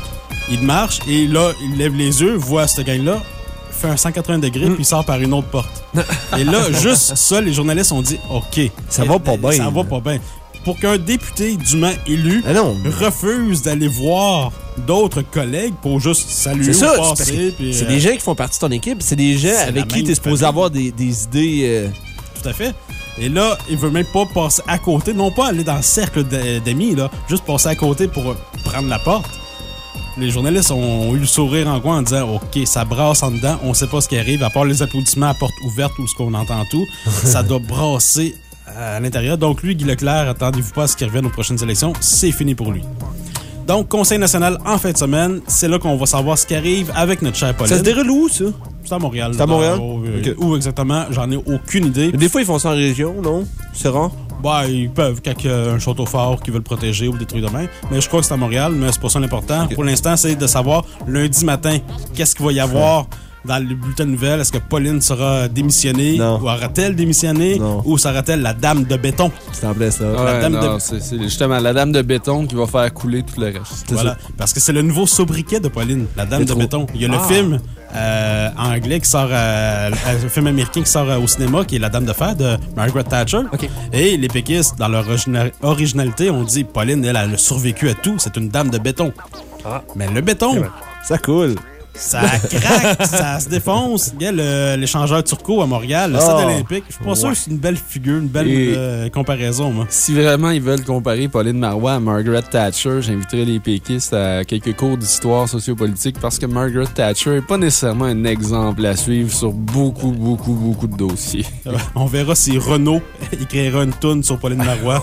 Il marche et là, il lève les yeux, voit ce gang-là, fait un cent quatre-vingts degrés, puis il sort par une autre porte. Et là, juste ça, les journalistes ont dit OK. Ça va pas bien. Ça va pas bien. Pour qu'un député dûment élu Ah non. refuse d'aller voir d'autres collègues pour juste saluer C'est ou ça, c'est parce passer. que puis, c'est euh, des gens qui font partie de ton équipe, c'est des gens C'est avec la qui même t'es supposé famille. avoir des, des idées... euh, Tout à fait. Et là, il veut même pas passer à côté, non pas aller dans le cercle d'a- d'amis, là, juste passer à côté pour euh, prendre la porte. Les journalistes ont eu le sourire en coin en disant « OK, ça brasse en dedans, on sait pas ce qui arrive, à part les applaudissements à porte ouverte ou ce qu'on entend tout, ça doit brasser à l'intérieur. » Donc lui, Guy Leclerc, attendez-vous pas à ce qu'il revienne aux prochaines élections, c'est fini pour lui. Donc, Conseil national en fin de semaine, c'est là qu'on va savoir ce qui arrive avec notre chère Pauline. Ça se déroule où, ça? C'est à Montréal. C'est à Montréal? Dans- euh, Ok. Où exactement, j'en ai aucune idée. Mais des fois, ils font ça en région, non? C'est rare? Bah, ils peuvent, quand il y a un château fort qui veut le protéger ou des trucs de même. Mais je crois que c'est à Montréal, mais c'est pas ça l'important. Ok. Pour l'instant, c'est de savoir lundi matin, qu'est-ce qu'il va y avoir dans le bulletin de nouvelles. Est-ce que Pauline sera démissionnée? Non. Ou aura-t-elle démissionné? Non. Ou sera-t-elle la dame de béton? C'est en plein ça. Ouais, dame non, de- c'est c'est justement la dame de béton qui va faire couler tout le reste. Voilà. Parce que c'est le nouveau sobriquet de Pauline, la dame C'est de trop. béton. Il y a le Ah. film euh, anglais qui sort, euh, un film américain qui sort euh, au cinéma, qui est La Dame de Fer de Margaret Thatcher. OK. Et les péquistes, dans leur origina- originalité, ont dit Pauline, elle, elle a survécu à tout, c'est une dame de béton. Ah. Mais le béton, Ça coule. ça craque, ça se défonce. Il y a le- l'échangeur Turco à Montréal, le Oh. stade olympique. Je suis pas sûr Ouais. que c'est une belle figure, une belle Et- euh, comparaison, moi. Si vraiment ils veulent comparer Pauline Marois à Margaret Thatcher, j'inviterais les péquistes à quelques cours d'histoire sociopolitique parce que Margaret Thatcher n'est pas nécessairement un exemple à suivre sur beaucoup, beaucoup, beaucoup de dossiers. On verra si Renault écrira une toune sur Pauline Marois.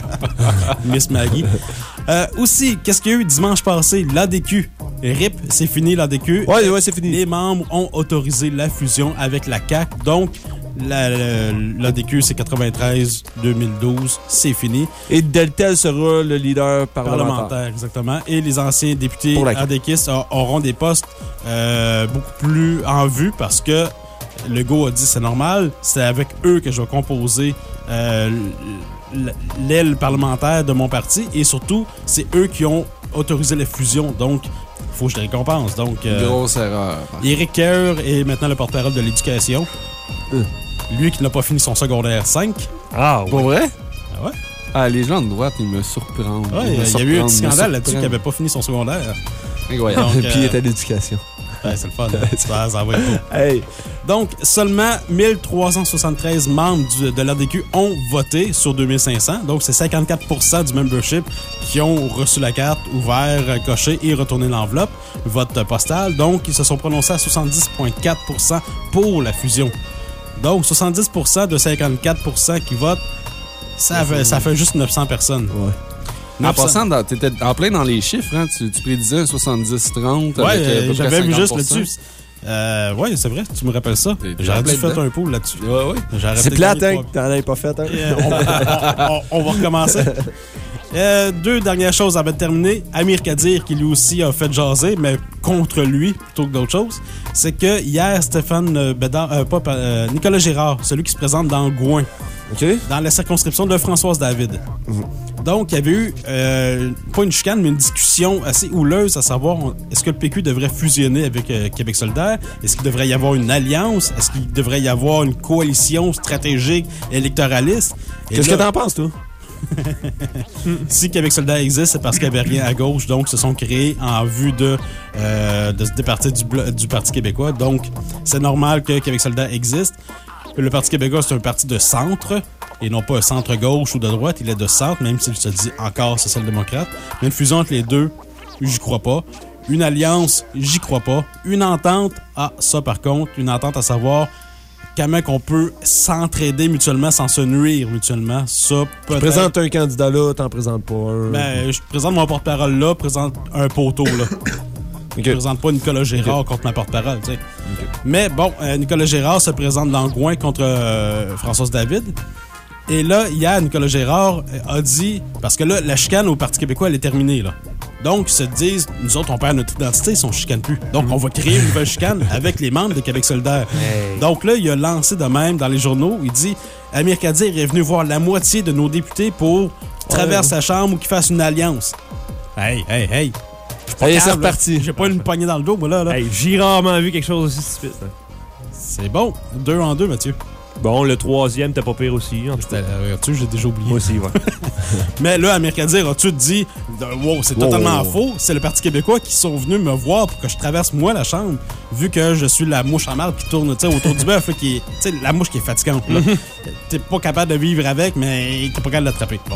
Miss Maggie. Euh, aussi, qu'est-ce qu'il y a eu dimanche passé? L'A D Q. R I P, c'est fini l'A D Q. Ouais, ouais, c'est fini. Les membres ont autorisé la fusion avec la C A Q. Donc, la- la- l'A D Q, c'est quatre-vingt-treize deux mille douze. C'est fini. Et Deltel sera le leader parlementaire. Parlementaire, exactement. Et les anciens députés Pour la C A Q. adéquistes a- auront des postes euh, beaucoup plus en vue parce que Legault a dit c'est normal, c'est avec eux que je vais composer euh, l'aile parlementaire de mon parti et surtout, c'est eux qui ont autorisé la fusion. Donc, il faut que je les récompense. Donc, euh, grosse erreur. Éric Kerr est maintenant le porte-parole de l'éducation. Euh. Lui qui n'a pas fini son secondaire cinq. Ah, pour vrai? Ah ouais? Ah, les gens de droite, ils me surprennent. Ouais, il y a eu un petit scandale là-dessus qu'il n'avait pas fini son secondaire. Incroyable. Et puis il était à l'éducation. Ouais, c'est le fun. ça, ça va être beau. Hey. Donc, seulement mille trois cent soixante-treize membres du, de l'A D Q ont voté sur deux mille cinq cents. Donc, c'est cinquante-quatre pour cent du membership qui ont reçu la carte, ouvert, coché et retourné l'enveloppe, vote postal. Donc, ils se sont prononcés à soixante-dix virgule quatre pour cent pour la fusion. Donc, soixante-dix pour cent de cinquante-quatre pour cent qui votent, ça fait, ça fait juste neuf cents personnes. Ouais. En passant, tu étais en plein dans les chiffres, hein? tu, tu prédisais un soixante-dix trente. Ouais, euh, j'avais vu juste là-dessus. Euh, ouais, c'est vrai, tu me rappelles ça. J'aurais dû faire un pot là-dessus. Ouais, ouais. C'est plate, hein, que t'en avais pas fait. Hein? Euh, on, on, on, on va recommencer. Euh, deux dernières choses avant de terminer. Amir Kadir, qui lui aussi a fait jaser, mais contre lui plutôt que d'autres choses, c'est que hier, Stéphane Bédard, euh, pas, euh, Nicolas Girard, celui qui se présente dans Gouin, okay. dans la circonscription de Françoise David. Mm-hmm. Donc, il y avait eu, euh, pas une chicane, mais une discussion assez houleuse à savoir est-ce que le P Q devrait fusionner avec euh, Québec solidaire? Est-ce qu'il devrait y avoir une alliance? Est-ce qu'il devrait y avoir une coalition stratégique électoraliste? Et Qu'est-ce là, que t'en penses, toi? Si Québec solidaire existe, c'est parce qu'il n'y avait rien à gauche, donc se sont créés en vue de, euh, de se départir du, du Parti québécois. Donc, c'est normal que Québec solidaire existe. Le Parti québécois, c'est un parti de centre et non pas un centre-gauche ou de droite. Il est de centre, même s'il se dit encore social-démocrate. Mais une fusion entre les deux, j'y crois pas. Une alliance, j'y crois pas. Une entente, ah, ça par contre, une entente à savoir comment on peut s'entraider mutuellement sans se nuire mutuellement. Ça, peut-être. Tu présentes un candidat là, t'en présentes pas un. Ben, je présente mon porte-parole là, présente un poteau là. Okay. Je ne présente pas Nicolas Gérard okay. contre ma porte-parole. Tu sais. Okay. Mais bon, euh, Nicolas Gérard se présente dans Gouin contre euh, Françoise David. Et là, hier, Nicolas Gérard a dit... Parce que là, la chicane au Parti québécois, elle est terminée. Là. Donc, ils se disent, nous autres, on perd notre identité si on ne chicane plus. Donc, mm-hmm. on va créer une nouvelle chicane avec les membres de Québec solidaire. Hey. Donc là, il a lancé de même dans les journaux. Il dit, Amir Kadir est venu voir la moitié de nos députés pour traverser ouais. la Chambre ou qu'ils fassent une alliance. Hey, hey, hey. Hey, c'est reparti. J'ai pas une poignée dans le dos, moi, là. là. Hey, j'ai rarement vu quelque chose aussi stupide. Hein. C'est bon. Deux en deux, Mathieu. Bon, le troisième, t'es pas pire aussi. Tu j'ai déjà oublié. Moi aussi, ouais. Mais là, Amir Kadir a-tu dit, wow, c'est wow, totalement wow, wow. faux. C'est le Parti québécois qui sont venus me voir pour que je traverse, moi, la chambre, vu que je suis la mouche en marbre qui tourne autour du bœuf, qui est, tu sais, la mouche qui est fatigante. Là. T'es pas capable de vivre avec, mais t'es pas capable de l'attraper. Bon.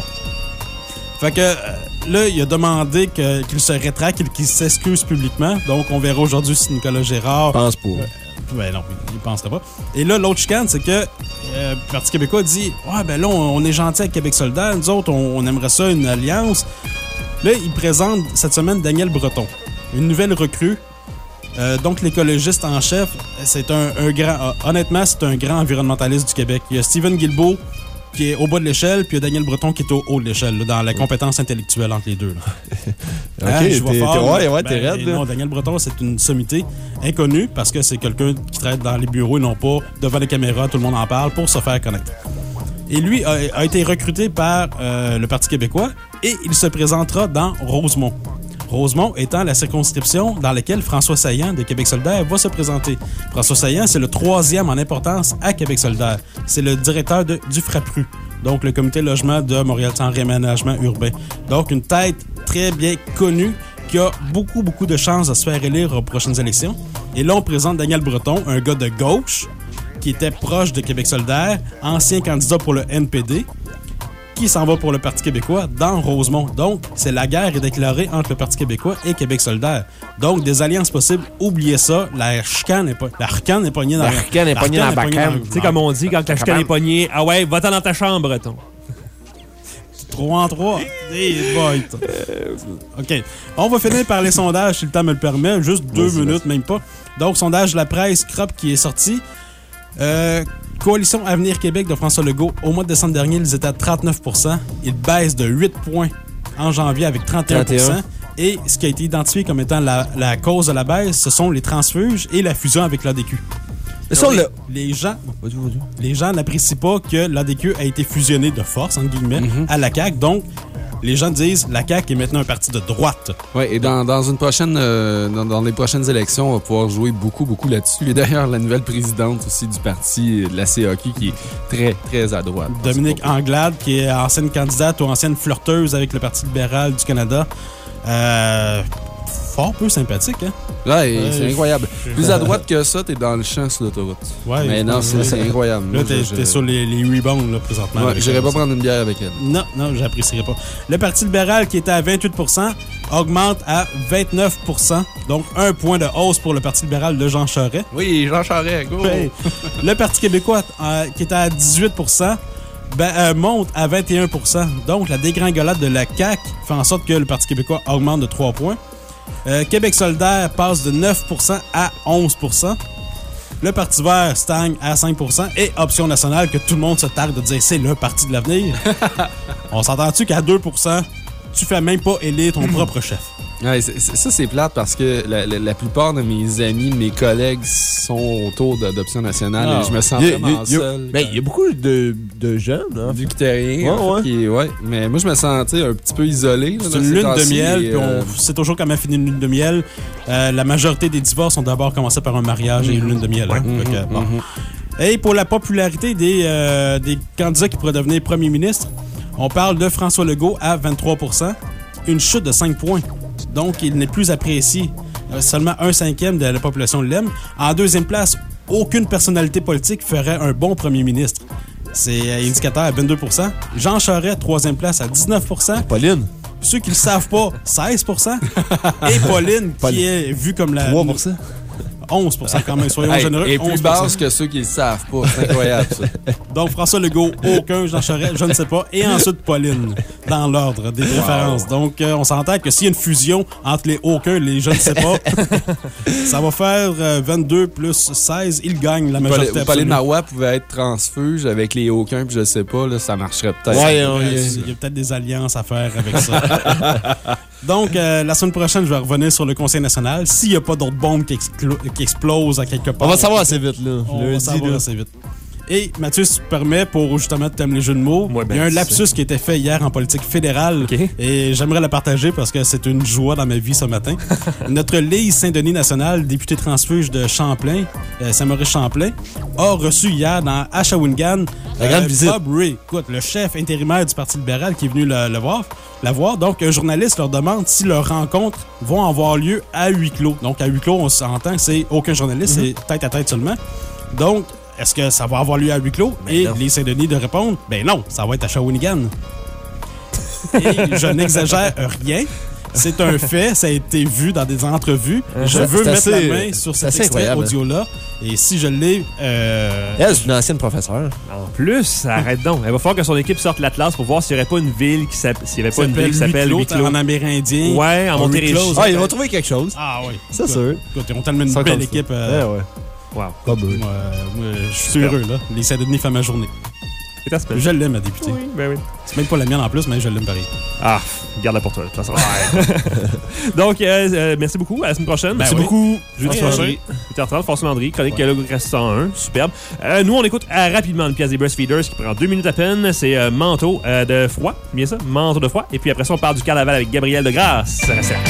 Fait que euh, là, il a demandé que, qu'il se rétracte, qu'il, qu'il s'excuse publiquement. Donc, on verra aujourd'hui si Nicolas Gérard... pense pour. Euh, ben non, il ne penserait pas. Et là, l'autre chicane, c'est que euh, le Parti québécois dit « Ouais, ben là, on, on est gentil avec Québec solidaire. Nous autres, on, on aimerait ça, une alliance. » Là, il présente cette semaine Daniel Breton, une nouvelle recrue. Euh, donc, l'écologiste en chef, c'est un, un grand... Euh, honnêtement, c'est un grand environnementaliste du Québec. Il y a Stephen Guilbeault, qui est au bas de l'échelle, puis il y a Daniel Breton qui est au haut de l'échelle, là, dans la compétence intellectuelle entre les deux. Là. OK, hein, je vois t'es, fort, t'es, ouais, ouais, ben, t'es raide. Non, Daniel Breton, c'est une sommité inconnue parce que c'est quelqu'un qui travaille dans les bureaux et non pas devant les caméras, tout le monde en parle, pour se faire connaître. Et lui a, a été recruté par euh, le Parti québécois et il se présentera dans Rosemont. Rosemont étant la circonscription dans laquelle François Saillant de Québec solidaire va se présenter. François Saillant, c'est le troisième en importance à Québec solidaire. C'est le directeur de, du FRAPRU, donc le comité logement de Montréal-Centre réaménagement urbain. Donc une tête très bien connue qui a beaucoup, beaucoup de chances de se faire élire aux prochaines élections. Et là, on présente Daniel Breton, un gars de gauche qui était proche de Québec solidaire, ancien candidat pour le N P D, qui s'en va pour le Parti québécois dans Rosemont. Donc, c'est la guerre est déclarée entre le Parti québécois et Québec solidaire. Donc, des alliances possibles, oubliez ça. La chicane est pas, la chicane est pognée dans la chicane est pognée dans la bacane. Tu sais, comme on dit, quand la chicane est pognée, ah ouais, va-t'en dans ta chambre, Breton. trois en trois. Hey boy. OK. On va finir par les sondages, si le temps me le permet. Juste deux vas-y, minutes, vas-y. Même pas. Donc, sondage de la presse, Crop, qui est sorti. Euh... Coalition Avenir Québec de François Legault, au mois de décembre dernier, ils étaient à trente-neuf pour cent. Ils baissent de huit points en janvier avec trente et un pour cent. trente et un. Et ce qui a été identifié comme étant la, la cause de la baisse, ce sont les transfuges et la fusion avec l'A D Q. Ça, les, le- les gens, les gens n'apprécient pas que l'A D Q a été fusionné de force, entre guillemets, Mm-hmm. à la C A Q. Donc, les gens disent la C A Q est maintenant un parti de droite. Oui, et dans, dans une prochaine, euh, dans, dans les prochaines élections, on va pouvoir jouer beaucoup, beaucoup là-dessus. Et d'ailleurs, la nouvelle présidente aussi du parti de la C A Q qui est très, très à droite. Dominique Anglade, qui est ancienne candidate ou ancienne flirteuse avec le Parti libéral du Canada. Euh, fort peu sympathique, hein? Ouais, et Ouais, c'est je- incroyable. je- Plus à droite que ça, t'es dans le champ sur l'autoroute. Ouais, Mais non, c'est ouais. c'est incroyable. Là, Moi, t'es je- t'es sur les, les rebounds, là, présentement. Ouais, avec j'irais elle pas aussi. prendre une bière avec elle. Non, non, j'apprécierais pas. Le Parti libéral, qui était à vingt-huit pour cent, augmente à vingt-neuf pour cent. Donc, un point de hausse pour le Parti libéral de Jean Charest. Oui, Jean Charest, go! Ouais. Le Parti québécois, euh, qui était à dix-huit pour cent, ben, euh, monte à vingt et un pour cent. Donc, la dégringolade de la C A Q fait en sorte que le Parti québécois augmente de trois points. Euh, Québec solidaire passe de neuf pour cent à onze pour cent. Le Parti vert stagne à cinq pour cent. Et Option nationale, que tout le monde se tarde de dire c'est le parti de l'avenir. On s'entend-tu qu'à deux pour cent, tu fais même pas élire ton propre chef? Ouais, c'est- c'est- ça, c'est plate parce que la, la- la plupart de mes amis, mes collègues sont autour d'Adoption nationale Ah. et je me sens Il y a- vraiment il y a- seul. Ben, il y a beaucoup de, de jeunes, hein. Vu que t'es rien. Ouais, en ouais. fait, qui est- ouais. Mais moi, je me sens tu sais, un petit peu isolé. là, C'est dans une ces lune de temps-ci, miel, et, puis euh, on sait toujours comment finir une lune de miel. Euh, la majorité des divorces ont d'abord commencé par un mariage et une lune de miel. hein. Mhm, Fait que, bon. mhm. Et pour la popularité des, euh, des candidats qui pourraient devenir premier ministre, on parle de François Legault à vingt-trois pour cent, une chute de cinq points. Donc, il n'est plus apprécié. Euh, seulement un cinquième de la population l'aime. En deuxième place, aucune personnalité politique ferait un bon premier ministre. C'est euh, indicateur à vingt-deux pour cent. Jean Charest, troisième place à dix-neuf pour cent. Pauline. Ceux qui ne le savent pas, seize pour cent. Et Pauline, qui Pauline. est vue comme la... trois pour cent. onze pour cent quand même, soyons Hey, généreux. et plus onze pour cent. basse que ceux qui le savent pas. C'est incroyable, ça. Donc, François Legault, aucun, Jean Charest, je ne sais pas. Et ensuite, Pauline, dans l'ordre des préférences. Donc, euh, on s'entend que s'il y a une fusion entre les aucun et les je ne sais pas, ça va faire euh, vingt-deux plus seize. Il gagne la majorité Pauline absolue. Marois pouvait être transfuge avec les aucun, puis je sais pas, là, ça marcherait peut-être. Ouais, Euh, ouais. Il y a peut-être des alliances à faire avec ça. Donc, euh, la semaine prochaine, je vais revenir sur le Conseil national. S'il n'y a pas d'autres bombes qui, exclo- qui explosent à quelque part. On va savoir assez vite, là. On va Lundi, savoir là. assez vite. Et Mathieu, si tu permets, pour justement t'aimes les jeux de mots, Ouais, ben, il y a un c'est- lapsus qui a été fait hier en politique fédérale OK. et j'aimerais la partager parce que c'est une joie dans ma vie ce matin. Notre Lise Saint-Denis national, député transfuge de Champlain, euh, Saint-Maurice-Champlain, a reçu hier dans à Shawinigan La grande visite. Bob Ray, écoute, le chef intérimaire du Parti libéral qui est venu le, le voir. La voir. Donc, un journaliste leur demande si leurs rencontres vont avoir lieu à huis clos. Donc, à huis clos, on s'entend que c'est aucun journaliste, Mm-hmm. c'est tête à tête seulement. Donc, est-ce que ça va avoir lieu à huis clos? Et non. les Saint-Denis de répondre, ben non, ça va être à Shawinigan. Et je n'exagère rien. C'est un fait, ça a été vu dans des entrevues. Je veux C'est mettre assez- la main sur c'est cet assez extrait incroyable. audio-là. Et si je l'ai... euh, Elle, c'est une ancienne professeure. En plus, arrête donc. Il va falloir que son équipe sorte l'Atlas pour voir s'il n'y aurait pas une ville qui s'appelle, s'il y avait pas une ville qui s'appelle Huis Huis clos clos. en amérindien. Ouais, en Huis Montérégie. clos. Ah, il va trouver quelque chose. Ah oui. C'est Écoute, sûr. Écoute, ils ont tellement une Ça belle comme ça. équipe. euh, Ouais, ouais. Wow. Pas beau. moi, moi, je suis heureux, là. Les Saint-Denis fait ma journée. C'est ta semaine. Je l'aime, ma députée. Oui, ben oui. C'est même pas la mienne en plus, mais je l'aime pareil. Ah, garde-la pour toi, de toute façon. Donc, euh, euh, merci beaucoup. À la semaine prochaine. merci oui. beaucoup. Jeudi François prochain, huit heures trente, François Landry, chronique ouais. Le cent un. Superbe. Euh, nous, on écoute euh, rapidement une pièce des Breastfeeders qui prend deux minutes à peine. C'est euh, Manteau euh, de froid. Bien ça? Manteau de froid. Et puis après ça, on parle du carnaval avec Gabriel de Grasse. Restez là.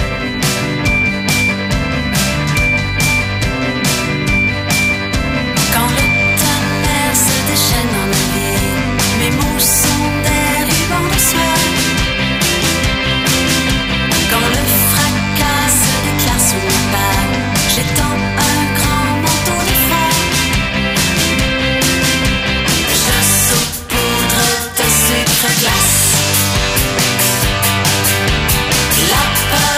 Quand le tonnerre se déchaîne dans ma vie, mes mots sont des rubans de soie. Quand le fracas se déclare sous mes pas, j'étends un grand manteau de froid. Je saupoudre de sucre glace la peur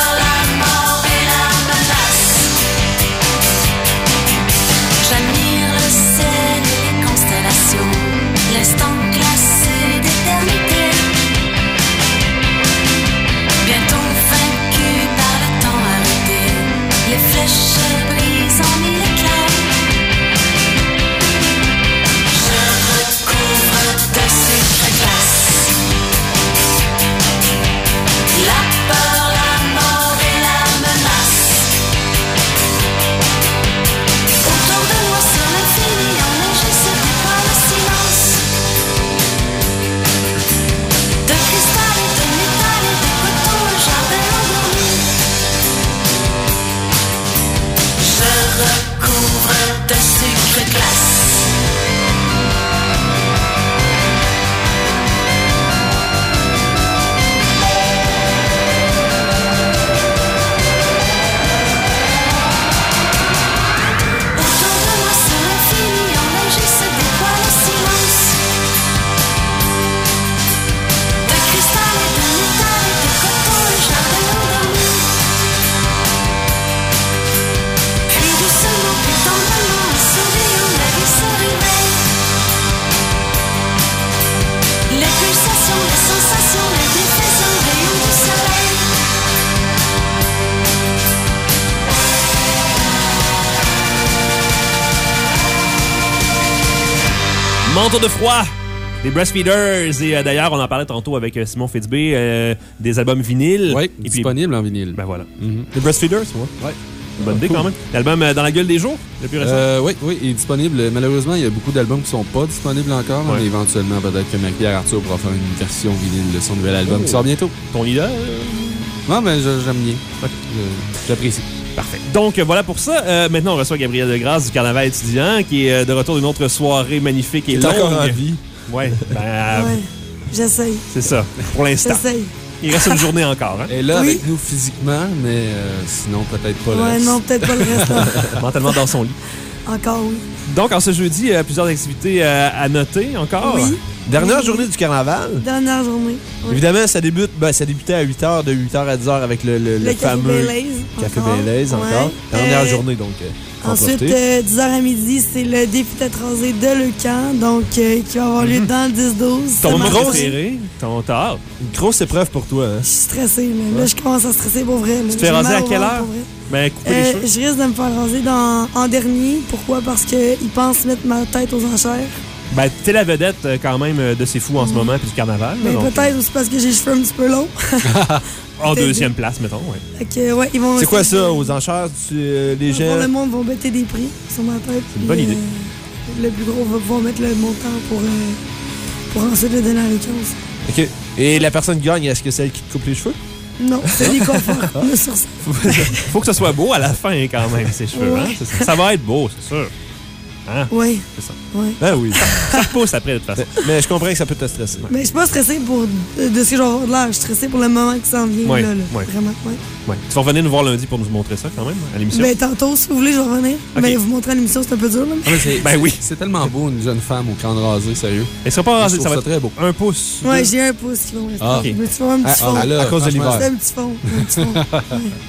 Manteau de froid, des Breastfeeders. Et euh, d'ailleurs, on en parlait tantôt avec euh, Simon Fitzbé, euh, des albums vinyles. Oui, et puis, disponible en vinyle. Ben voilà. Mm-hmm. Les Breastfeeders, moi. Oui. Bonne idée Cool. quand même. L'album euh, Dans la gueule des jours, le plus récent. Euh, oui, oui, il est disponible. Malheureusement, il y a beaucoup d'albums qui sont pas disponibles encore, Ouais. mais éventuellement, peut-être que Marie-Pierre Arthur pourra faire une version vinyle de son nouvel album Oh. qui sort bientôt. Ton idole? Non, mais je- j'aime bien. Ok. Je- J'apprécie. Parfait. Donc, euh, voilà pour ça. Euh, maintenant, on reçoit Gabriel Degrasse du Carnaval étudiant, qui est euh, de retour d'une autre soirée magnifique et Il est longue. encore en vie. Ouais, ben, euh, Ouais, j'essaye. c'est ça, pour l'instant. J'essaye. Il reste une journée encore. Hein? Elle est là Oui. avec nous physiquement, mais euh, sinon, peut-être pas le Ouais, reste. non, peut-être pas le reste. là. Mentalement dans son lit. Encore, oui. Donc, en ce jeudi, euh, plusieurs activités euh, à noter encore. Oui. Dernière Oui. journée du carnaval. Dernière journée. Ouais. Évidemment, ça débute, ben, ça débutait à huit heures, de huit heures à dix heures avec le, le, le Le café fameux Baileys. Café encore. Baileys encore. Ouais. Dernière Euh, journée, donc. euh, faut en Ensuite, profiter. euh, dix heures à midi, c'est le défi tête rasée de Leucan, donc euh, qui va avoir lieu dans le dix douze. Ton Ce moment matin. préféré, ton tard. Une grosse épreuve pour toi. Hein? Je suis stressée. Là, Là, je commence à stresser pour vrai. Tu te fais raser à quelle heure? Ben, couper les Euh, cheveux. je risque de me faire raser dans, en dernier. Pourquoi? Parce qu'ils pensent mettre ma tête aux enchères. Ben, t'es la vedette euh, quand même euh, de ces fous en ce moment, puis du carnaval. là, Mais donc, peut-être aussi parce que j'ai les cheveux un petit peu longs. euh, en deuxième place, mettons. Ouais. Fait que, ouais, ils vont C'est quoi essayer ça, de- aux enchères? Tu, euh, les Pour gens. le monde vont bêter des prix sur ma tête. C'est une puis, bonne idée. euh, le plus gros va pouvoir mettre le montant pour, euh, pour ensuite le donner à l'équance. OK. Et la personne qui gagne, est-ce que c'est elle qui te coupe les cheveux? Non, c'est des conforts. On est sur ça. Faut que ce soit beau à la fin, quand même, ces cheveux. Ouais. Hein? C'est ça. Ça va être beau, c'est sûr. Hein? Oui. C'est ça. Ouais. Ben oui. Ça repousse après, de toute façon. Mais je comprends que ça peut te stresser. Mais je suis pas stressée pour de, de ce que je vais avoir de l'air. Je suis stressée pour le moment qui s'en vient. Ouais, là, là. ouais. Vraiment, ouais. Ouais. Tu vas revenir nous voir lundi pour nous montrer ça, quand même, à l'émission. Ben, tantôt, si vous voulez, je vais revenir. Ok. Mais vous montrer à l'émission, c'est un peu dur. Là. Ah, mais c'est- Ben oui. C'est tellement beau, une jeune femme au crâne rasé, sérieux. Elle sera pas Je rasée, trouve ça va ça être très beau. un pouce. Ouais, deux. j'ai un pouce qui va me rester. Ah, ok. Un petit fond, un petit Ah, fond. ah, là, à cause de franchement, l'hiver. C'est un petit fond. Un petit fond.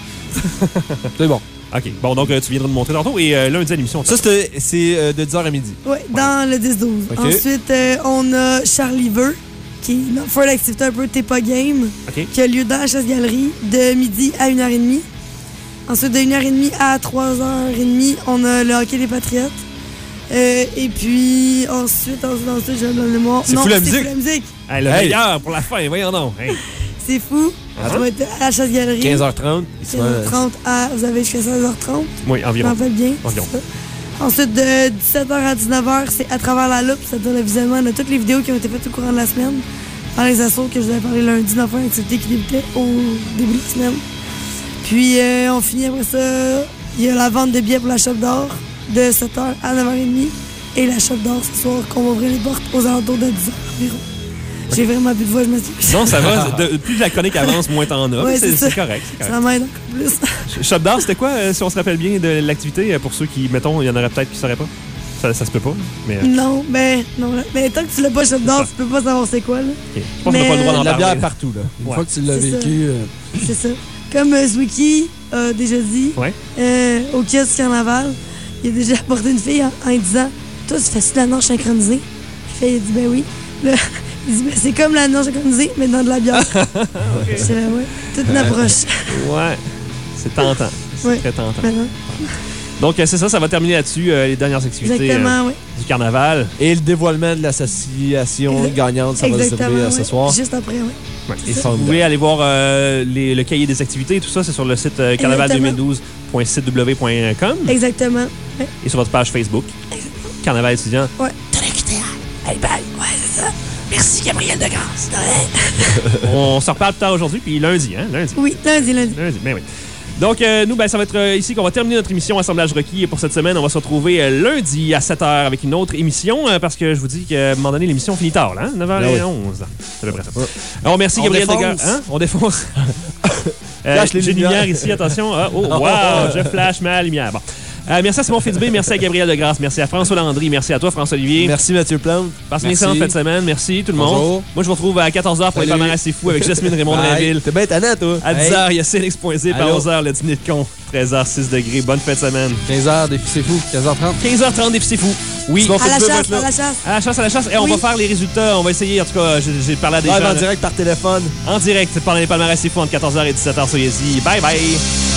Ouais. C'est bon. OK. Bon, donc, euh, tu viendras nous montrer tantôt. Et euh, lundi à l'émission, Ça, c'est c'est, euh, de dix heures à midi. Ouais, dans le dix douze. Ok. Ensuite, euh, on a Charlie Veux, qui fait une activité un peu Tepa Game, OK. qui a lieu dans la chasse-galerie de midi à une heure trente. Ensuite, de une heure trente à trois heures trente, on a le hockey des Patriotes. Euh, et puis, ensuite, ensuite, ensuite, j'ai un blanc de mémoire. C'est Non, fou la c'est musique. Fou la musique. Hey, le Hey. meilleur pour la fin, voyons donc. Hey. C'est fou. Ah. On va être à la chasse-galerie. quinze heures trente. il se quinze heures met- trente à, vous avez jusqu'à seize heures trente. Oui, Je m'en environ. rappelle bien. Environ. c'est ça. Ensuite, de dix-sept heures à dix-neuf heures, c'est à travers la loupe, c'est-à-dire le visionnement de toutes les vidéos qui ont été faites au courant de la semaine par les assos que je vous avais parlé lundi, dans une activité qui débutait au début de la semaine. Puis, euh, on finit après ça, il y a la vente de billets pour la shop d'or de sept heures à neuf heures trente et la shop d'or ce soir qu'on va ouvrir les portes aux alentours de dix heures environ. J'ai vraiment plus de voix, je me suis... Non, ça va. De- plus la chronique avance, moins t'en as. Ouais, c'est c'est ça. c'est correct. c'est Ça correct. m'aide encore plus. Shop d'art, c'était quoi, euh, si on se rappelle bien de l'activité, euh, pour ceux qui, mettons, il y en aurait peut-être qui ne sauraient pas? Ça, ça se peut pas, mais... euh, Non, ben, non. Mais tant que tu l'as pas shop d'or, tu peux pas savoir c'est quoi, là. OK. Je pense qu'on n'a pas le droit d'en La parler. bière partout, là. Une Ouais. fois que tu l'as C'est ça. vécu, euh, C'est ça. Comme euh, Zwicky a déjà dit, Ouais. euh, au kiosque Carnaval, il a déjà apporté une fille en, en lui disant « Toi, tu fais-tu de la nage synchronisée? » La fille, il a dit « Ben oui. » Là, il dit ben, c'est comme la nage synchronisée, mais dans de la bière. C'est là, ouais. Toute une approche. Ouais. C'est tentant. C'est Ouais. très tentant. Maintenant. Donc, euh, c'est ça, ça va terminer là-dessus, euh, les dernières activités Exactement, euh, oui. du carnaval. Et le dévoilement de l'association Exact- gagnante, ça va se Exactement, dérouler euh, ce ouais. soir. Juste après, oui. Ouais. C'est Et si ça. vous pouvez aller voir euh, les- le cahier des activités, tout ça, c'est sur le site euh, carnaval deux mille douze point site w point com Exactement. Ouais. et sur votre page Facebook. Carnaval étudiant. Ouais. Hey, bye. Ouais, c'est ça. Merci, Gabriel Degrasse. On se reparle plus tard aujourd'hui, puis lundi, hein? Lundi. Oui, lundi, lundi. Lundi, ben oui. Donc, euh, nous, ben, ça va être euh, ici qu'on va terminer notre émission Assemblage requis. Et pour cette semaine, on va se retrouver euh, lundi à sept heures avec une autre émission. euh, parce que je vous dis qu'à un moment donné, l'émission finit tard, là, hein? neuf heures onze. C'est à peu près ça. Alors, merci, On Gabriel défonce. Degas. Hein? On défonce. Euh, Flash les J'ai une lumières. lumière ici, attention. Ah, oh, wow, je flash ma lumière. Bon. Euh, merci à Simon Fitzbé, merci à Gabriel Degrasse, merci à François Landry, merci à toi, François-Olivier. Merci Mathieu Plante. Passez une Merci. excellente fin de semaine. Merci tout le monde. Bonjour. Moi, je vous retrouve à quatorze heures pour les Salut. palmarès assez fous avec Jasmine Raymond Bye. Drainville. T'es bien tannant, toi. À dix heures, il y a Célix Point Zip. À Allô? onze heures, le dîner de con. treize heures, six degrés. Bonne fin de semaine. quinze heures, défi c'est fou. quinze heures trente. quinze heures trente, défi c'est fou. Oui. Simon À la Fitzbé va chasse, être là. à la chasse. À la chasse, à la chasse. Et on Oui. va faire les résultats. On va essayer. En tout cas, j'ai j'ai parlé à des Live gens. en là. direct par téléphone. En direct pendant les palmarès c'est fou entre quatorze heures et dix-sept heures. Soyez-y. Bye bye.